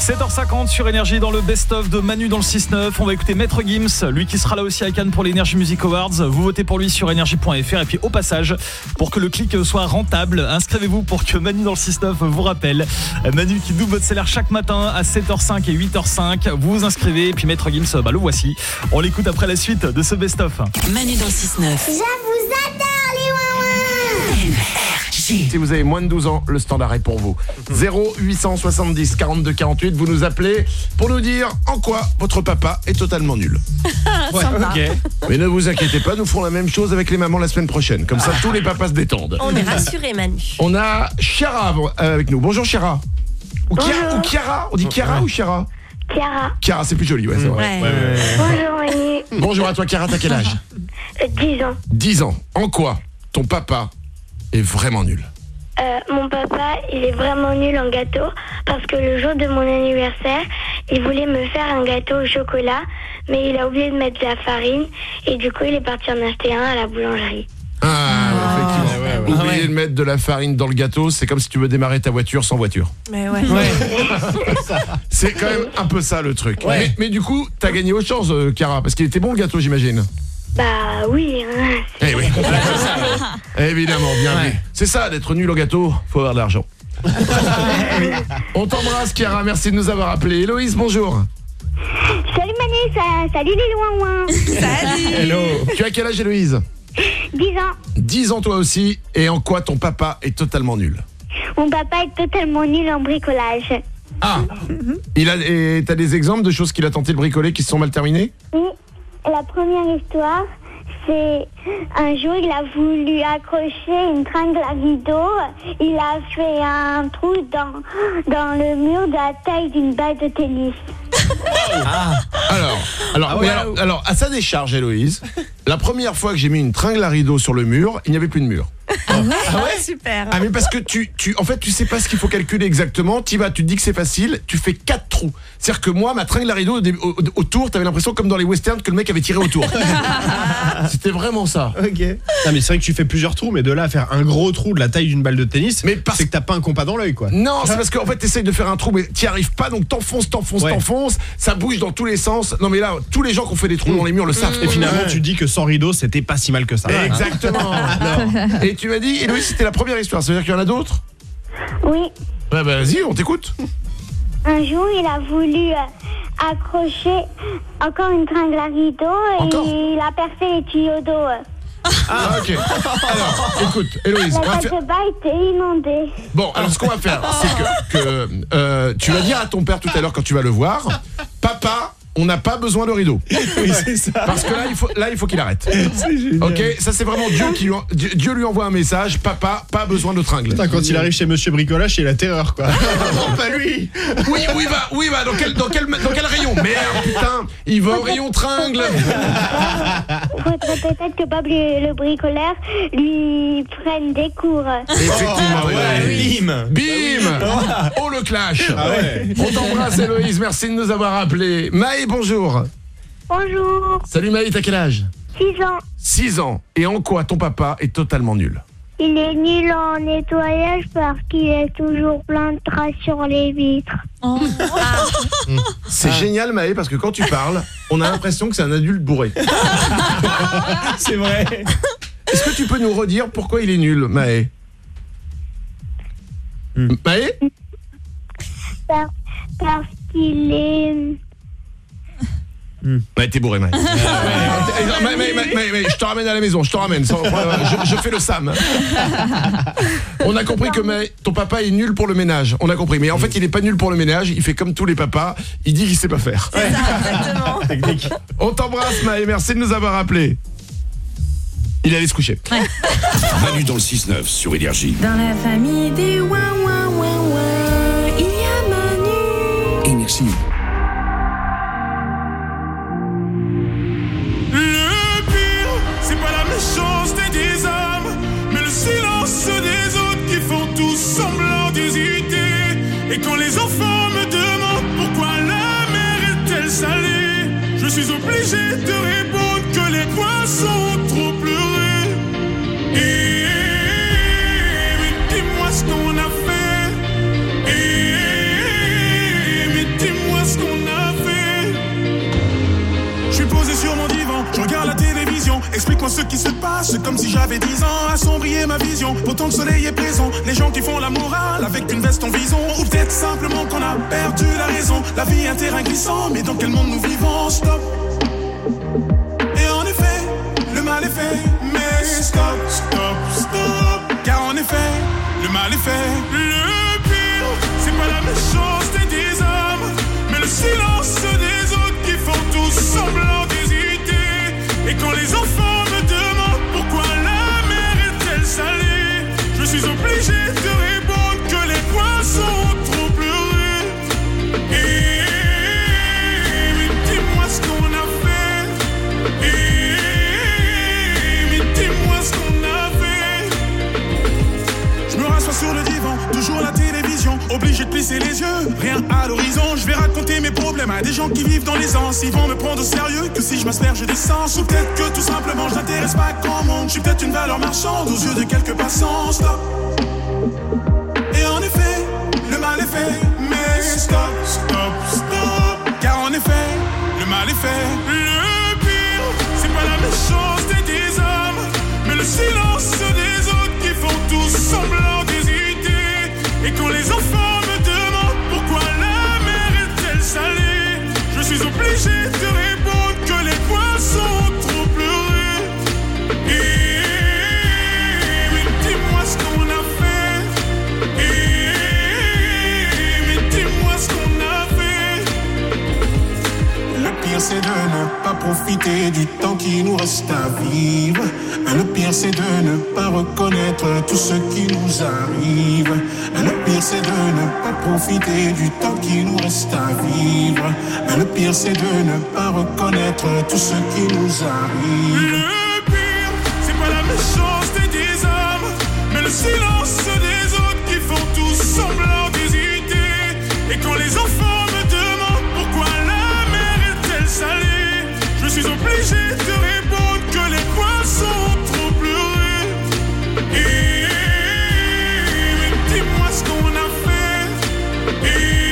sept heures cinquante sur Énergie dans le best-of de Manu dans le six neuf. On va écouter Maître Gims, lui qui sera là aussi à Cannes pour l'Energy Music Awards. Vous votez pour lui sur énergie point f r. Et puis au passage, pour que le clic soit rentable, inscrivez-vous pour que Manu dans le six neuf vous rappelle. Manu qui double votre salaire chaque matin à sept heures cinq et huit heures cinq. Vous vous inscrivez et puis Maître Gims, bah, le voici. On l'écoute après la suite de ce best-of. Manu dans le six neuf. Je vous adore les ouin-ouin. Si vous avez moins de douze ans, le standard est pour vous. zéro huit cent soixante-dix quarante-deux quarante-huit, vous nous appelez pour nous dire en quoi votre papa est totalement nul. Ouais, okay. Mais ne vous inquiétez pas, nous ferons la même chose avec les mamans la semaine prochaine. Comme ça, tous les papas se détendent. On est rassurés, Manu. On a Chiara avec nous. Bonjour Chiara. Ou Chiara, ou Chiara. On dit Chiara ou Chiara? Chiara. Chiara, c'est plus joli, ouais, c'est vrai. Ouais. Ouais, ouais, ouais. Bonjour Manu. Bonjour à toi Chiara, t'as quel âge? euh, dix ans. dix ans. En quoi ton papa est vraiment nul? Euh, mon papa, il est vraiment nul en gâteau parce que le jour de mon anniversaire, il voulait me faire un gâteau au chocolat, mais il a oublié de mettre de la farine et du coup, il est parti en acheter un à la boulangerie. Ah, effectivement. Ouais, ouais, ouais. Oublier ouais. de mettre de la farine dans le gâteau, c'est comme si tu veux démarrer ta voiture sans voiture. Mais ouais. ouais. C'est quand même un peu ça le truc. Ouais. Mais, mais du coup, t'as gagné autre chose, euh, Chiara, parce qu'il était bon le gâteau, j'imagine. Bah oui. Hein. Eh oui. Évidemment, bien vu. Ouais. C'est ça, d'être nul au gâteau, faut avoir de l'argent. On t'embrasse, Chiara, merci de nous avoir appelés. Héloïse, bonjour. Salut Manu, ça, salut les ouin-ouin. Salut. Hello. Tu as quel âge, Héloïse? dix ans. dix ans toi aussi. Et en quoi ton papa est totalement nul? Mon papa est totalement nul en bricolage. Ah. Il a, et t'as des exemples de choses qu'il a tenté de bricoler qui se sont mal terminées? Oui. La première histoire, c'est un jour, il a voulu accrocher une tringle à rideau. Il a fait un trou dans, dans le mur de la taille d'une balle de tennis. Ah. Alors, alors, ah ouais, alors, alors, à sa décharge, Héloïse, la première fois que j'ai mis une tringle à rideau sur le mur, il n'y avait plus de mur. Ah ouais, ah ouais super. Ah mais parce que tu, tu en fait tu sais pas ce qu'il faut calculer exactement. Tu vas, tu te dis que c'est facile, tu fais quatre trous. C'est-à-dire que moi ma tringle à rideau au, au, autour, t'avais l'impression comme dans les westerns que le mec avait tiré autour. C'était vraiment ça. Ok. Non mais c'est vrai que tu fais plusieurs trous, mais de là à faire un gros trou de la taille d'une balle de tennis, mais parce... c'est que t'as pas un compas dans l'œil quoi. Non, c'est parce qu'en fait t'essayes de faire un trou mais t'y arrives pas, donc t'enfonces, t'enfonces, ouais. t'enfonces, ça bouge dans tous les sens. Non mais là tous les gens qui ont fait des trous mmh. dans les murs le savent. Et finalement ouais. tu dis que sans rideau c'était pas si mal que ça. Exactement. Et tu m'as dit, et Louis, c'était la première histoire, ça veut dire qu'il y en a d'autres? Oui. Ouais, bah vas-y, on t'écoute. Un jour, il a voulu euh, accrocher encore une tringle à rideau encore et il a percé les tuyaux d'eau. Ah, ok. Alors, écoute, Héloïse, la on va salle faire... de bain était inondée. Bon, alors ce qu'on va faire, c'est que, que euh, tu vas dire à ton père tout à l'heure quand tu vas le voir, papa, on n'a pas besoin de rideau. Oui, c'est ça. Parce que là, il faut, là, il faut qu'il arrête. C'est génial. Ok, ça c'est vraiment Dieu qui lui, en, Dieu, Dieu lui envoie un message. Papa, pas besoin de tringle. Putain, quand il arrive chez Monsieur Bricolage, c'est la terreur, quoi. Non, pas lui. Oui, oui, va, oui, va. Dans quel, dans quel, dans quel rayon? Merde, putain, il va au rayon tringle. Faudrait peut-être que Bob le, le bricoleur lui prenne des cours. Effectivement, oh, ouais, ouais. Bim, bim. Oh le clash. Ah ouais. On t'embrasse, Héloïse. Merci de nous avoir appelés. Maë, bonjour. Bonjour. Salut Maë, t'as quel âge? six ans. six ans. Et en quoi ton papa est totalement nul? Il est nul en nettoyage parce qu'il est toujours plein de traces sur les vitres. Oh. Ah. C'est ah. génial Maë parce que quand tu parles, on a l'impression que c'est un adulte bourré. C'est vrai. Est-ce que tu peux nous redire pourquoi il est nul, Maë? hmm. Maë Parce, parce qu'il est... Mmh. Ouais, t'es bourré, Maë. Ah, ouais. mais, mais, mais, mais, je te ramène à la maison, je te ramène. Sans, je, je fais le Sam. On a compris que Maë, ton papa est nul pour le ménage. On a compris. Mais en fait, il est pas nul pour le ménage. Il fait comme tous les papas. Il dit qu'il sait pas faire. C'est ça, exactement. Technique. On t'embrasse, Maë. Merci de nous avoir appelés. Il allait se coucher. Ouais. Manu dans le six neuf sur Énergie. Dans la famille des ouin ouin ouin ouin, il y a Manu. Énergie. Méchanceté des hommes, mais le silence des autres qui font tous semblant d'hésiter. Et quand les enfants me demandent pourquoi la mer est-elle salée, je suis obligé de répondre que les poissons ont trop pleuré. Et mais dis-moi ce qu'on a fait. Et mais se passe comme si j'avais dix ans. Assombrir ma vision, pourtant le soleil est présent. Les gens qui font la morale avec une veste en vison. Ou peut-être simplement qu'on a perdu la raison. La vie est un terrain glissant, mais dans quel monde nous vivons? Stop. Et en effet, le mal est fait. Mais stop, stop, stop. Car en effet, le mal est fait. Le pire, c'est pas la méchanceté des hommes, mais le silence des autres qui font tous semblant d'hésiter. Et quand les enfants me demandent pourquoi la mer est-elle salée, je suis obligé de répondre que les poissons ont trop pleuré. Et mais dis-moi ce qu'on a fait. Et mais dis-moi ce qu'on a fait. Je me rassois sur le divan, toujours la télévision, obligé de plisser les yeux, rien à l'horizon. Je vais raconter mes problèmes à des gens qui vivent dans les anses. Ils vont me prendre au sérieux que si je m'asperge d'essence. Ou peut-être que tout simplement je n'intéresse pas grand monde. Je suis peut-être une valeur marchande aux yeux de quelques passants. Stop. Et en effet, le mal est fait. Mais stop, stop, stop. Car en effet, le mal est fait. Le pire, c'est pas la méchanceté des hommes, mais le silence des autres qui font tous semblant d'hésiter. Et quand les enfants me demandent pourquoi la mer est-elle salée, je suis obligé de répondre que les poissons ont trop pleuré. Et mais dis-moi ce qu'on a fait. Et mais dis-moi ce qu'on a fait. Le pire c'est de ne pas profiter du temps qui nous reste à vivre. Le pire c'est de ne pas reconnaître tout ce qui nous arrive. Le pire c'est de ne pas profiter du temps qui nous reste à vivre. Le pire c'est de ne pas reconnaître tout ce qui nous arrive. Le pire, c'est pas la méchanceté des hommes, mais le silence des autres qui font tous semblant d'hésiter. Et quand les enfants me demandent pourquoi la mer est-elle salée, je suis obligé de répondre que les poissons ont trop pleuré. Et mais dis-moi ce qu'on a fait.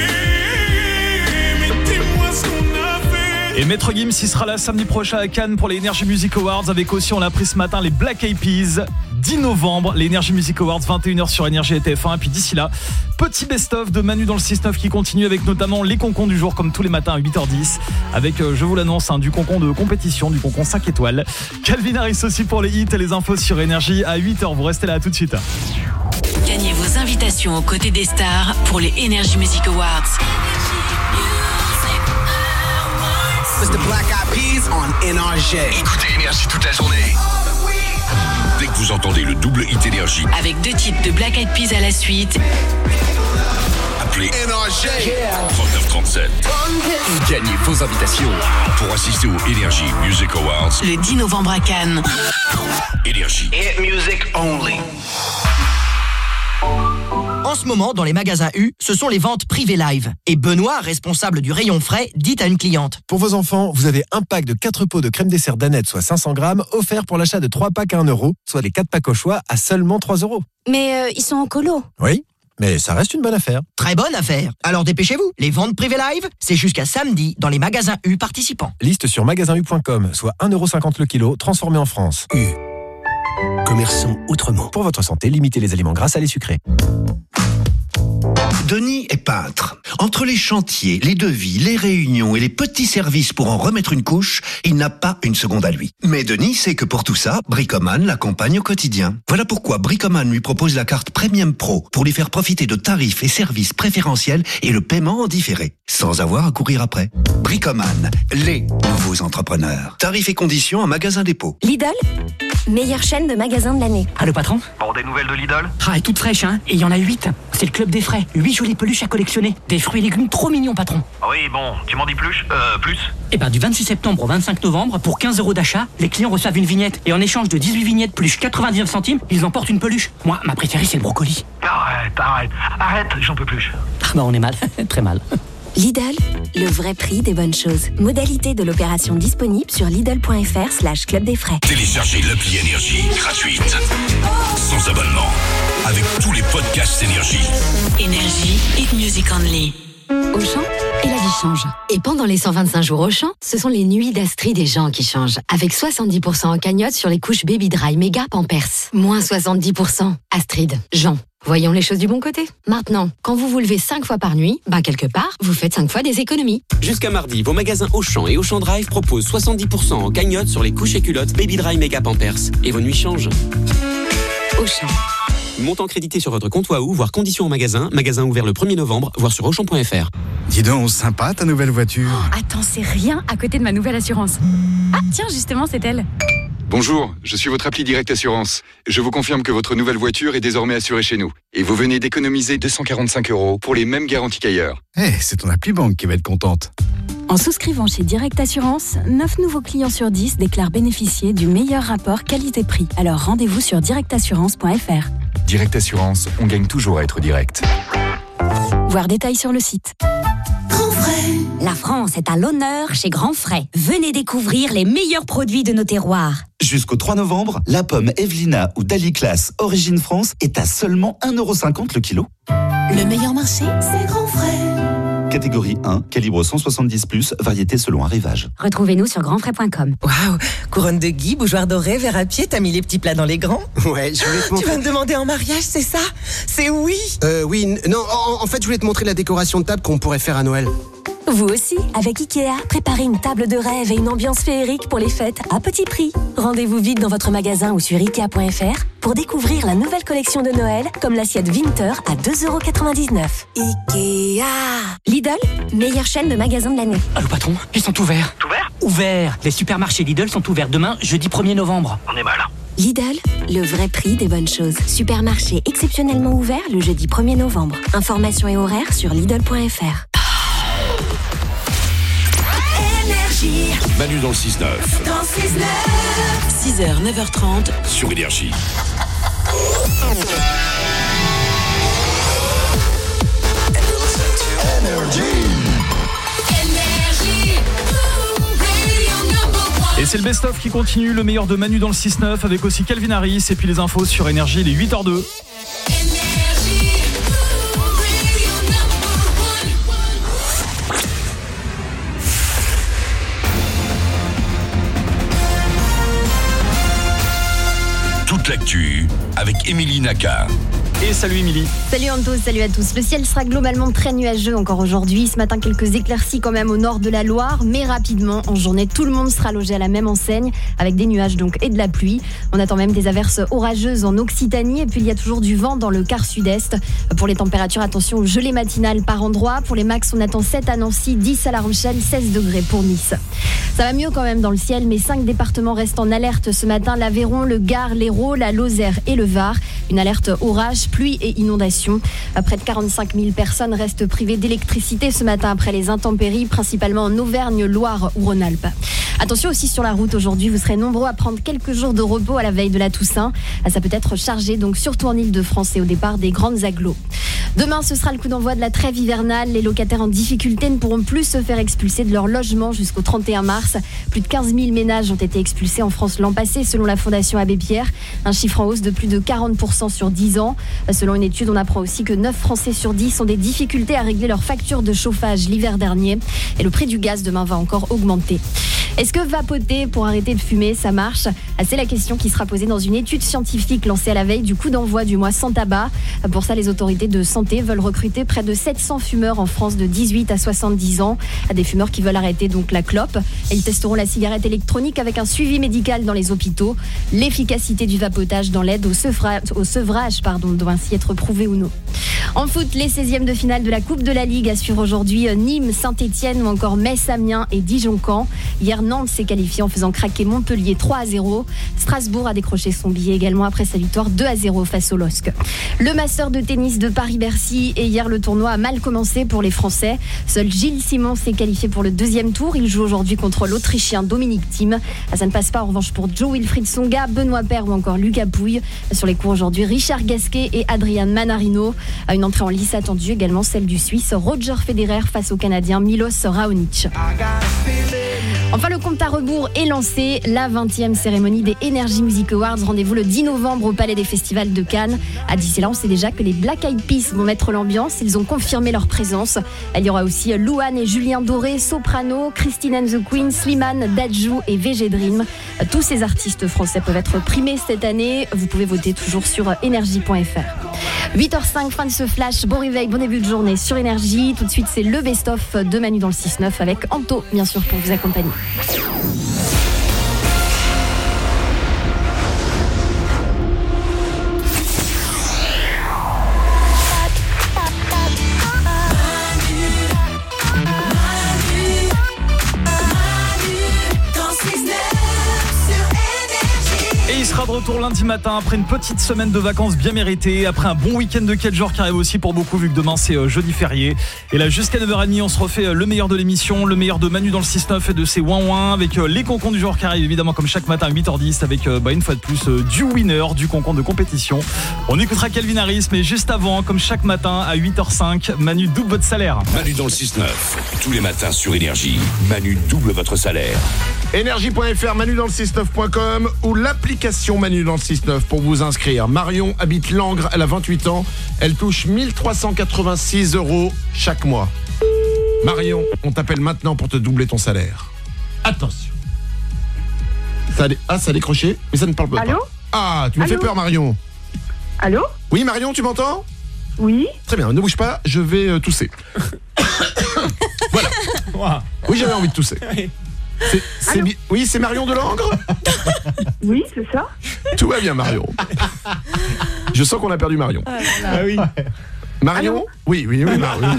Et mais dis-moi ce qu'on a fait. Et Maître Gims, il sera là samedi prochain à Cannes pour les Energy Music Awards, avec aussi, on l'a appris ce matin, les Black Eyed Peas. dix novembre, les Energy Music Awards, vingt et une heures sur Énergie et T F un. Et puis d'ici là, petit best-of de Manu dans le six neuf qui continue, avec notamment les concons du jour, comme tous les matins à huit heures dix. Avec, euh, je vous l'annonce, hein, du concon de compétition, du concon cinq étoiles. Calvin Harris aussi pour les hits et les infos sur Énergie à huit heures. Vous restez là, à tout de suite. Gagnez vos invitations aux côtés des stars pour les Energy Music Awards. It's the Black Eyed Peas on N R J. Écoutez Énergie toute la journée. Dès que vous entendez le double hit Énergie, Avec deux titres de Black Eyed Peas à la suite, appelez N R J trente-neuf trente-sept et gagnez vos invitations pour assister aux Energy Music Awards le dix novembre à Cannes. Énergie. Hit music only. En ce moment, dans les magasins U, ce sont les ventes privées live. Et Benoît, responsable du rayon frais, dit à une cliente: pour vos enfants, vous avez un pack de quatre pots de crème dessert Danette, soit cinq cents grammes, offert pour l'achat de trois packs à un euro, soit les quatre packs au choix à seulement trois euros. Mais euh, ils sont en colo. Oui, mais ça reste une bonne affaire. Très bonne affaire. Alors dépêchez-vous. Les ventes privées live, c'est jusqu'à samedi dans les magasins U participants. Liste sur magasin u point com, soit un euro cinquante le kilo, transformé en France. U. Commerçons autrement. Pour votre santé, limitez les aliments gras, salés, sucrés. Denis est peintre. Entre les chantiers, les devis, les réunions et les petits services pour en remettre une couche, il n'a pas une seconde à lui. Mais Denis sait que pour tout ça, Bricoman l'accompagne au quotidien. Voilà pourquoi Bricoman lui propose la carte Premium Pro pour lui faire profiter de tarifs et services préférentiels et le paiement en différé, sans avoir à courir après. Bricoman, les nouveaux entrepreneurs. Tarifs et conditions en magasin dépôt. Lidl, meilleure chaîne de magasins de l'année. Ah, le patron? Bon, des nouvelles de Lidl? Ah, elle est toute fraîche, hein. Et il y en a huit. C'est le club des frais. huit jolies peluches à collectionner. Des fruits et légumes trop mignons, patron. Oui, bon, tu m'en dis plus? Euh, plus? Eh ben, du vingt-six septembre au vingt-cinq novembre, pour quinze euros d'achat, les clients reçoivent une vignette. Et en échange de dix-huit vignettes plus quatre-vingt-dix-neuf centimes, ils emportent une peluche. Moi, ma préférée, c'est le brocoli. Arrête, arrête, arrête, j'en peux plus. Ah bah, on est mal. Très mal. Lidl, le vrai prix des bonnes choses. Modalité de l'opération disponible sur Lidl.fr slash club des frais. Téléchargez l'appli Énergie gratuite, sans abonnement, avec tous les podcasts Énergie. Énergie, hit music only. Auchan, et la vie change. Et pendant les cent vingt-cinq jours Auchan, ce sont les nuits d'Astrid des gens qui changent. Avec soixante-dix pour cent en cagnotte sur les couches Baby Dry Mega Pampers. Moins soixante-dix pour cent. Astrid, Jean. Voyons les choses du bon côté. Maintenant, quand vous vous levez cinq fois par nuit, bah quelque part, vous faites cinq fois des économies. Jusqu'à mardi, vos magasins Auchan et Auchan Drive proposent soixante-dix pour cent en cagnotte sur les couches et culottes Baby Dry Mega Pampers. Et vos nuits changent. Auchan. Montant crédité sur votre compte Wahoo, voire conditions en magasin. Magasin ouvert le premier novembre, voire sur auchan point f r. Dis donc, sympa ta nouvelle voiture. Oh, attends, c'est rien à côté de ma nouvelle assurance. Ah, tiens, justement, c'est elle. Bonjour, je suis votre appli Direct Assurance. Je vous confirme que votre nouvelle voiture est désormais assurée chez nous. Et vous venez d'économiser deux cent quarante-cinq euros pour les mêmes garanties qu'ailleurs. Eh, hey, c'est ton appli banque qui va être contente. En souscrivant chez Direct Assurance, neuf nouveaux clients sur dix déclarent bénéficier du meilleur rapport qualité-prix. Alors rendez-vous sur direct assurance point f r. Direct Assurance, on gagne toujours à être direct. Voir détails sur le site. Grand Frais. La France est à l'honneur chez Grand Frais. Venez découvrir les meilleurs produits de nos terroirs. Jusqu'au trois novembre, la pomme Evelina ou Dali Classe Origine France est à seulement un euro cinquante le kilo. Le meilleur marché, c'est Grand Frais. Catégorie un, calibre cent soixante-dix plus, variété selon arrivage. Retrouvez-nous sur grand frais point com. Waouh, couronne de gui, bougeoir doré, verre à pied, t'as mis les petits plats dans les grands? Ouais, je voulais te montrer. Tu vas me demander en mariage, c'est ça? C'est oui? Euh, oui, n- non, en, en fait, je voulais te montrer la décoration de table qu'on pourrait faire à Noël. Vous aussi, avec Ikea, préparez une table de rêve et une ambiance féerique pour les fêtes à petit prix. Rendez-vous vite dans votre magasin ou sur ikea point f r pour découvrir la nouvelle collection de Noël, comme l'assiette Winter à deux euros quatre-vingt-dix-neuf. Ikea. Lidl, meilleure chaîne de magasins de l'année. Allô patron, ils sont ouverts. Ouverts Ouverts. Les supermarchés Lidl sont ouverts demain, jeudi premier novembre. On est mal. Lidl, le vrai prix des bonnes choses. Supermarché exceptionnellement ouvert le jeudi premier novembre. Informations et horaires sur lidl point f r. Manu dans le six neuf. Dans six neuf. six heures, neuf heures trente. Sur Énergie. Et c'est le best-of qui continue, le meilleur de Manu dans le six neuf avec aussi Calvin Harris et puis les infos sur Énergie, il est huit heures deux. Toute l'actu avec Émilie Naka. Et salut Émilie. Salut Anto, salut à tous. Le ciel sera globalement très nuageux encore aujourd'hui. Ce matin, quelques éclaircies quand même au nord de la Loire, mais rapidement, en journée, tout le monde sera logé à la même enseigne, avec des nuages donc et de la pluie. On attend même des averses orageuses en Occitanie, et puis il y a toujours du vent dans le quart sud-est. Pour les températures, attention aux gelées matinales par endroit. Pour les max, on attend sept à Nancy, dix à La Rochelle, seize degrés pour Nice. Ça va mieux quand même dans le ciel, mais cinq départements restent en alerte ce matin. L'Aveyron, le Gard, l'Hérault, la Lozère et le Var. Une alerte orage, pluie et inondations. Près de quarante-cinq mille personnes restent privées d'électricité ce matin après les intempéries, principalement en Auvergne, Loire ou Rhône-Alpes. Attention aussi sur la route aujourd'hui, vous serez nombreux à prendre quelques jours de repos à la veille de la Toussaint. Ça peut être chargé, donc surtout en Ile-de-France et au départ des grandes agglos. Demain, ce sera le coup d'envoi de la trêve hivernale. Les locataires en difficulté ne pourront plus se faire expulser de leur logement jusqu'au trente et un mars. Plus de quinze mille ménages ont été expulsés en France l'an passé, selon la Fondation Abbé Pierre. Un chiffre en hausse de plus de quarante pour cent sur dix ans. Selon une étude, on apprend aussi que neuf Français sur dix ont des difficultés à régler leur facture de chauffage l'hiver dernier. Et le prix du gaz demain va encore augmenter. Est-ce que vapoter pour arrêter de fumer, ça marche? C'est la question qui sera posée dans une étude scientifique lancée à la veille du coup d'envoi du mois sans tabac. Pour ça, les autorités de santé veulent recruter près de sept cents fumeurs en France de dix-huit à soixante-dix ans. Des fumeurs qui veulent arrêter donc la clope. Et ils testeront la cigarette électronique avec un suivi médical dans les hôpitaux. L'efficacité du vapotage dans l'aide au sevrage, au sevrage pardon, doit ainsi être prouvée ou non. En foot, les seizièmes de finale de la Coupe de la Ligue à suivre aujourd'hui Nîmes, Saint-Etienne ou encore Metz, Amiens et Dijon-Caen. Hier, Nantes s'est qualifié en faisant craquer Montpellier trois à zéro. Strasbourg a décroché son billet également après sa victoire deux à zéro face au L O S C. Le Master de tennis de Paris-Bercy et hier le tournoi a mal commencé pour les Français. Seul Gilles Simon s'est qualifié pour le deuxième tour. Il joue aujourd'hui contre l'Autrichien Dominic Thiem. Ça ne passe pas en revanche pour Joe Wilfried Tsonga, Benoît Paire ou encore Lucas Pouille. Sur les cours aujourd'hui, Richard Gasquet et Adrian Manarino. Une entrée en lice attendue également, celle du Suisse Roger Federer face au Canadien Milos Raonic. Enfin, le compte à rebours est lancé. La vingtième cérémonie des Energy Music Awards. Rendez-vous le dix novembre au Palais des Festivals de Cannes. À d'ici là, on sait déjà que les Black Eyed Peas vont mettre l'ambiance. Ils ont confirmé leur présence. Il y aura aussi Louane et Julien Doré, Soprano, Christine and the Queen, Slimane, Dadju et V G Dream. Tous ces artistes français peuvent être primés cette année. Vous pouvez voter toujours sur énergie point f r. huit heures cinq, fin de ce flash. Bon réveil, bon début de journée sur Énergie. Tout de suite, c'est le best-of de Manu dans le six neuf avec Anto, bien sûr, pour vous accompagner. Il sera de retour lundi matin après une petite semaine de vacances bien méritée, après un bon week-end de quatre jours qui arrive aussi pour beaucoup vu que demain c'est jeudi férié. Et là jusqu'à neuf heures trente on se refait le meilleur de l'émission, le meilleur de Manu dans le six neuf et de ses ouin ouin avec les concons du jour qui arrivent évidemment comme chaque matin à huit heures dix avec bah, une fois de plus du winner, du concon de compétition. On écoutera Calvin Harris mais juste avant comme chaque matin à huit heures cinq, Manu double votre salaire. Manu dans le six neuf, tous les matins sur Énergie, Manu double votre salaire. énergie point f r, manu dans le six neuf point com ou l'application Manu dans le six neuf pour vous inscrire. Marion habite Langres, elle a vingt-huit ans, elle touche mille trois cent quatre-vingt-six euros chaque mois. Marion, on t'appelle maintenant pour te doubler ton salaire. Attention. Ça a dé... Ah, ça a décroché, mais ça ne parle pas. Allô ? Ah, tu me Allô ? fais peur Marion. Allô ? Oui Marion, tu m'entends ? Oui. Très bien, ne bouge pas, je vais euh, tousser. Voilà. Wow. Oui, j'avais envie de tousser. C'est, c'est bi... Oui, c'est Marion de Langres ? Oui, c'est ça. Tout va bien Marion. Je sens qu'on a perdu Marion. Ah, ah oui. Marion ? Allô ? Oui, oui, oui, Marion.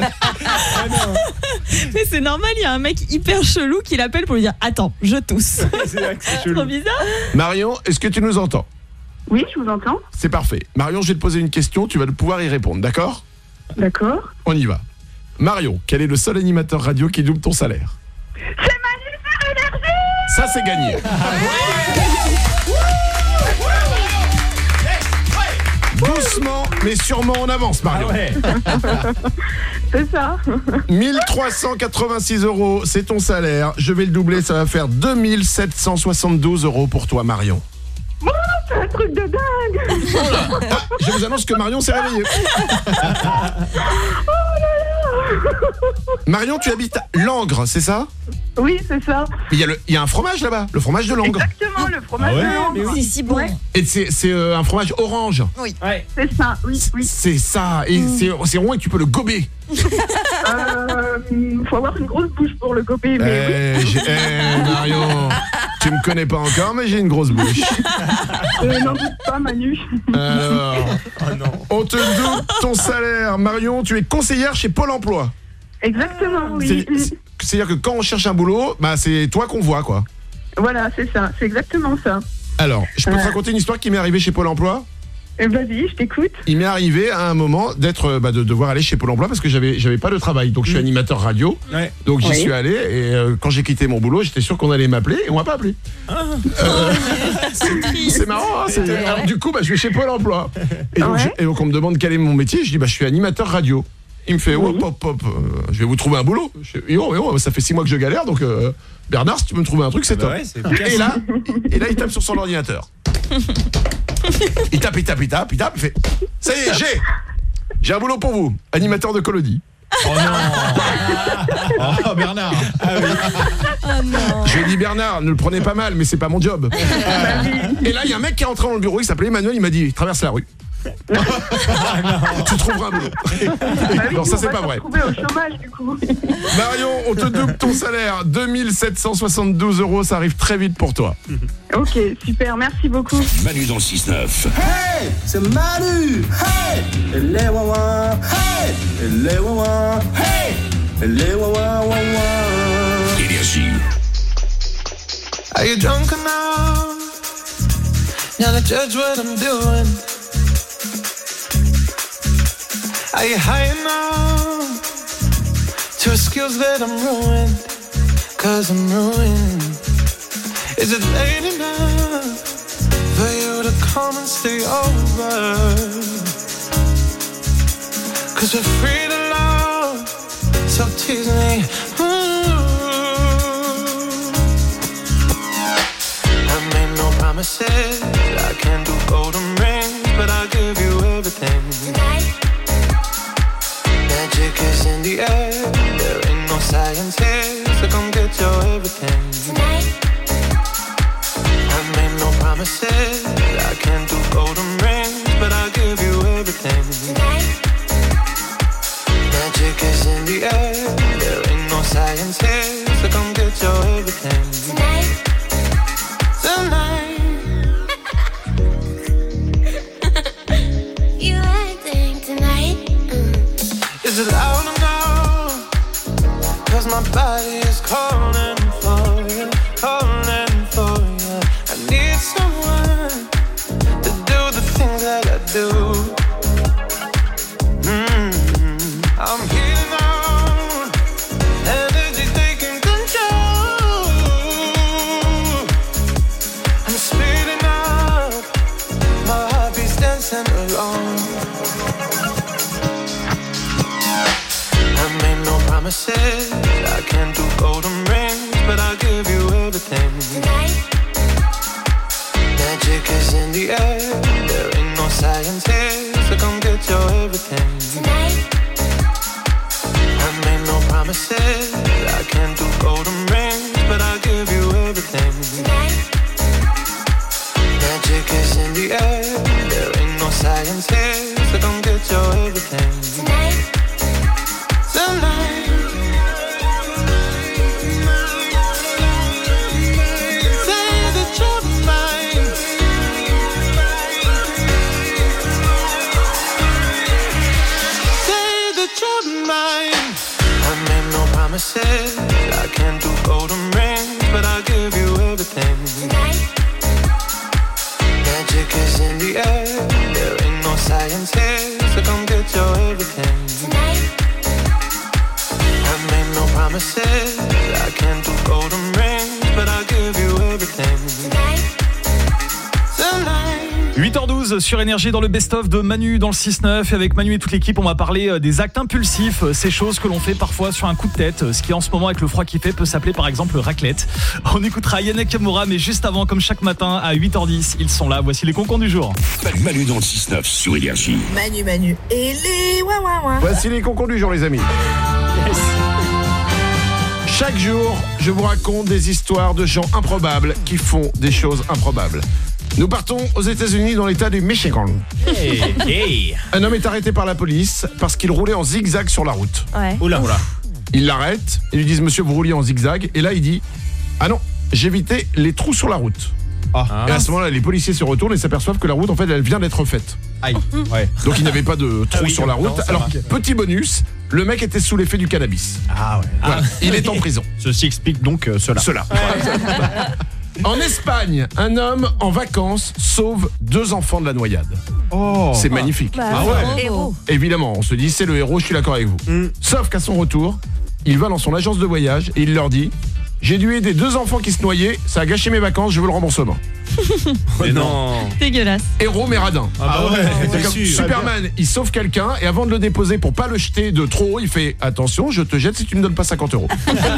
Mais c'est normal, il y a un mec hyper chelou qui l'appelle pour lui dire « Attends, je tousse ». C'est trop bizarre. Marion, est-ce que tu nous entends ? Oui, je vous entends. C'est parfait. Marion, je vais te poser une question, tu vas pouvoir y répondre, d'accord ? D'accord. On y va. Marion, quel est le seul animateur radio qui double ton salaire ? C'est Manu sur Énergie. Ça, c'est gagné. Doucement, mais sûrement on avance, Marion. Ah ouais. C'est ça. mille trois cent quatre-vingt-six euros, c'est ton salaire. Je vais le doubler, ça va faire deux mille sept cent soixante-douze euros pour toi, Marion. Oh, c'est un truc de dingue. Oh là. Ah, je vous annonce que Marion s'est réveillée. Oh là là. Marion, tu habites à Langres, c'est ça ? Oui, c'est ça. Il y a le, il y a un fromage là-bas, le fromage de Langres. Exactement, le fromage Ah ouais, de Langres. Mais oui, c'est si bon. Ouais. Et c'est, c'est euh, un fromage orange. Oui. Ouais. C'est ça, oui, oui. C'est ça, et mmh. c'est, c'est rond et tu peux le gober. Euh, faut avoir une grosse bouche pour le gober, mais Eh, oui. j'ai, eh, Marion, tu me connais pas encore, mais j'ai une grosse bouche. Euh, n'en doute pas, Manu. Alors, oh non. On te double ton salaire. Marion, tu es conseillère chez Pôle emploi. Exactement, oui. C'est, c'est, c'est-à-dire que quand on cherche un boulot, bah, c'est toi qu'on voit, quoi. Voilà, c'est ça, c'est exactement ça. Alors, je peux Euh. te raconter une histoire qui m'est arrivée chez Pôle emploi ? Euh, Vas-y, je t'écoute. Il m'est arrivé à un moment d'être, bah, de devoir aller chez Pôle emploi parce que j'avais, j'avais pas de travail. Donc je suis animateur radio. Ouais. Donc j'y Oui. suis allé et euh, quand j'ai quitté mon boulot, j'étais sûr qu'on allait m'appeler et on m'a pas appelé. Ah. Euh, c'est marrant. Hein, c'est... Ouais. Alors du coup, bah, je vais chez Pôle emploi. Et donc, Ouais. je- et donc on me demande quel est mon métier. Je dis bah je suis animateur radio. Il me fait Oui. hop hop hop, euh, je vais vous trouver un boulot. Je dis, oh, oh, ça fait six mois que je galère donc euh, Bernard, si tu peux me trouver un truc, c'est top. ouais, c'est efficace. et là, et là il tape sur son ordinateur. Il tape, il tape, il tape, il tape, il fait ça y est, j'ai J'ai un boulot pour vous, animateur de Colonie. Oh non. Oh Bernard. Ah oui. Oh non. Je lui ai dit Bernard, ne le prenez pas mal, mais c'est pas mon job. Et là, il y a un mec qui est rentré dans le bureau, il s'appelait Emmanuel, il m'a dit traverse la rue. Tu trouveras un boulot. Bah oui, Non, ça on c'est va pas se vrai. retrouver au chômage, du coup. Marion, on te double ton salaire, deux mille sept cent soixante-douze euros, ça arrive très vite pour toi. Ok, super, merci beaucoup. Manu dans le six neuf. Hey, c'est Manu. Hey, les wawa. Hey, les wawa. Hey, les wawa wawa. Énergie. Are you drunk enough now to judge what I'm doing? Are you high enough to excuse that I'm ruined? Cause I'm ruined. Is it late enough for you to come and stay over? Cause we're free to love, so tease me. Ooh. the air. There ain't no science here, so come get your everything tonight. I made no promises, I can't do golden rings, but I'll give you everything tonight. Magic is in the air, there ain't no science here, so come get your everything tonight. Tonight. You acting tonight? Mm. Is it loud or no? Cause my body is calling for you, calling for you. I need someone to do the things that I do. Mm-hmm. I'm healing on, energy taking control. I'm speeding up, my heartbeat's dancing along. I made no promises, I can't do golden rings, but I'll give you everything tonight. Magic is in the air, there ain't no science here, so come get your everything tonight. I made no promises, I can't do golden rings, but I'll give you everything tonight. Magic is in the air, there ain't no science here, so come get your everything tonight. Tonight. I can't do golden rings, but I'll give you everything tonight. Magic is in the air, there ain't no science here, so come get your everything tonight. I made no promises, I can't do golden rings, but I'll give you everything tonight. Tonight. huit heures douze sur Énergie dans le best-of de Manu dans le six neuf. Et avec Manu et toute l'équipe, on va parler des actes impulsifs, ces choses que l'on fait parfois sur un coup de tête. Ce qui en ce moment avec le froid qui fait peut s'appeler par exemple raclette. On écoutera Yannick Moura, mais juste avant, comme chaque matin à huit heures dix, ils sont là. Voici les concours du jour. Manu dans le six neuf sur Énergie. Manu, Manu et les ouin ouin ouin. Voici les concours du jour, les amis. Yes. Chaque jour, je vous raconte des histoires de gens improbables qui font des choses improbables. Nous partons aux États-Unis dans l'état du Michigan. Hey, hey. Un homme est arrêté par la police parce qu'il roulait en zigzag sur la route. Ouais. Oula, oula. Ils l'arrêtent et lui disent: monsieur, vous rouliez en zigzag. Et là, il dit: ah non, j'évitais les trous sur la route. Ah. Et à ce moment-là, les policiers se retournent et s'aperçoivent que la route, en fait, elle vient d'être faite. Aïe. Ouais. Donc il n'y avait pas de trous ah oui, sur la route. Non, alors, va. Petit bonus, le mec était sous l'effet du cannabis. Ah ouais. Voilà. Ah. Il est en prison. Ceci explique donc euh, cela. Cela. Ouais. En Espagne, un homme en vacances sauve deux enfants de la noyade. Oh, c'est magnifique. Bah, ah ouais. Héros. Évidemment, on se dit c'est le héros, je suis d'accord avec vous. Mm. Sauf qu'à son retour, il va dans son agence de voyage et il leur dit: j'ai dû aider deux enfants qui se noyaient, ça a gâché mes vacances, je veux le remboursement. Mais non. Dégueulasse. Héros mais radin. Ah bah ouais, c'est comme Superman, il sauve quelqu'un et avant de le déposer pour pas le jeter de trop haut, il fait: attention, je te jette si tu me donnes pas cinquante euros.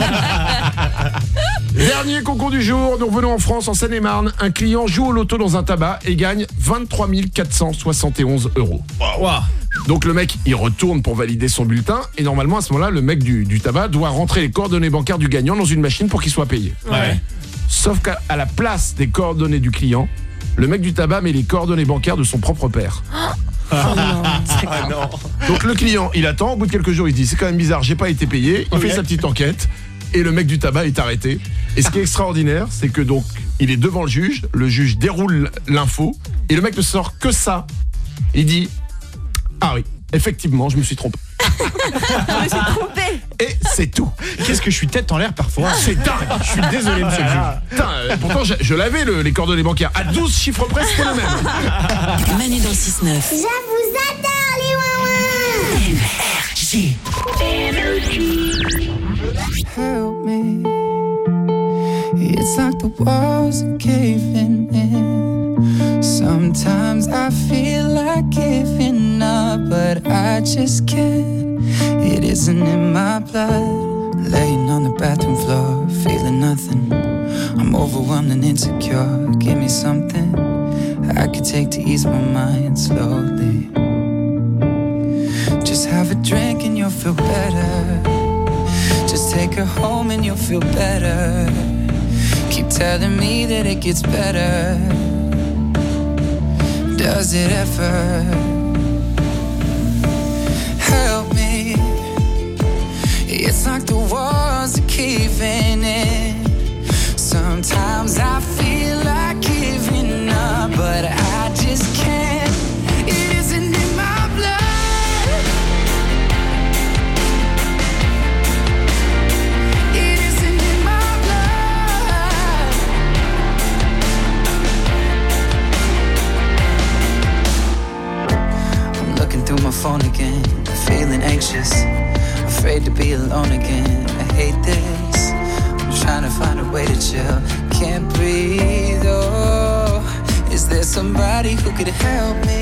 Dernier concours du jour, nous revenons en France, en Seine-et-Marne. Un client joue au loto dans un tabac et gagne vingt-trois mille quatre cent soixante et onze euros. Wow. Donc le mec, il retourne pour valider son bulletin et normalement à ce moment-là, le mec du, du tabac doit rentrer les coordonnées bancaires du gagnant dans une machine pour qu'il soit payé. Ouais. Sauf qu'à à la place des coordonnées du client, le mec du tabac met les coordonnées bancaires de son propre père. Oh non, ah non. Donc le client, il attend, au bout de quelques jours, il se dit: c'est quand même bizarre, j'ai pas été payé. Il okay. fait sa petite enquête et le mec du tabac est arrêté. Et ce qui est extraordinaire, c'est que donc il est devant le juge, le juge déroule l'info et le mec ne sort que ça. Il dit: ah oui, effectivement, je me suis trompé. Je me suis trompé. Et c'est tout. Qu'est-ce que je suis tête en l'air parfois. C'est dingue. Je suis désolé, monsieur le juge. Putain, euh, pourtant, je, je l'avais le, les coordonnées bancaires. À douze chiffres près, c'était le même. Manu dans le six neuf. Je vous adore, les ouin-ouin. Énergie. Help me. It's like the walls are caving in. Sometimes I feel like giving up, but I just can't. It isn't in my blood. Laying on the bathroom floor, feeling nothing. I'm overwhelmed and insecure. Give me something I could take to ease my mind slowly. Just have a drink and you'll feel better. Just take her home and you'll feel better. Keep telling me that it gets better. Does it ever? Help me. It's like the walls are caving in. Sometimes I feel like giving up, but I just can't. It isn't in my blood. It isn't in my blood. I'm looking through my phone again, feeling anxious, afraid to be alone again. I hate this. I'm trying to find a way to chill. Can't breathe, oh. Is there somebody who could help me?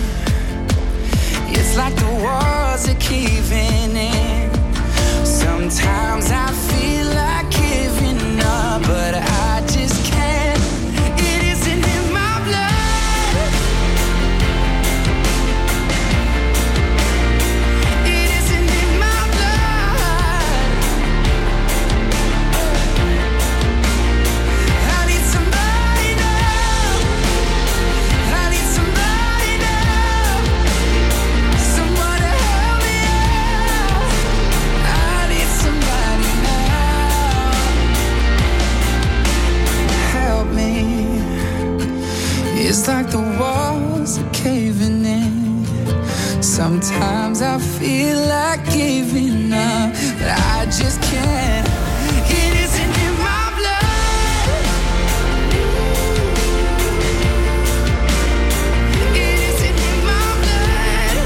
It's like the walls are caving in. Sometimes I feel like giving up, but I just can't. It isn't in my blood. It isn't in my blood. I need somebody now. I need somebody now. Someone to help me out. I need somebody now. Help me. It's like the walls are caving in. Sometimes I feel like giving up, but I just can't. It isn't in my blood. It isn't in my blood.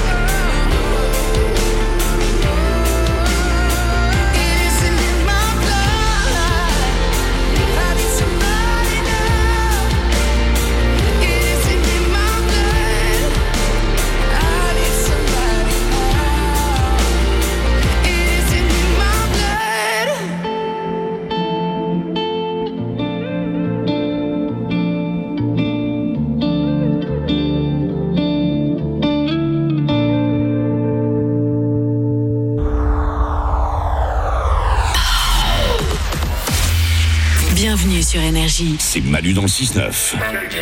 It isn't in my blood. I need somebody now. It isn't in my blood. I need somebody now. It isn't in my blood. Bienvenue sur Énergie. C'est Manu dans le six neuf.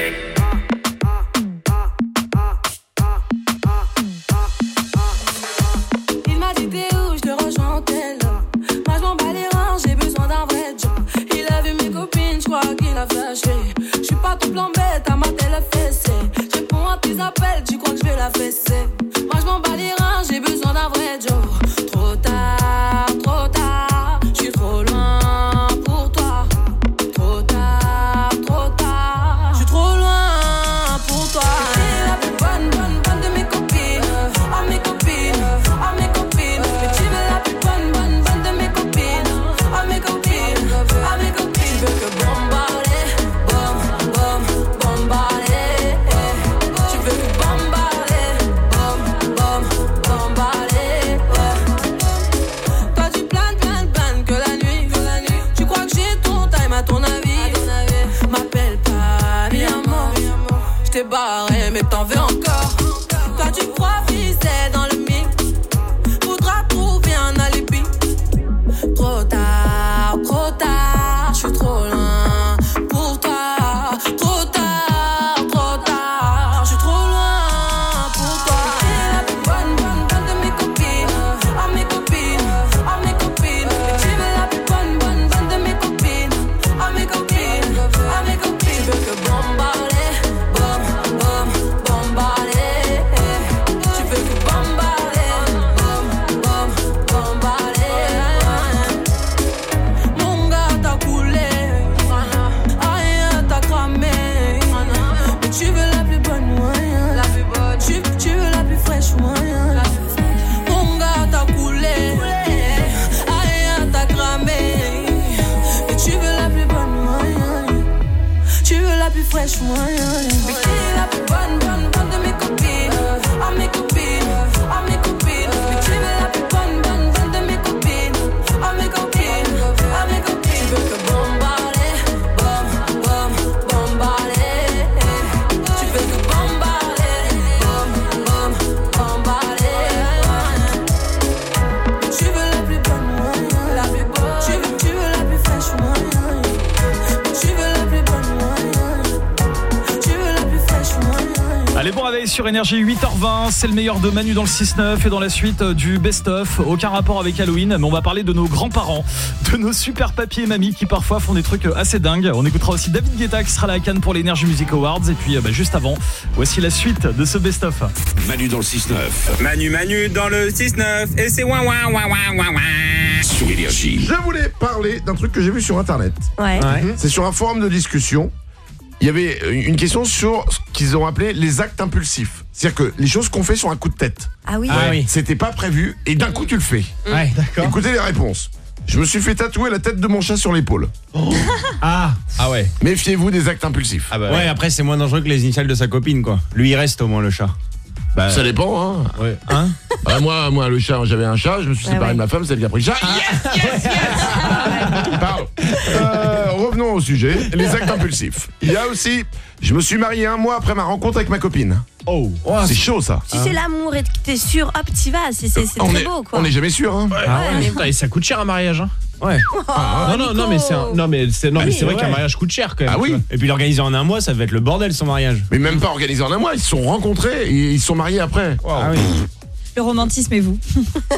Il m'a dit t'es où, je te rejoins en tel. Moi je m'en bats les reins, j'ai besoin d'un vrai job. Il a vu mes copines, je crois qu'il a flashé. Je suis pas tout plan bête, à ma télé fessée. Je réponds à tes appels, tu crois que je vais la fesser. Moi je m'en bats les reins, j'ai besoin d'un vrai job. Trop tard, trop tard, je suis trop loin pour toi. Trop tard, trop tard, je suis trop loin pour toi. T'es la plus bonne, bonne, bonne de mes copines. Oh mes copines, oh mes copines. Mais tu veux la plus bonne, bonne, bonne de mes copines. Oh mes copines, oh mes copines. Tu veux que bombarder, bom, bom, bombarder. Tu veux que bombarder, bom, bom, bombarder. Toi tu planes, planes, planes que la nuit, que la nuit. Tu crois que j'ai ton time à ton avis. M'appelle pas mi amor. J't'ai barré mais t'en veux encore. Toi tu crois viser dans le mix. Faudra trouver un alibi. Trop tard, trop tard, j'suis trop loin pour toi. Trop tard, trop tard, j'suis trop loin pour toi. T'es la plus bonne, bonne, bonne de mes copines. Oh mes copines, oh mes copines. Mais tu veux la plus bonne, bonne, bonne de mes copines. Oh mes copines, oh mes copines. Tu veux que bombarder, bom, bom, bombarder. Tu veux que bombarder, bom, bom, bombarder. Mon gars t'as coulé, aïe t'as cramé. Mais tu veux la plus bonne, ouais. Tu, tu veux la plus fraîche, ouais. Mon gars t'as coulé, aïe t'as cramé. Mais tu veux la plus bonne, ouais. Tu veux la plus fraîche, ouais. Mais qui est la plus bonne, bonne, bonne de mes copines. Oh mes copines, oh mes copines. Mais tu veux la plus bonne, bonne, bonne de mes copines. Oh mes copines, oh mes copines. Tu veux que bombarder, bom, bom, bombarder. Tu veux que bombarder, bom, bom, bombarder. sur Énergie, huit heures vingt, c'est le meilleur de Manu dans le six neuf et dans la suite du best-of. Aucun rapport avec Halloween, mais on va parler de nos grands-parents, de nos super papiers et mamies qui parfois font des trucs assez dingues. On écoutera aussi David Guetta qui sera là à Cannes pour l'Energy Music Awards. Et puis bah, juste avant, voici la suite de ce best-of. Manu dans le six neuf. Manu Manu dans le six neuf et c'est ouin ouin ouin ouin ouin ouin. Sur Énergie. Je voulais parler d'un truc que j'ai vu sur internet. Ouais. Ouais. C'est sur un forum de discussion. Il y avait une question sur ce qu'ils ont appelé les actes impulsifs. C'est-à-dire que les choses qu'on fait sur un coup de tête. Ah oui. Ah oui. C'était pas prévu et d'un coup tu le fais. Ouais, d'accord. Écoutez les réponses. Je me suis fait tatouer la tête de mon chat sur l'épaule. Oh. Ah, ah ouais. Méfiez-vous des actes impulsifs. Ah bah ouais. ouais, après c'est moins dangereux que les initiales de sa copine quoi. Lui il reste au moins le chat. Bah, ça dépend hein. Ouais. Hein bah, moi, moi le chat, j'avais un chat, je me suis ouais, séparé ouais. de ma femme, c'est elle qui a pris le chat. Ah. Yes, yes, yes. Pardon. Euh, revenons au sujet, les actes impulsifs. Il y a aussi, je me suis marié un mois après ma rencontre avec ma copine. Oh, oh c'est chaud ça. Si c'est l'amour et que t'es sûr, hop, t'y vas, c'est, c'est, c'est très est, beau quoi. On n'est jamais sûr hein. Ouais, ah ouais, ouais. Putain, et ça coûte cher un mariage hein. Ouais. Oh, ah, non, non, non, mais c'est un, non, mais c'est, non, ah mais oui, c'est vrai ouais. qu'un mariage coûte cher quand même. Ah oui. Et puis l'organiser en un mois, ça va être le bordel son mariage. Mais même pas organisé en un mois, ils se sont rencontrés et ils se sont mariés après. Wow. Ah oui. Le romantisme et vous.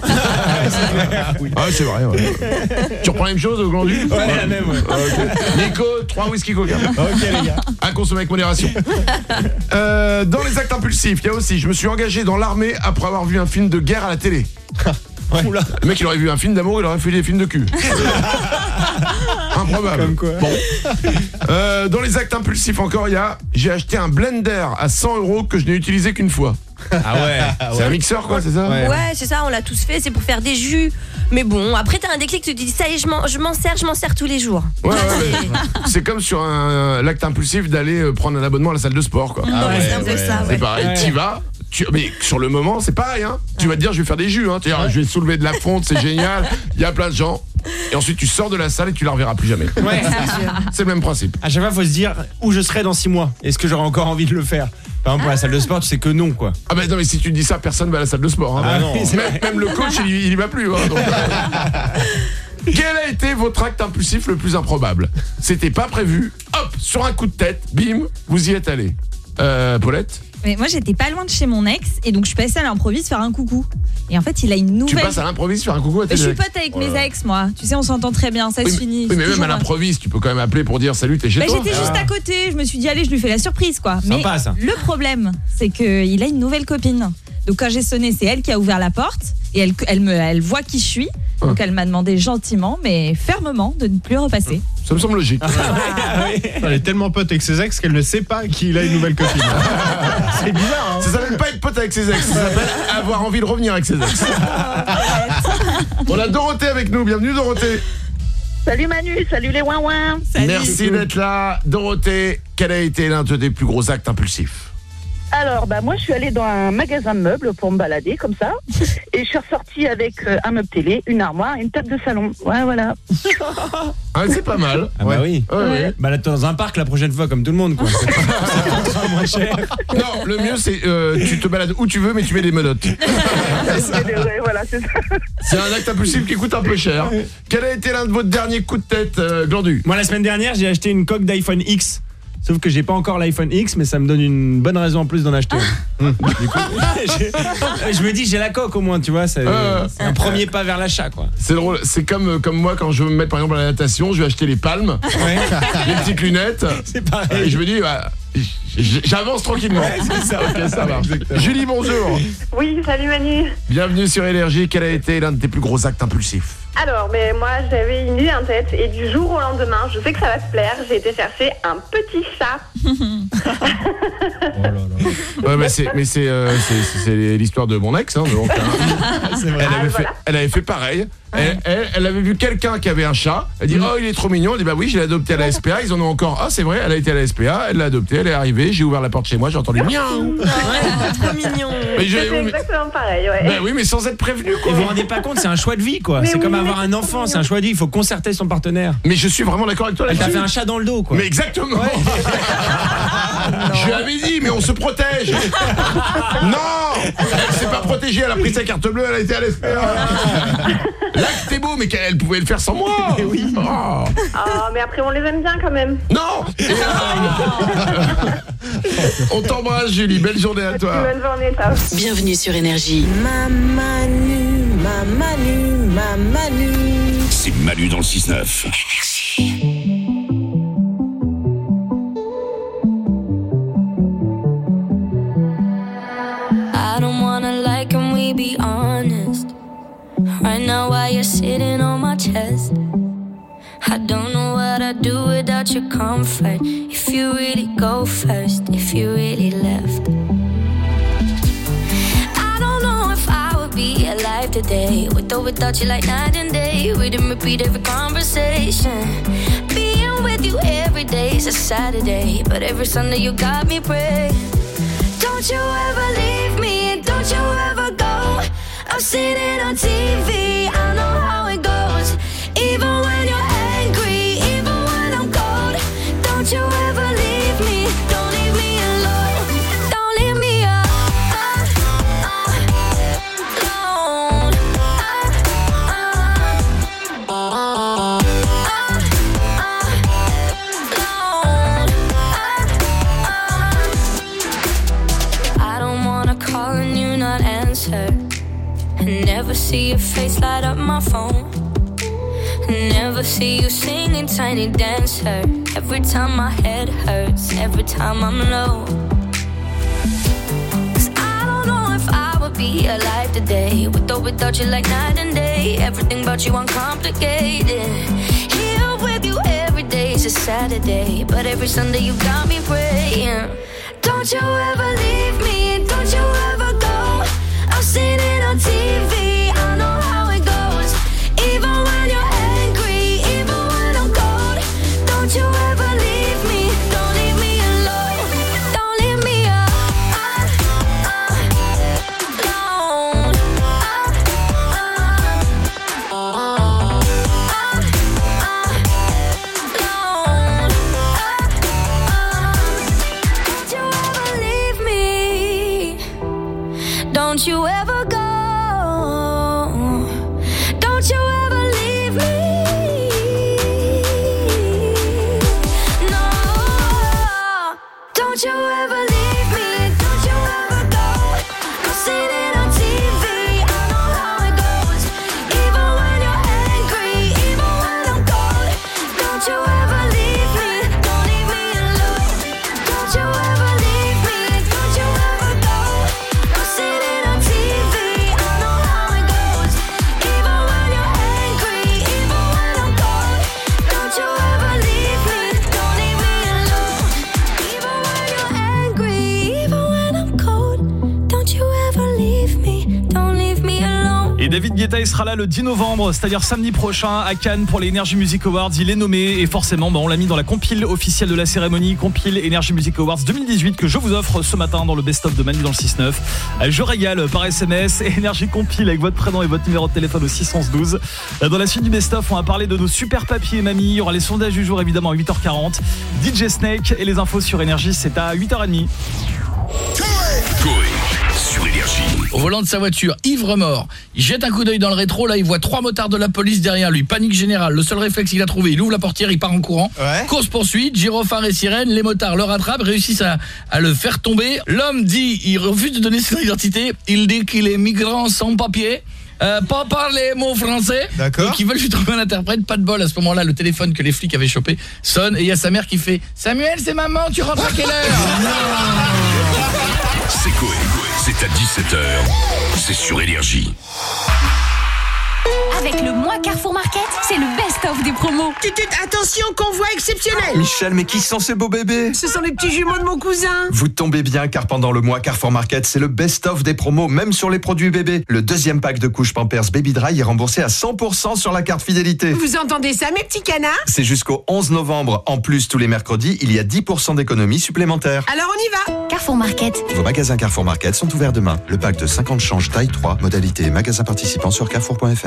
Ah c'est vrai. Ouais. Tu reprends la même chose au Glandu ? Ouais, la même. Ouais. Ah, okay. Nico, trois whisky coca. Ok les gars. À consommer avec modération. Euh, dans les actes impulsifs, il y a aussi, je me suis engagé dans l'armée après avoir vu un film de guerre à la télé. Ouais. Oula. Le mec il aurait vu un film d'amour, il aurait fait des films de cul. Improbable. Comme quoi. Bon. Euh, dans les actes impulsifs encore, il y a, j'ai acheté un blender à cent euros que je n'ai utilisé qu'une fois. Ah ouais. C'est ouais. un mixeur quoi, c'est ça? Ouais, ouais c'est ça, on l'a tous fait, c'est pour faire des jus. Mais bon, après t'as un déclic, tu te dis ça y est, je m'en, je m'en sers, je m'en sers tous les jours. Ouais, ouais, ouais. C'est comme sur un, l'acte impulsif d'aller prendre un abonnement à la salle de sport quoi. Ah ouais, ouais, c'est un peu ouais, ça. C'est Ouais. pareil, Ouais. t'y vas. Tu, mais sur le moment, c'est pareil, hein. Tu vas te dire, je vais faire des jus, hein. Tu vas dire, je vais soulever de la fonte, c'est génial. Il y a plein de gens. Et ensuite, tu sors de la salle et tu la reverras plus jamais. Ouais. C'est le même principe. À chaque fois, faut se dire où je serai dans six mois. Est-ce que j'aurai encore envie de le faire? Par exemple, pour la salle de sport, tu sais que non, quoi. Ah bah non, mais si tu te dis ça, personne va à la salle de sport. Hein. Ah non. Même, même le coach, il, y- il y va plus. Hein, donc, euh. Quel a été votre acte impulsif le plus improbable? C'était pas prévu. Hop, sur un coup de tête, bim, vous y êtes allé. Euh, Paulette? Mais moi j'étais pas loin de chez mon ex et donc je suis passée à l'improviste faire un coucou. Et en fait il a une nouvelle. Tu passes à l'improviste faire un coucou à tes Mais je suis ex? pote avec Oh là mes là. ex moi. Tu sais on s'entend très bien, ça Oui, se mais- finit. Oui, mais C'est même à toujours- l'improviste, tu peux quand même appeler pour dire salut, t'es chez Bah, toi. j'étais juste à côté, je me suis dit allez je lui fais la surprise quoi. Sympa, Mais ça. le problème c'est qu'il a une nouvelle copine. Donc quand j'ai sonné c'est elle qui a ouvert la porte et elle, elle, me, elle voit qui je suis. Donc elle m'a demandé gentiment mais fermement de ne plus repasser. Ça me semble logique. Elle est tellement pote avec ses ex qu'elle ne sait pas qu'il a une nouvelle copine. C'est bizarre, hein. Ça s'appelle pas être pote avec ses ex, ça s'appelle avoir envie de revenir avec ses ex. On a Dorothée avec nous, bienvenue Dorothée. Salut Manu, salut les ouin ouin. Merci d'être là. Dorothée, quel a été l'un de tes plus gros actes impulsifs? Alors, bah moi, je suis allée dans un magasin de meubles pour me balader comme ça, et je suis ressortie avec euh, un meuble télé, une armoire, et une table de salon. Ouais, voilà. Ah, c'est pas mal. Ah bah oui. Ouais, ouais. Balade-toi dans un parc la prochaine fois comme tout le monde, quoi. Ça coûtera moins cher. Non, le mieux c'est euh, tu te balades où tu veux, mais tu mets des menottes. Ouais, voilà, c'est ça. C'est un acte impulsif qui coûte un peu cher. Quel a été l'un de vos derniers coups de tête, euh, Glandu? Moi la semaine dernière j'ai acheté une coque d'iPhone X. Sauf que j'ai pas encore l'iPhone X, mais ça me donne une bonne raison en plus d'en acheter. Mmh. Du coup, je me dis j'ai la coque au moins, tu vois, c'est Euh, c'est un premier pas vers l'achat, quoi. C'est drôle, c'est comme, comme moi quand je veux me mettre par exemple à la natation, je vais acheter les palmes, Ouais. les petites lunettes, C'est pareil. et je me dis, bah, j- j'avance tranquillement. Ouais, c'est ça. Ok, ça marche. Julie, bonjour. Oui, salut Manu. Bienvenue sur Énergie. Quel a été l'un de tes plus gros actes impulsifs? Alors, mais moi, j'avais une idée en tête, et du jour au lendemain, je sais que ça va te plaire, j'ai été chercher un petit chat. Ouais, mais c'est, mais c'est, euh, c'est, c'est- c'est l'histoire de mon ex. Hein, donc, hein. C'est vrai. Elle, avait Ah, fait, voilà. elle avait fait pareil. Elle, elle, elle avait vu quelqu'un qui avait un chat. Elle dit oh il est trop mignon. Elle dit bah oui je l'ai adopté à la S P A. Ils en ont encore. Ah c'est vrai. Elle a été à la S P A. Elle l'a adopté. Elle est arrivée. J'ai ouvert la porte chez moi. J'ai entendu miaou. Trop mignon. Mais j'ai- C'est exactement pareil, ouais. Bah oui mais sans être prévenu quoi. Et vous vous rendez pas compte, c'est un choix de vie, quoi. Mais C'est oui, comme mais avoir c'est un trop enfant, c'est mignon. un choix de vie. Il faut concerter son partenaire. Mais je suis vraiment d'accord avec toi Elle là-dessus. t'a fait un chat dans le dos, quoi. Mais exactement. Je lui avais dit, mais on se protège. Non, elle s'est pas protégée, elle a pris sa carte bleue, elle a été à l'S P A. Là, c'était beau, mais elle pouvait le faire sans moi. Oui. Oh. Oh, mais après, on les aime bien quand même. Non. Et, euh, on t'embrasse, Julie. Belle journée à toi. Bonne journée, top. Bienvenue sur Énergie. Ma Manu, ma Manu, ma Manu. C'est Manu dans le six neuf. I don't wanna lie, can we be honest? Right now while you're sitting on my chest, I don't know what I'd do without your comfort. If you really go first, if you really left, I don't know if I would be alive today, with or without you like night and day. Read and repeat every conversation. Being with you every day is a Saturday, but every Sunday you got me praying. Don't you ever leave me, don't you ever go. I've seen it on T V, I know how it goes. Even when you're angry, even when I'm cold. Don't you ever leave me, don't leave me alone. Don't leave me alone. I don't wanna call and you not answer. Never see your face light up my phone. Never see you singing Tiny Dancer. Every time my head hurts, every time I'm low. 'Cause I don't know if I would be alive today, with or without you like night and day. Everything about you uncomplicated. Here with you every day is a Saturday, but every Sunday you got me praying. Don't you ever leave me, don't you ever go. I've seen it on T V, I know how it goes. Even when you're angry, even when I'm cold. Don't you ever leave me, don't leave me alone. Don't leave me alone. Don't you ever leave me, don't you ever go. Don't you ever leave me. No. Don't you ever leave me. Don't you ever go. I've seen it on T V. I know how it goes. Even when you're angry, even when I'm cold. Don't you ever leave me. Don't leave me alone. Don't you ever leave me. Don't you ever go. I've seen it on T V. I know how it goes. Even when you're angry, even when I'm cold. Don't you ever leave me. Don't leave me alone. Even when you're angry, even when I'm cold. Don't you ever leave me. Don't leave me alone. Et David Guetta il sera là le dix novembre, c'est-à-dire samedi prochain à Cannes pour les Energy Music Awards. Il est nommé et forcément bah, on l'a mis dans la compile officielle de la cérémonie, compile Energy Music Awards deux mille dix-huit que je vous offre ce matin dans le best-of de Manu dans le six neuf. Je régale par S M S, Energy compile avec votre prénom et votre numéro de téléphone au six onze douze. Dans la suite du best-of, on va parler de nos super papiers mamie. Il y aura les sondages du jour évidemment à huit heures quarante. D J Snake et les infos sur Énergie, c'est à huit heures trente. Coé sur Énergie. Au volant de sa voiture, ivre mort. Il jette un coup d'œil dans le rétro, là il voit trois motards de la police derrière lui. Panique générale, le seul réflexe qu'il a trouvé, il ouvre la portière, il part en courant. Ouais. Course poursuite, gyrophare et sirène, les motards le rattrapent, réussissent à, à le faire tomber. L'homme dit, il refuse de donner son identité, il dit qu'il est migrant sans papier. Euh, pas parler mot français. D'accord. Donc ils veulent lui trouver un interprète, pas de bol. À ce moment-là, le téléphone que les flics avaient chopé sonne et il y a sa mère qui fait Samuel, c'est maman, tu rentres à quelle heure? C'est Coé, c'est à dix-sept heures. C'est sur Énergie. Avec le mois Carrefour Market, c'est le best-of des promos. Attention, convoi exceptionnel. Michel, mais qui sont ces beaux bébés? Ce sont les petits jumeaux de mon cousin. Vous tombez bien car pendant le mois Carrefour Market, c'est le best-of des promos, même sur les produits bébés. Le deuxième pack de couches Pampers Baby Dry est remboursé à cent pour cent sur la carte fidélité. Vous entendez ça, mes petits canards? C'est jusqu'au onze novembre. En plus, tous les mercredis, il y a dix pour cent d'économie supplémentaire. Alors on y va. Carrefour Market. Vos magasins Carrefour Market sont ouverts demain. Le pack de cinquante change taille trois, modalité magasin participant sur carrefour point f r.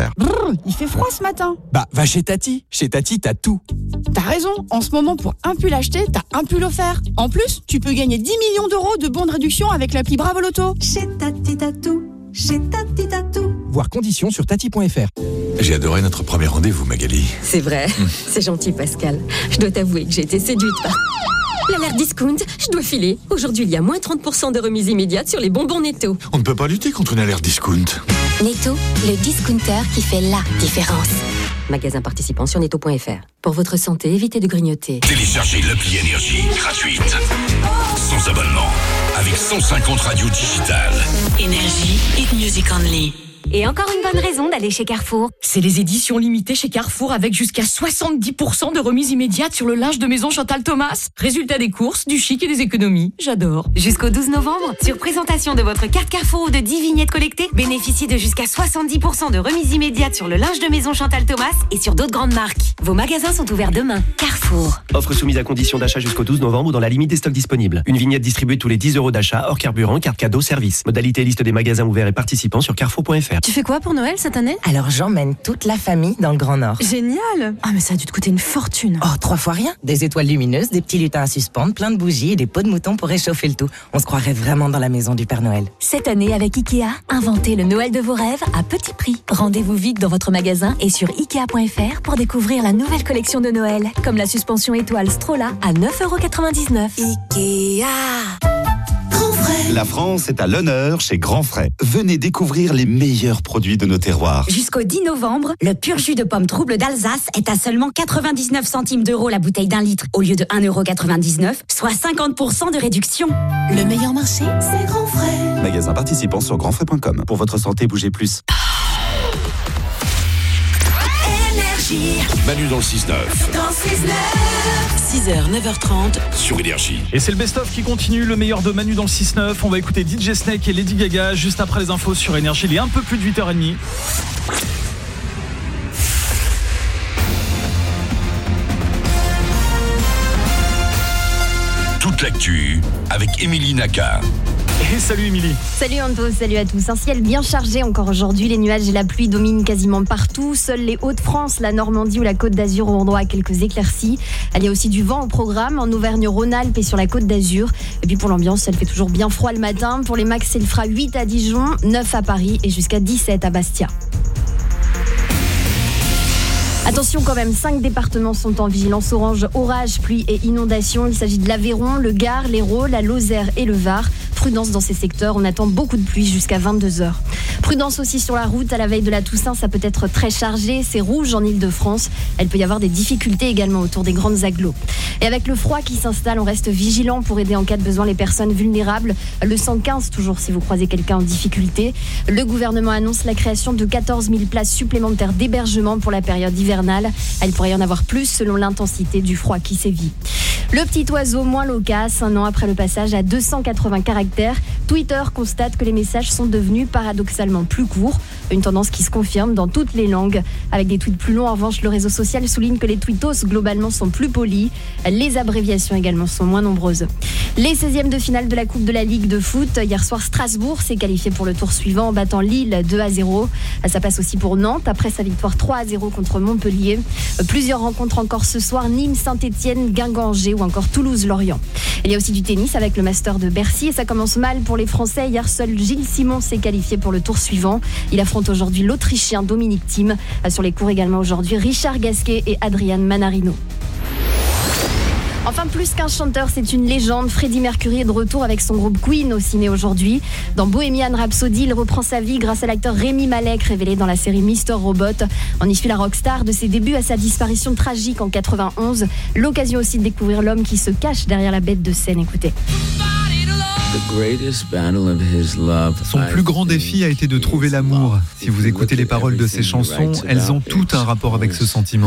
Brrr, il fait froid ce matin. Bah, va chez Tati. Chez Tati, t'as tout. T'as raison, en ce moment, pour un pull acheté, t'as un pull offert. En plus, tu peux gagner dix millions d'euros de bons de réduction avec l'appli Bravo Loto. Chez Tati, t'as tout. Chez Tati, t'as tout. Voir conditions sur tati point f r. J'ai adoré notre premier rendez-vous, Magali. C'est vrai, c'est gentil Pascal. Je dois t'avouer que j'ai été séduite par... L'alerte discount, je dois filer. Aujourd'hui, il y a moins trente pour cent de remise immédiate sur les bonbons Netto. On ne peut pas lutter contre une alerte discount. Netto, le discounter qui fait la différence. Magasin participant sur netto point f r. Pour votre santé, évitez de grignoter. Téléchargez l'appli Énergie gratuite. Sans abonnement. Avec cent cinquante radios digitales. Énergie, hit music only. Et encore une bonne raison d'aller chez Carrefour. C'est les éditions limitées chez Carrefour avec jusqu'à soixante-dix pour cent de remise immédiate sur le linge de maison Chantal Thomas. Résultat des courses, du chic et des économies. J'adore. Jusqu'au douze novembre, sur présentation de votre carte Carrefour ou de dix vignettes collectées, bénéficiez de jusqu'à soixante-dix pour cent de remise immédiate sur le linge de maison Chantal Thomas et sur d'autres grandes marques. Vos magasins sont ouverts demain. Carrefour. Offre soumise à condition d'achat jusqu'au douze novembre ou dans la limite des stocks disponibles. Une vignette distribuée tous les dix euros d'achat, hors carburant, carte cadeau, service. Modalité et liste des magasins ouverts et participants sur carrefour point f r. Tu fais quoi pour Noël cette année? Alors j'emmène toute la famille dans le Grand Nord. Génial. Ah mais ça a dû te coûter une fortune. Oh, trois fois rien. Des étoiles lumineuses, des petits lutins à suspendre, plein de bougies et des pots de mouton pour réchauffer le tout. On se croirait vraiment dans la maison du Père Noël. Cette année avec Ikea, inventez le Noël de vos rêves à petit prix. Rendez-vous vite dans votre magasin et sur ikea point f r pour découvrir la nouvelle collection de Noël, comme la suspension étoile Strola à neuf euros quatre-vingt-dix-neuf. Ikea. La France est à l'honneur chez Grand Frais. Venez découvrir les meilleurs produits de nos terroirs. Jusqu'au dix novembre, le pur jus de pomme trouble d'Alsace est à seulement quatre-vingt-dix-neuf centimes d'euros la bouteille d'un litre au lieu de un euro quatre-vingt-dix-neuf, soit cinquante pour cent de réduction. Le meilleur marché, c'est Grand Frais. Magasin participant sur grand frais point com. Pour votre santé, bougez plus. Manu dans le six neuf. Dans six neuf. six heures, neuf heures trente. Sur Énergie. Et c'est le best-of qui continue, le meilleur de Manu dans le six neuf. On va écouter D J Snake et Lady Gaga juste après les infos sur Énergie. Il est un peu plus de huit heures trente. Toute l'actu avec Émilie Naka. Et salut Émilie. Salut Anto, salut à tous. Un ciel bien chargé encore aujourd'hui. Les nuages et la pluie dominent quasiment partout. Seuls les Hauts-de-France, la Normandie ou la Côte d'Azur auront droit à quelques éclaircies. Il y a aussi du vent au programme en Auvergne-Rhône-Alpes et sur la Côte d'Azur. Et puis pour l'ambiance, elle fait toujours bien froid le matin. Pour les max, il fera huit à Dijon, neuf à Paris et jusqu'à dix-sept à Bastia. Attention quand même, cinq départements sont en vigilance orange, orage, pluie et inondation. Il s'agit de l'Aveyron, le Gard, l'Hérault, la Lozère et le Var. Prudence dans ces secteurs, on attend beaucoup de pluie jusqu'à vingt-deux heures. Prudence aussi sur la route, à la veille de la Toussaint, ça peut être très chargé. C'est rouge en Ile-de-France. Elle peut y avoir des difficultés également autour des grandes agglos. Et avec le froid qui s'installe, on reste vigilant pour aider en cas de besoin les personnes vulnérables. Le cent quinze toujours si vous croisez quelqu'un en difficulté. Le gouvernement annonce la création de quatorze mille places supplémentaires d'hébergement pour la période hivernale. Il pourrait y en avoir plus selon l'intensité du froid qui sévit. Le petit oiseau moins loquace, un an après le passage à deux cent quatre-vingts caractères, Twitter constate que les messages sont devenus paradoxalement plus courts. Une tendance qui se confirme dans toutes les langues. Avec des tweets plus longs, en revanche, le réseau social souligne que les tweetos globalement sont plus polis. Les abréviations également sont moins nombreuses. Les seizièmes de finale de la Coupe de la Ligue de foot. Hier soir, Strasbourg s'est qualifié pour le tour suivant en battant Lille deux à zéro. Ça passe aussi pour Nantes après sa victoire trois à zéro contre Montpellier. Plusieurs rencontres encore ce soir, Nîmes, Saint-Etienne, Guingamp-Angers ou encore Toulouse-Lorient. Il y a aussi du tennis avec le Master de Bercy et ça commence mal pour les Français. Hier, seul Gilles Simon s'est qualifié pour le tour suivant. Il affronte aujourd'hui l'Autrichien Dominic Thiem. Sur les cours également aujourd'hui, Richard Gasquet et Adrian Manarino. Enfin, plus qu'un chanteur, c'est une légende. Freddie Mercury est de retour avec son groupe Queen au ciné aujourd'hui. Dans Bohemian Rhapsody, il reprend sa vie grâce à l'acteur Rami Malek, révélé dans la série Mister Robot. On y suit la rockstar de ses débuts à sa disparition tragique en quatre-vingt-onze. L'occasion aussi de découvrir l'homme qui se cache derrière la bête de scène. Écoutez. Son plus grand défi a été de trouver l'amour. Si vous écoutez les paroles de ses chansons, elles ont tout un rapport avec ce sentiment.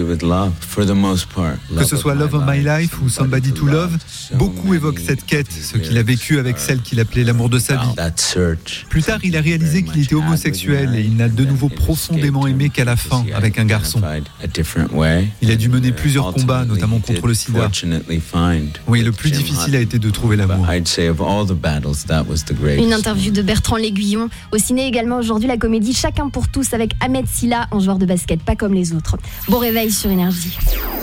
Que ce soit Love of My Life ou Somebody to Love, beaucoup évoquent cette quête, ce qu'il a vécu avec celle qu'il appelait l'amour de sa vie. Plus tard, il a réalisé qu'il était homosexuel et il n'a de nouveau profondément aimé qu'à la fin, avec un garçon. Il a dû mener plusieurs combats, notamment contre le sida. Oui, le plus difficile a été de trouver l'amour. all the battles, that was the greatest. Une interview de Bertrand L'Aiguillon. Au ciné également aujourd'hui la comédie Chacun pour tous avec Ahmed Silla en joueur de basket, pas comme les autres. Bon réveil sur Énergie.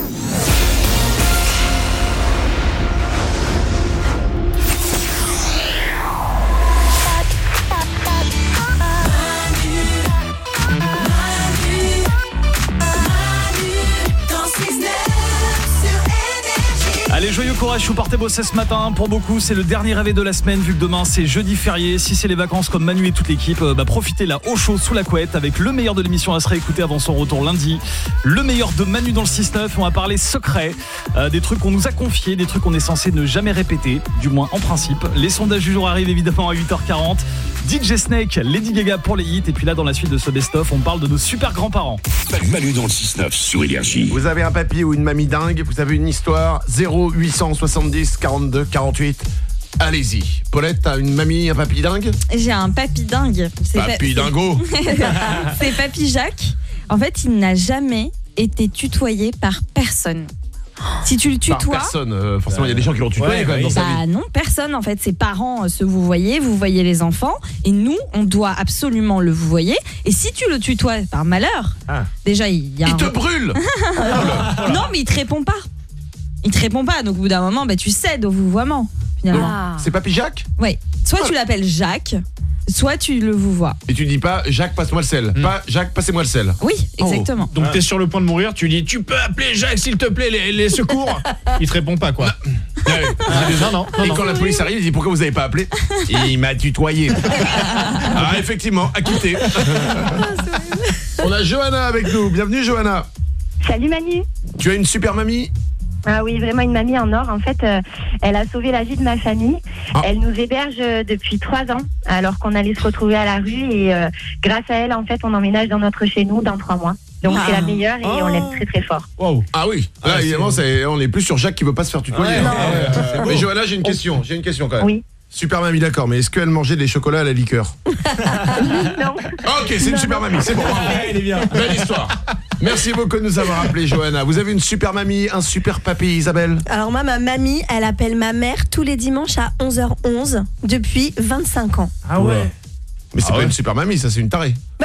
Allez, joyeux courage, vous partez bosser ce matin. Pour beaucoup, c'est le dernier réveil de la semaine vu que demain c'est jeudi férié. Si c'est les vacances comme Manu et toute l'équipe, bah profitez là au chaud sous la couette avec le meilleur de l'émission à se réécouter avant son retour lundi. Le meilleur de Manu dans le six neuf. On va parler secret, euh, des trucs qu'on nous a confiés, des trucs qu'on est censé ne jamais répéter, du moins en principe. Les sondages du jour arrivent évidemment à huit heures quarante. D J Snake, Lady Gaga pour les hits. Et puis là, dans la suite de ce best-of, on parle de nos super grands-parents. Manu dans le six neuf sur Énergie. Vous avez un papy ou une mamie dingue, vous avez une histoire, zéro huit cent soixante-dix quarante-deux quarante-huit. Allez-y. Paulette, t'as une mamie, un papy dingue ? J'ai un papy dingue. C'est papy pa- dingo. C'est papy Jacques. En fait, il n'a jamais été tutoyé par personne. Si tu le tutoies... Par personne, euh, forcément, il y a des gens qui l'ont tutoyé ouais, quand même oui. dans bah sa vie. Non, personne en fait. Ses parents euh, se vous voyez, vous voyez les enfants. Et nous, on doit absolument le vous voyez. Et si tu le tutoies par malheur, ah. déjà, il y a Il un... te brûle. Non, mais il te répond pas. Il te répond pas. Donc au bout d'un moment, bah, tu cèdes au vouvoiement. Finalement. Ah. C'est papy Jacques ? Oui. Soit tu l'appelles Jacques, soit tu le vous vois. Et tu dis pas Jacques, passe-moi le sel. Mmh. Pas Jacques, passez-moi le sel. Oui, exactement. Oh. Donc ah. t'es sur le point de mourir, tu dis tu peux appeler Jacques s'il te plaît, les, les secours. Il te répond pas quoi. Ah oui. ah, non, non, Et non. quand la police arrive, il dit pourquoi vous avez pas appelé ? Il m'a tutoyé. Ah effectivement, acquitté. On a Johanna avec nous. Bienvenue Johanna. Salut Manu. Tu as une super mamie ? Ah oui, vraiment une mamie en or. En fait, euh, elle a sauvé la vie de ma famille. Ah. Elle nous héberge depuis trois ans, alors qu'on allait se retrouver à la rue. Et euh, grâce à elle, en fait, on emménage dans notre chez nous dans trois mois. Donc ah. c'est la meilleure et oh. on l'aime très très fort. Wow. Ah oui, là ah, évidemment, c'est... on est plus sur Jacques qui veut pas se faire tutoyer. Ouais, non. Ah ouais. Mais Johanna, j'ai une question. J'ai une question quand même. Oui. Super mamie, d'accord, mais est-ce qu'elle mangeait des chocolats à la liqueur ? Non. Ok, c'est une non, super mamie, c'est bon. Elle est bien. Belle histoire. Merci beaucoup de nous avoir appelé, Johanna. Vous avez une super mamie, un super papy, Isabelle ? Alors moi, ma mamie, elle appelle ma mère tous les dimanches à onze heures onze depuis vingt-cinq ans. Ah ouais. Mais c'est ah pas ouais. une super mamie, ça c'est une tarée. bah,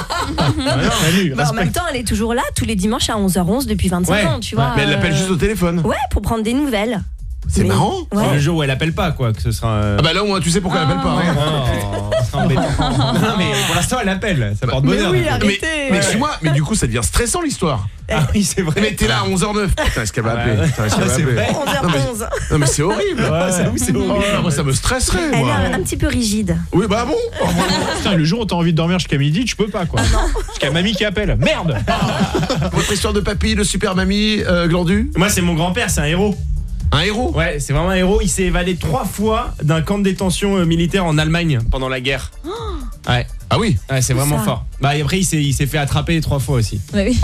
en même temps, elle est toujours là tous les dimanches à onze heures onze depuis vingt-cinq ouais. ans, tu vois. Mais elle l'appelle euh... juste au téléphone. Ouais, pour prendre des nouvelles. C'est mais... marrant. Ouais. C'est le jour où elle appelle pas quoi, que ce sera. Euh... Ah bah là au moins tu sais pourquoi oh. elle appelle pas. Hein. Oh, non mais pour l'instant elle appelle, ça porte bonheur. Mais oui, arrêtez. Mais, mais excuse-moi, mais du coup ça devient stressant l'histoire. Ah oui c'est vrai. Mais t'es là à onze heures neuf. Putain est-ce qu'elle va appeler ? Putain est-ce qu'elle va appeler ? onze heures onze. Non mais c'est horrible. Ouais, c'est, c'est horrible. Oh, moi ça me stresserait. Elle moi. est un, un petit peu rigide. Oui bah bon. Oh, putain le jour où t'as envie de dormir jusqu'à midi tu peux pas quoi. Non. Parce qu'il y a mamie qui appelle. Merde. Votre histoire de papy, de super mamie, euh, Glandu ? Moi c'est mon grand-père, c'est un héros. Un héros ? Ouais, c'est vraiment un héros. Il s'est évadé trois fois d'un camp de détention euh, militaire en Allemagne pendant la guerre. Oh ouais. Ah oui ? Ouais, c'est vraiment ça. Fort. Bah et après il s'est il s'est fait attraper trois fois aussi. Ouais, oui. Ah,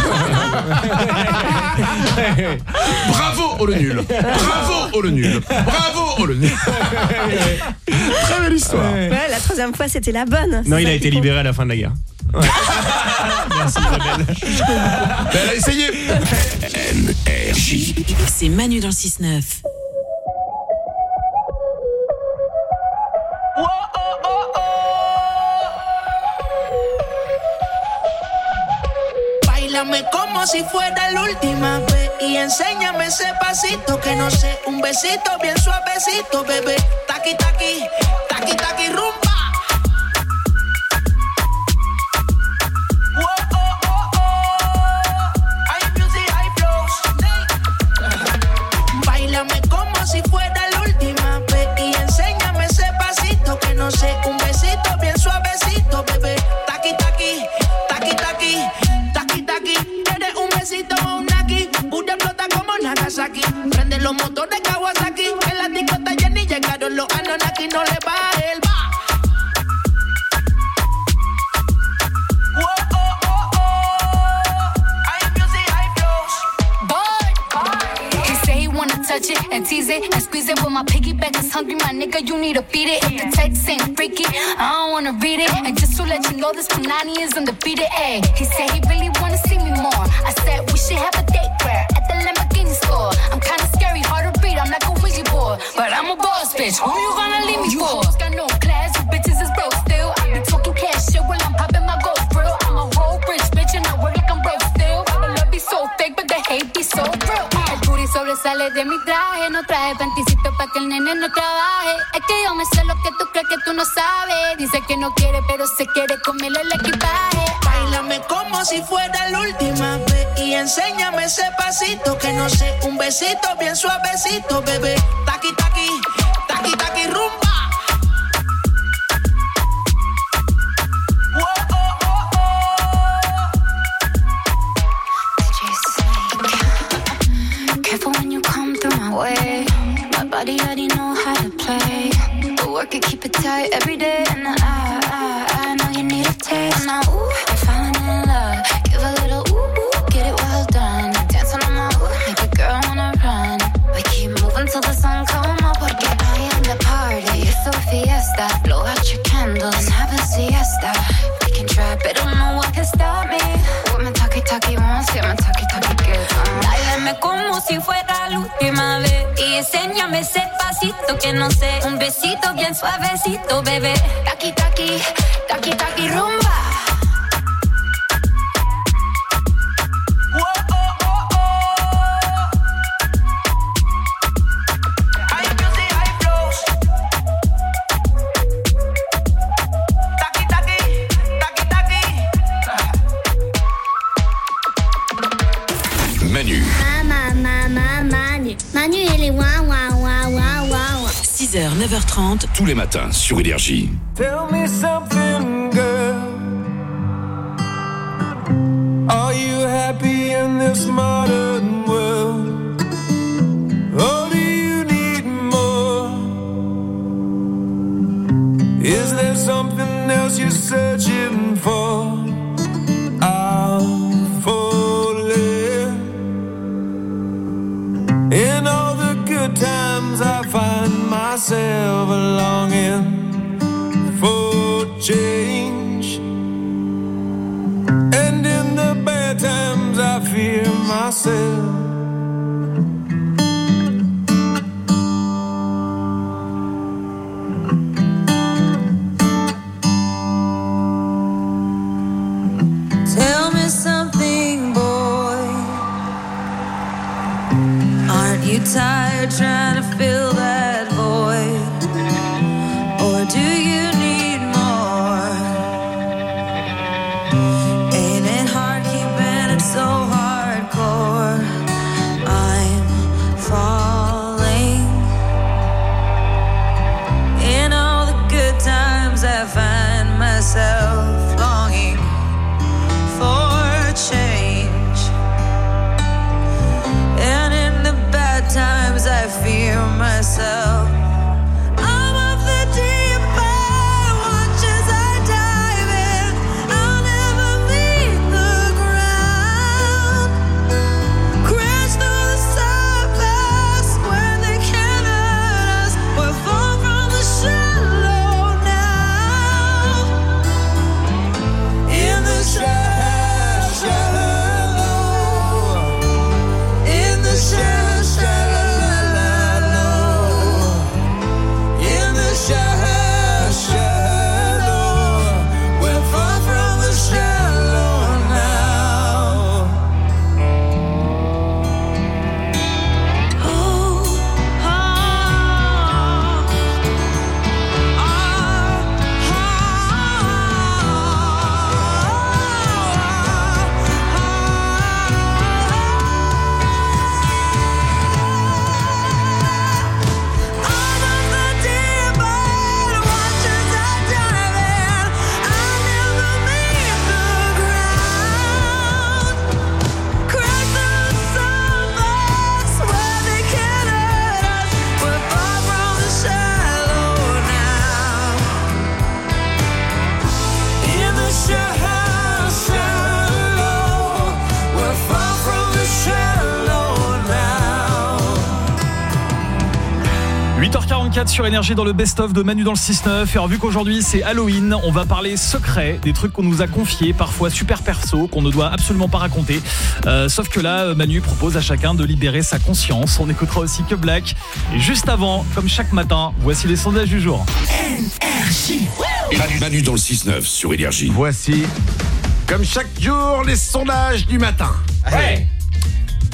ouais. Bravo au le nul. Bravo au le nul. Bravo au le nul. Très belle histoire. Ouais, ouais la troisième fois c'était la bonne. Non, il a été libéré à la fin de la guerre. Ouais. Merci Isabelle. Elle a essayé. N R J. C'est Manu dans le six neuf. Báilame como si fuera la última vez y enséñame ese pasito que no sé, un besito bien suavecito, bebé. Taqui taqui, taqui taqui rumba. Si fuera la última vez y enséñame ese pasito que no sé, un besito bien suavecito, bebé. Taqui taqui, taqui taqui, taqui taqui. Quieres un besito o un naki, pura explota como Nagasaki. Prende los motores Kawasaki, en la disco está llena y llegaron los Anunnaki, no le baja el ba. Touch it and tease it and squeeze it. When my piggyback is hungry, my nigga, you need to feed it. If the text ain't freaky, I don't wanna read it. And just to let you know, this Punani is undefeated. Ay, he said he really wanna see me more. I said we should have a date where at the Lamborghini store. I'm kinda scary, hard to read, I'm like a Ouija board, but I'm a boss bitch. Who you gonna sale de mi traje. No traje panticito pa' que el nene no trabaje. Es que yo me sé lo que tú crees que tú no sabes. Dice que no quiere, pero se quiere comerle el equipaje. Báilame como si fuera la última vez y enséñame ese pasito que no sé, un besito bien suavecito, bebé. Taqui, taqui, taqui, taqui, rumba. Way. My body already know how to play. But work it, keep it tight every day. And I, I, I know you need a taste. Now, ooh, I'm falling in love. Give a little ooh, ooh, get it well done. Dancing on my ooh, make a girl wanna run. We keep moving till the sun come up. Porque I am the party, it's a fiesta. Blow out your candles and have a siesta. We can try, but don't know what can stop me. What my talkie-talkie wants, get my talkie-talkie good. Báilame como si fuera la última vez y enséñame ese pasito que no sé, un besito bien suavecito, bebé. Taqui, taqui, taqui, taqui, rumba. Manu. Manu, il est ouin, ouin, ouin, ouin, ouin. six heures, neuf heures trente. Tous les matins sur Énergie. Tell me something, girl. Are you happy in this modern world? Or do you need more? Is there something else you're searching for? I'm falling. In all the good times I find myself longing for change. And in the bad times I fear myself. Tell me something, boy. Aren't you tired trying to fill that void? Or do you need more? Ain't it hard keeping it so hardcore? I'm falling. In all the good times I find myself longing for change. And in the bad times I fear myself. I'm of the deep end, watch as I dive in. I'll never meet the ground. Crash through the surface where they can't hurt us. We're far from the shallow now. In the shallow, shallow. In the shallow, shallow. In the shallow, shallow. We're far from the shallow now. Oh, huit heures quarante-quatre sur Énergie dans le best-of de Manu dans le six neuf. Et alors, vu qu'aujourd'hui c'est Halloween, on va parler secret, des trucs qu'on nous a confiés, parfois super perso, qu'on ne doit absolument pas raconter. Euh, sauf que là, Manu propose à chacun de libérer sa conscience. On écoutera aussi que Black. Et juste avant, comme chaque matin, voici les sondages du jour. Énergie. Manu, Manu dans le six neuf sur Énergie. Voici, comme chaque jour, les sondages du matin. Ouais.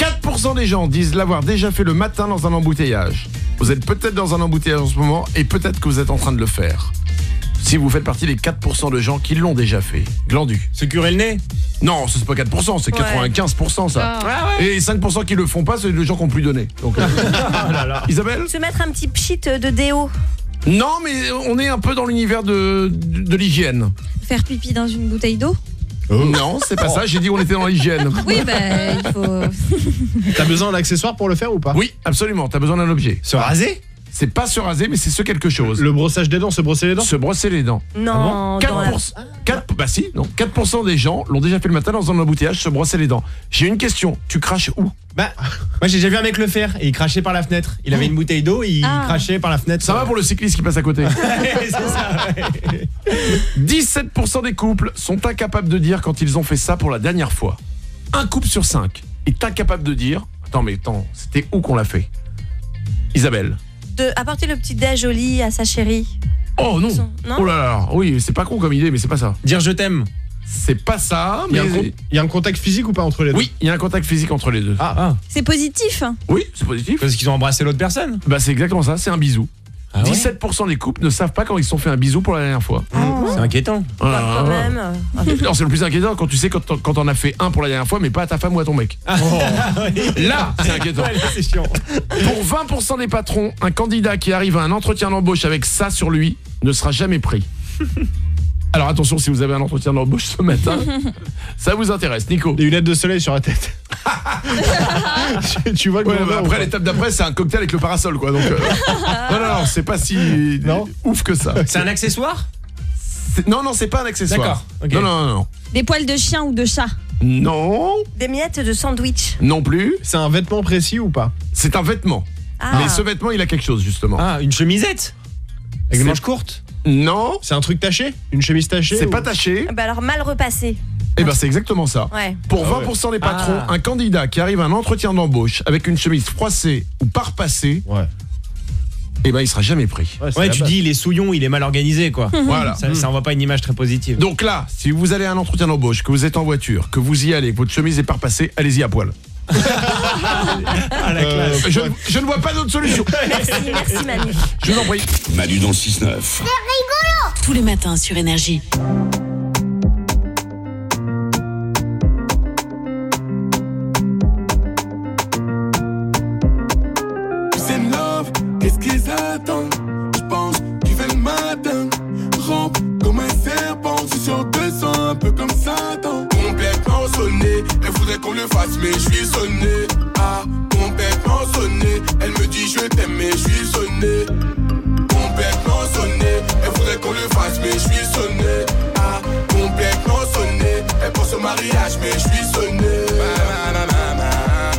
quatre pour cent des gens disent l'avoir déjà fait le matin dans un embouteillage. Vous êtes peut-être dans un embouteillage en ce moment et peut-être que vous êtes en train de le faire. Si vous faites partie des quatre pour cent de gens qui l'ont déjà fait. Glandu. Se curer le nez? Non, c'est pas quatre pour cent, c'est Ouais. quatre-vingt-quinze pour cent ça. Ah ouais. Et cinq pour cent qui le font pas, c'est les gens qui n'ont plus donné. Donc, euh, Isabelle? Se mettre un petit pchit de déo. Non, mais on est un peu dans l'univers de, de, de l'hygiène. Faire pipi dans une bouteille d'eau? Non, c'est pas ça, j'ai dit qu'on était dans l'hygiène. Oui, bah, il faut... T'as besoin d'un accessoire pour le faire ou pas? Oui, absolument, t'as besoin d'un objet. Se raser? C'est pas se raser, mais c'est ce quelque chose. Le brossage des dents, se brosser les dents? Se brosser les dents. Non, quatre dans la- pour cent, quatre, bah si, non, quatre pour cent des gens l'ont déjà fait le matin dans un embouteillage, se brosser les dents. J'ai une question, tu craches où? Bah, moi j'ai déjà vu un mec le faire et il crachait par la fenêtre. Il avait une bouteille d'eau et il Ah. crachait par la fenêtre. Ça va pour le cycliste qui passe à côté. C'est ça, ouais. dix-sept pour cent des couples sont incapables de dire quand ils ont fait ça pour la dernière fois. Un couple sur cinq est incapable de dire. Attends, mais attends, c'était où qu'on l'a fait? Isabelle. De apporter le petit déj au lit à sa chérie. Oh non. Non Oh là là, oui, c'est pas con comme idée, mais c'est pas ça. Dire je t'aime. C'est pas ça, Il y, mais... a un con- il y a un contact physique ou pas entre les deux? Oui, il y a un contact physique entre les deux. Ah, ah. C'est positif. Oui, c'est positif. Parce qu'ils ont embrassé l'autre personne. Bah c'est exactement ça, c'est un bisou. Ah ouais. dix-sept pour cent des couples ne savent pas quand ils se sont fait un bisou pour la dernière fois. C'est inquiétant. Voilà. Quand même. Non, c'est le plus inquiétant quand tu sais quand t'en, quand t'en as fait un pour la dernière fois, mais pas à ta femme ou à ton mec. Là, c'est inquiétant. Ouais, là, c'est chiant. Pour vingt pour cent des patrons, un candidat qui arrive à un entretien d'embauche avec ça sur lui ne sera jamais pris. Alors attention, si vous avez un entretien d'embauche ce matin, ça vous intéresse, Nico. Des lunettes de soleil sur la tête. Tu vois le Ouais, grandeur bah ou après pas? l'étape d'après, c'est un cocktail avec le parasol, quoi. Donc euh, non, non, non, c'est pas si Non. ouf que ça. C'est un accessoire? C'est- Non, non, c'est pas un accessoire. D'accord, ok. Non, non, non, non. Des poils de chien ou de chat? Non, Des miettes de sandwich. non plus. C'est un vêtement précis ou pas? C'est un vêtement. Ah. Mais ce vêtement, il a quelque chose justement. Ah, une chemisette? Avec des C'est- manches courtes? Non, C'est un truc taché? Une chemise tachée? c'est ou- pas taché. Bah alors mal repassé. Eh ben c'est exactement ça. Ouais. Pour Ah vingt ouais. pour cent des patrons, Ah. un candidat qui arrive à un entretien d'embauche avec une chemise froissée ou pas repassée, Ouais. eh ben il sera jamais pris. Ouais, c'est Ouais, la tu base. dis il est souillon, il est mal organisé quoi. Voilà. Ça, ça envoie pas une image très positive. Donc là, si vous allez à un entretien d'embauche, que vous êtes en voiture, que vous y allez, que votre chemise est pas repassée, allez-y à poil. Ah, la Euh, classe. Je, je ne vois pas d'autre solution. Merci, merci Manu. Je vous en prie. Manu dans le six neuf. Tous les matins sur Énergie. C'est love, qu'est-ce qu'ils attendent? Je pense qu'il fait le matin. Rampe comme un serpent, je suis sur deux cents, un peu comme Satan. Complètement sonné, elle voudrait qu'on le fasse, mais je suis sonné. Ah, complètement sonné, elle me dit je t'aime, mais je suis sonné. Complètement sonné, elle voudrait qu'on le fasse, mais je suis sonné. Ah, complètement sonné, elle pense au mariage, mais je suis sonné. Ma, ma, ma, ma,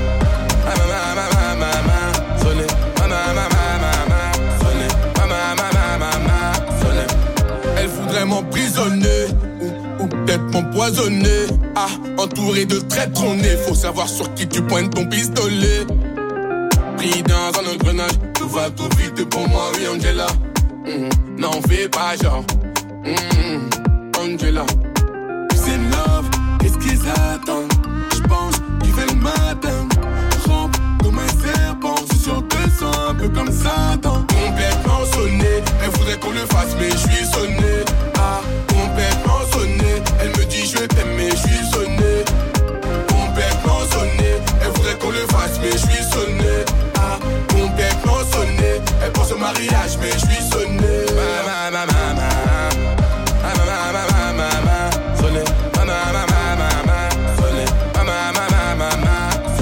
ma, ma, ma, ma, ma, ma, sonné. Ma, ma, ma, ma, ma, ma, sonné. Ma, ma, ma, ma, ma, ma, sonné. Elle voudrait m'emprisonner ou, ou peut-être m'empoisonner. Ah, entouré de traîtres on est. Faut savoir sur qui tu pointes ton pistolet. Pris dans un engrenage, tout va tout vite pour moi, oui Angela. Mm, n'en fais pas genre. Mm, Angela. C'est love, qu'est-ce qu'ils attendent? J'pense qu'il fait le matin. Rampe comme un serpent, je suis sur deux cents, un peu comme Satan. Complètement sonné, elle voudrait qu'on le fasse, mais je suis sonné. Ah, complètement sonné, elle me dit je t'aime, mais je suis sonné. Complètement sonné, elle voudrait qu'on le fasse, mais je suis sonné. Ah, complètement sonné, elle pense au mariage, mais je suis sonné. Ma, ma, ma, ma, ma. Ah, ma, ma, ma, ma, ma, ma. Sonné. Ma, ma, ma, ma, ma, ma. Sonné. Ma, ma, ma, ma, ma, ma.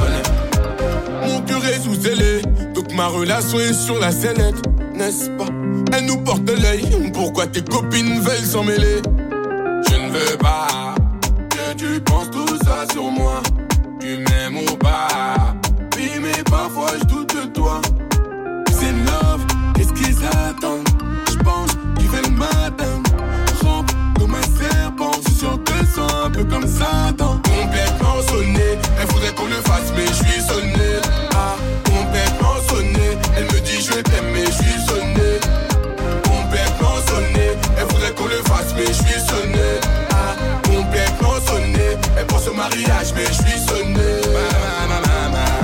Sonné. Mon cœur est sous scellé, donc ma relation est sur la sellette, n'est-ce pas? Elle nous porte l'œil, pourquoi tes copines veulent s'en mêler? Je ne veux pas que tu penses tout ça sur moi. Tu m'aimes ou pas? Oui, mais parfois je doute de toi. C'est love, qu'est-ce qu'ils attendent? Je pense qu'il fait le matin. Rampe comme un serpent, je suis sur deux cents, un peu comme Satan. Complètement sonné, elle voudrait qu'on le fasse, mais je suis sonné. Ah, complètement sonné, elle me dit je t'aime, mais je suis sonné. Complètement sonné, elle voudrait qu'on le fasse, mais je suis sonné. Ah, complètement sonné, elle pense au mariage, mais je suis sonné. Ma, ma, ma, ma, ma.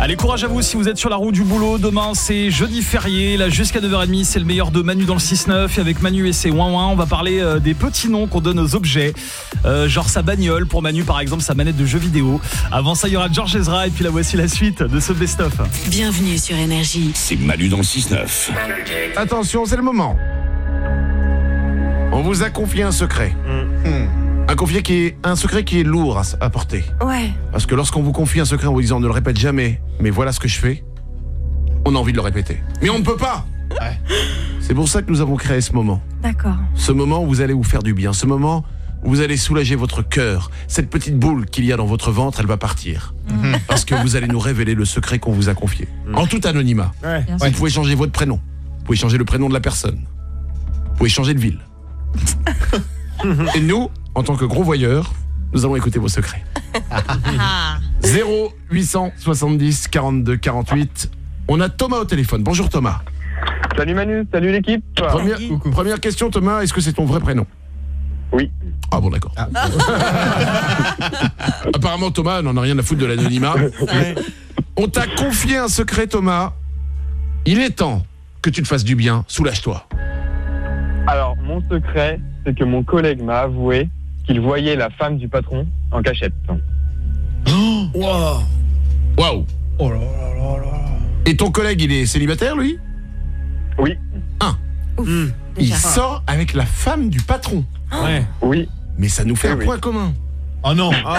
Allez, courage à vous si vous êtes sur la route du boulot. Demain, c'est jeudi férié. Là, jusqu'à neuf heures trente, c'est le meilleur de Manu dans le six neuf. Et avec Manu et ses ouin ouin, on va parler euh, des petits noms qu'on donne aux objets. Euh, genre sa bagnole. Pour Manu, par exemple, sa manette de jeu vidéo. Avant ça, il y aura George Ezra. Et puis là, voici la suite de ce best-of. Bienvenue sur Énergie. C'est Manu dans le six neuf. Attention, c'est le moment. On vous a confié un secret. Mmh. Un, confié qui est, un secret qui est lourd à, à porter. Ouais. Parce que lorsqu'on vous confie un secret en vous disant ne le répète jamais, mais voilà ce que je fais, on a envie de le répéter. Mais on ne peut pas. Ouais. C'est pour ça que nous avons créé ce moment. D'accord. Ce moment où vous allez vous faire du bien. Ce moment où vous allez soulager votre cœur. Cette petite boule qu'il y a dans votre ventre, elle va partir. Mmh. Parce que vous allez nous révéler le secret qu'on vous a confié. Mmh. En tout anonymat. Ouais. Vous ouais. pouvez changer votre prénom. Vous pouvez changer le prénom de la personne. Vous pouvez changer de ville. Et nous, en tant que gros voyeurs, nous allons écouter vos secrets. zéro huit cent soixante-dix quarante-deux quarante-huit. On a Thomas au téléphone. Bonjour Thomas. Salut Manu, salut l'équipe. Première, première question Thomas, est-ce que c'est ton vrai prénom? Oui. Ah bon d'accord. Ah. Apparemment Thomas n'en a rien à foutre de l'anonymat. On t'a confié un secret Thomas. Il est temps que tu te fasses du bien, soulage-toi. Alors, mon secret, c'est que mon collègue m'a avoué qu'il voyait la femme du patron en cachette. Oh wow. Waouh. Oh là là là là. Et ton collègue, il est célibataire, lui? Oui. Un. Mmh. Il sort avec la femme du patron. Ouais. Oui. Mais ça nous fait oui, un oui. point commun. Oh non. Oh.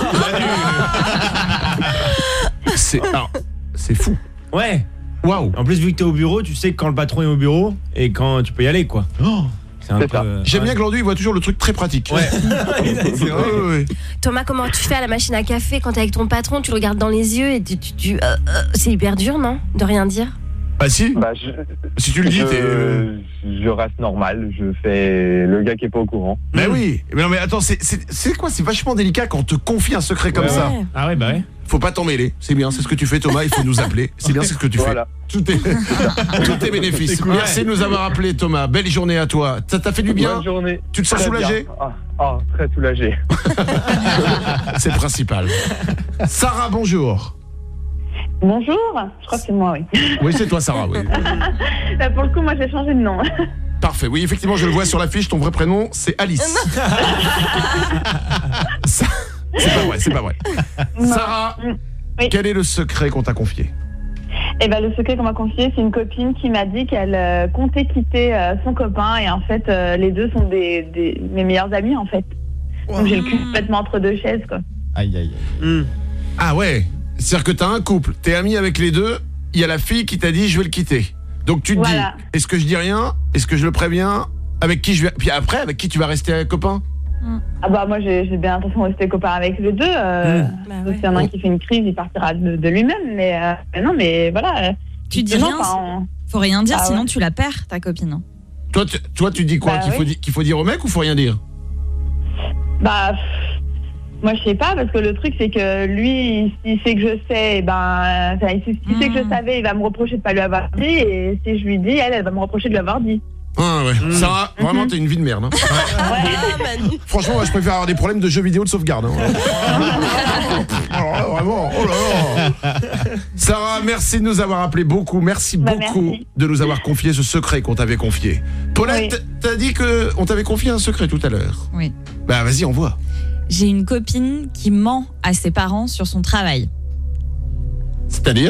c'est, alors, c'est fou. Ouais. Waouh. En plus, vu que t'es au bureau, tu sais quand le patron est au bureau et quand tu peux y aller, quoi. Oh. C'est un c'est peu... euh... J'aime ouais. bien que Landu, il voit toujours le truc très pratique. Ouais. C'est vrai. Ouais, ouais. Thomas, comment tu fais à la machine à café quand t'es avec ton patron, tu le regardes dans les yeux et tu, tu, tu euh, euh, c'est hyper dur, non? De rien dire. Bah si. Bah, je, si tu le dis, je, t'es. Je reste normal. Je fais le gars qui est pas au courant. Mais oui. Mais non, mais attends, c'est, c'est, c'est quoi? C'est vachement délicat quand on te confie un secret comme ouais, ça. Ouais. Ah ouais, bah ouais. Faut pas t'en mêler. C'est bien, c'est ce que tu fais, Thomas. Il faut nous appeler. C'est bien, c'est ce que tu voilà. fais. Tout est, tout est bénéfice. Cool. Merci de nous avoir appelé, Thomas. Belle journée à toi. Ça t'a fait du bien? Bonne journée. Tu te sens très soulagé? Ah, ah, très soulagé. C'est le principal. Sarah, bonjour. Bonjour, je crois que c'est moi, oui. Oui, c'est toi, Sarah, oui. Là, pour le coup, moi, j'ai changé de nom. Parfait, oui, effectivement, je le vois sur l'affiche, ton vrai prénom, c'est Alice. Ça, c'est pas vrai, c'est pas vrai. Non. Sarah, oui. Quel est le secret qu'on t'a confié? Eh ben, le secret qu'on m'a confié, c'est une copine qui m'a dit qu'elle euh, comptait quitter euh, son copain, et en fait, euh, les deux sont des, des, mes meilleurs amis, en fait. Wow. Donc, j'ai le cul complètement entre deux chaises, quoi. Aïe, aïe, aïe. Mm. Ah ouais. C'est-à-dire que t'as un couple, t'es ami avec les deux, il y a la fille qui t'a dit je vais le quitter. Donc tu te voilà. dis, est-ce que je dis rien? Est-ce que je le préviens? Avec qui je vais... Puis après, avec qui tu vas rester copain? Ah bah moi j'ai, j'ai bien l'intention de rester copain avec les deux. Euh, mmh. bah ouais. S'il y en a un qui fait une crise, il partira de, de lui-même. Mais, euh, mais non, mais voilà. Tu dis rien, on... faut rien dire, ah, sinon ouais. tu la perds, ta copine. Toi, tu, toi, tu dis quoi? Bah, qu'il, oui. faut di- qu'il faut dire au mec ou faut rien dire? Bah... Moi, je sais pas, parce que le truc, c'est que lui, s'il sait que je sais, ben, enfin, s'il mmh. sait que je savais, il va me reprocher de pas lui avoir dit, et si je lui dis, elle, elle va me reprocher de lui avoir dit. Ah ouais. Mmh. Sarah, vraiment, t'as une vie de merde. Hein. Ouais. Franchement, moi, je préfère avoir des problèmes de jeux vidéo de sauvegarde. Hein. Alors là, vraiment, oh là là. Sarah, merci de nous avoir appelé beaucoup. Merci bah, beaucoup merci. de nous avoir confié ce secret qu'on t'avait confié. Paulette, oui. t'as dit qu'on t'avait confié un secret tout à l'heure. Oui. Bah vas-y, envoie. J'ai une copine qui ment à ses parents sur son travail. C'est-à-dire ?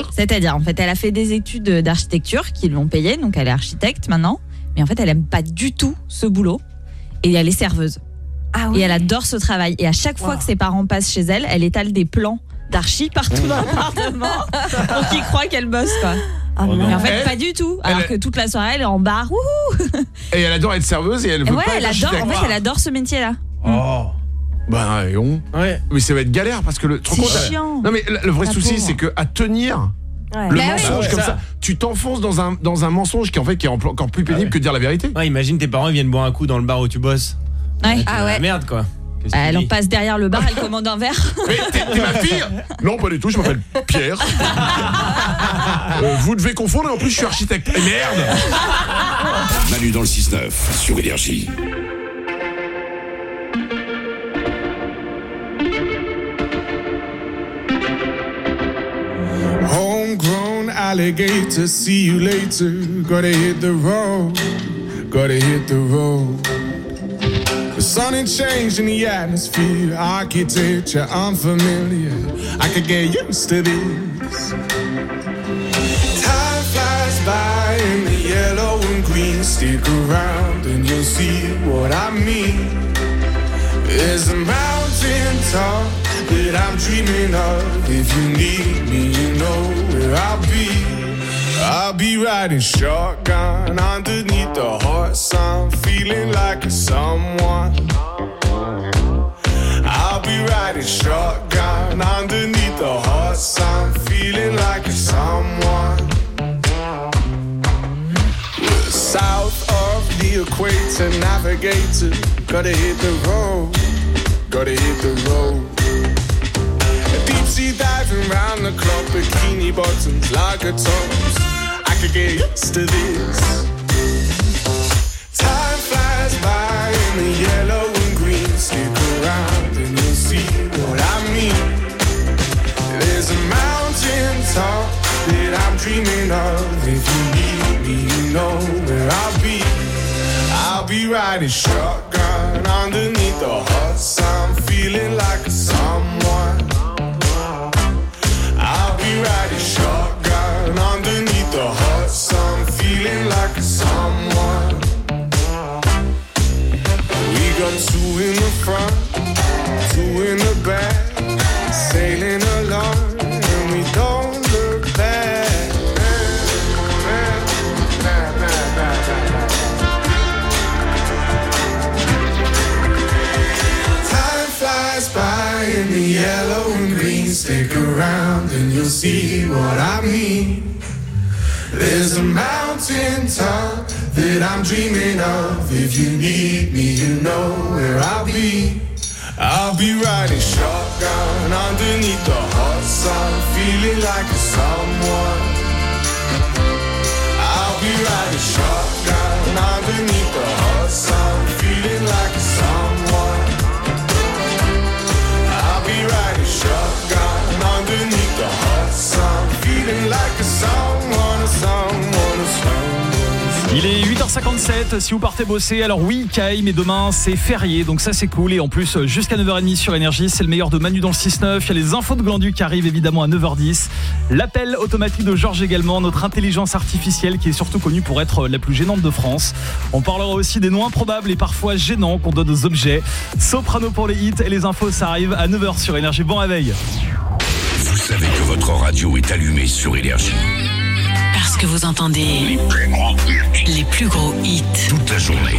C'est-à-dire, en fait, elle a fait des études d'architecture qui l'ont payée, donc elle est architecte maintenant. Mais en fait, elle aime pas du tout ce boulot. Et elle est serveuse. Ah oui. Et elle adore ce travail. Et à chaque wow. fois que ses parents passent chez elle, elle étale des plans d'archi partout dans l'appartement pour qu'ils croient qu'elle bosse, quoi. Oh non. Mais en fait, elle, pas du tout. Alors elle, que toute la soirée, elle est en bar. Wouhou. Et elle adore être serveuse et elle veut ouais, pas elle être adore, en fait, elle adore ce métier-là. Oh. Bah et on. Ouais. Mais ça va être galère parce que le trop c'est compte, chiant. Non mais le, le vrai la souci pauvre. c'est que à tenir ouais. le bah mensonge ouais, comme ça. ça, tu t'enfonces dans un dans un mensonge qui en fait qui est encore plus pénible ah ouais. que de dire la vérité. Ouais, imagine tes parents ils viennent boire un coup dans le bar où tu bosses. Ouais. Ah ouais. Merde quoi. Bah, elle en passe derrière le bar, elle commande un verre. Mais t'es, t'es ma fille? Non, pas du tout, je m'appelle Pierre. euh, vous devez confondre et en plus je suis architecte. Et merde. Manu dans le six neuf sur Énergie. Home alligator. See you later. Gotta hit the road. Gotta hit the road. The sun ain't changed in the atmosphere. Architecture unfamiliar. I could get used to this. Time flies by in the yellow and green. Stick around and you'll see what I mean. There's a mountain top that I'm dreaming of. If you need me, you know where I'll be. I'll be riding shotgun underneath the hot sun, feeling like a someone. I'll be riding shotgun underneath the hot sun, feeling like a someone. We're south of the equator, navigator. Gotta hit the road, gotta hit the road. Deep sea diving round the clock, bikini bottoms, lager tops. I could get used to this. Time flies by in the yellow and green. Stick around and you'll see what I mean. There's a mountain top that I'm dreaming of. If you need me, you know where I'll be. I'll be riding shotgun underneath the hot sun, feeling like a someone. I'll be riding shotgun underneath the hot sun, feeling like a someone. We got two in the front, two in the back, sailing along, and we don't look back. By in the yellow and green, stick around and you'll see what I mean. There's a mountain top that I'm dreaming of. If you need me, you know where I'll be. I'll be riding shotgun underneath the hot sun, feeling like a someone. I'll be riding shotgun underneath the hot sun, feeling like a someone. Riding shotgun underneath the hot sun, feeling like a someone, a someone, a someone. Il est huit heures cinquante-sept, si vous partez bosser, alors oui, Kai, mais demain c'est férié, donc ça c'est cool. Et en plus, jusqu'à neuf heures trente sur Énergie, c'est le meilleur de Manu dans le six neuf. Il y a les infos de Glandu qui arrivent évidemment à neuf heures dix. L'appel automatique de Georges également, notre intelligence artificielle qui est surtout connue pour être la plus gênante de France. On parlera aussi des noms improbables et parfois gênants qu'on donne aux objets. Soprano pour les hits et les infos, ça arrive à neuf heures sur Énergie. Bon réveil. Vous savez que votre radio est allumée sur Énergie. Parce que vous entendez les plus gros hits. Les plus gros hits. Toute la journée.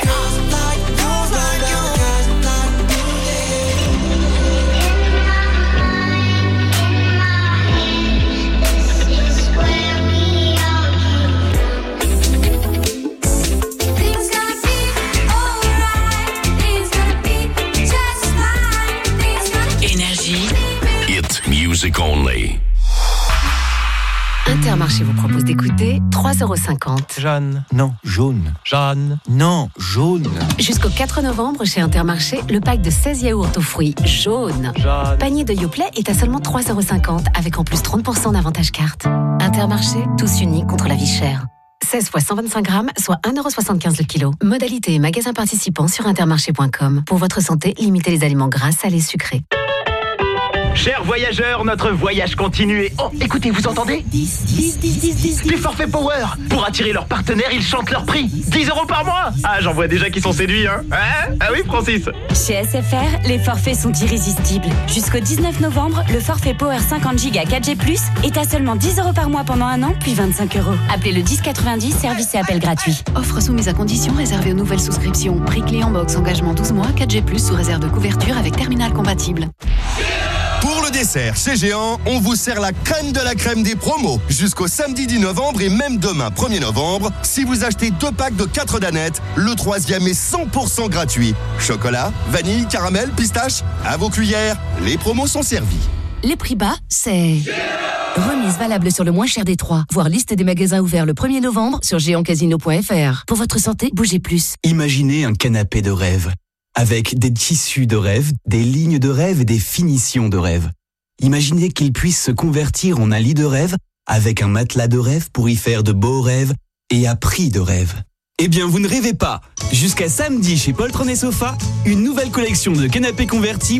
Énergie. Hit music only. Intermarché vous propose d'écouter trois euros cinquante. Jeanne. Non, jaune. Jeanne. Non, jaune. Jusqu'au quatre novembre, chez Intermarché, le pack de seize yaourts aux fruits jaune. Jeanne. Panier de Yoplait est à seulement trois euros cinquante avec en plus trente pour cent d'avantage carte. Intermarché, tous unis contre la vie chère. seize fois cent vingt-cinq grammes, soit un euro soixante-quinze le kilo. Modalité et magasin participant sur intermarché point com. Pour votre santé, limitez les aliments gras, salés, sucrés. Chers voyageurs, notre voyage continue et... Oh, écoutez, vous entendez ? dix, dix, dix, dix, dix. Les forfaits Power. Pour attirer leurs partenaires, ils chantent leur prix. dix euros par mois. Ah, j'en vois déjà qui sont séduits, hein, hein ? Ah oui, Francis ? Chez S F R, les forfaits sont irrésistibles. Jusqu'au dix-neuf novembre, le forfait Power cinquante giga quatre G plus, est à seulement dix euros par mois pendant un an, puis vingt-cinq euros. Appelez le dix quatre-vingt-dix, service et appel gratuit. Offre soumise à conditions réservée aux nouvelles souscriptions. Prix clé en box, engagement douze mois, quatre G plus, sous réserve de couverture avec terminal compatible. Pour le dessert, chez Géant, on vous sert la crème de la crème des promos. Jusqu'au samedi dix novembre et même demain premier novembre, si vous achetez deux packs de quatre danettes, le troisième est cent pour cent gratuit. Chocolat, vanille, caramel, pistache, à vos cuillères, les promos sont servis. Les prix bas, c'est... Remise valable sur le moins cher des trois. Voir liste des magasins ouverts le premier novembre sur géant casino point f r. Pour votre santé, bougez plus. Imaginez un canapé de rêve. Avec des tissus de rêve, des lignes de rêve et des finitions de rêve. Imaginez qu'il puisse se convertir en un lit de rêve avec un matelas de rêve pour y faire de beaux rêves et à prix de rêve. Eh bien, vous ne rêvez pas. Jusqu'à samedi chez Poltron et Sofa, une nouvelle collection de canapés convertis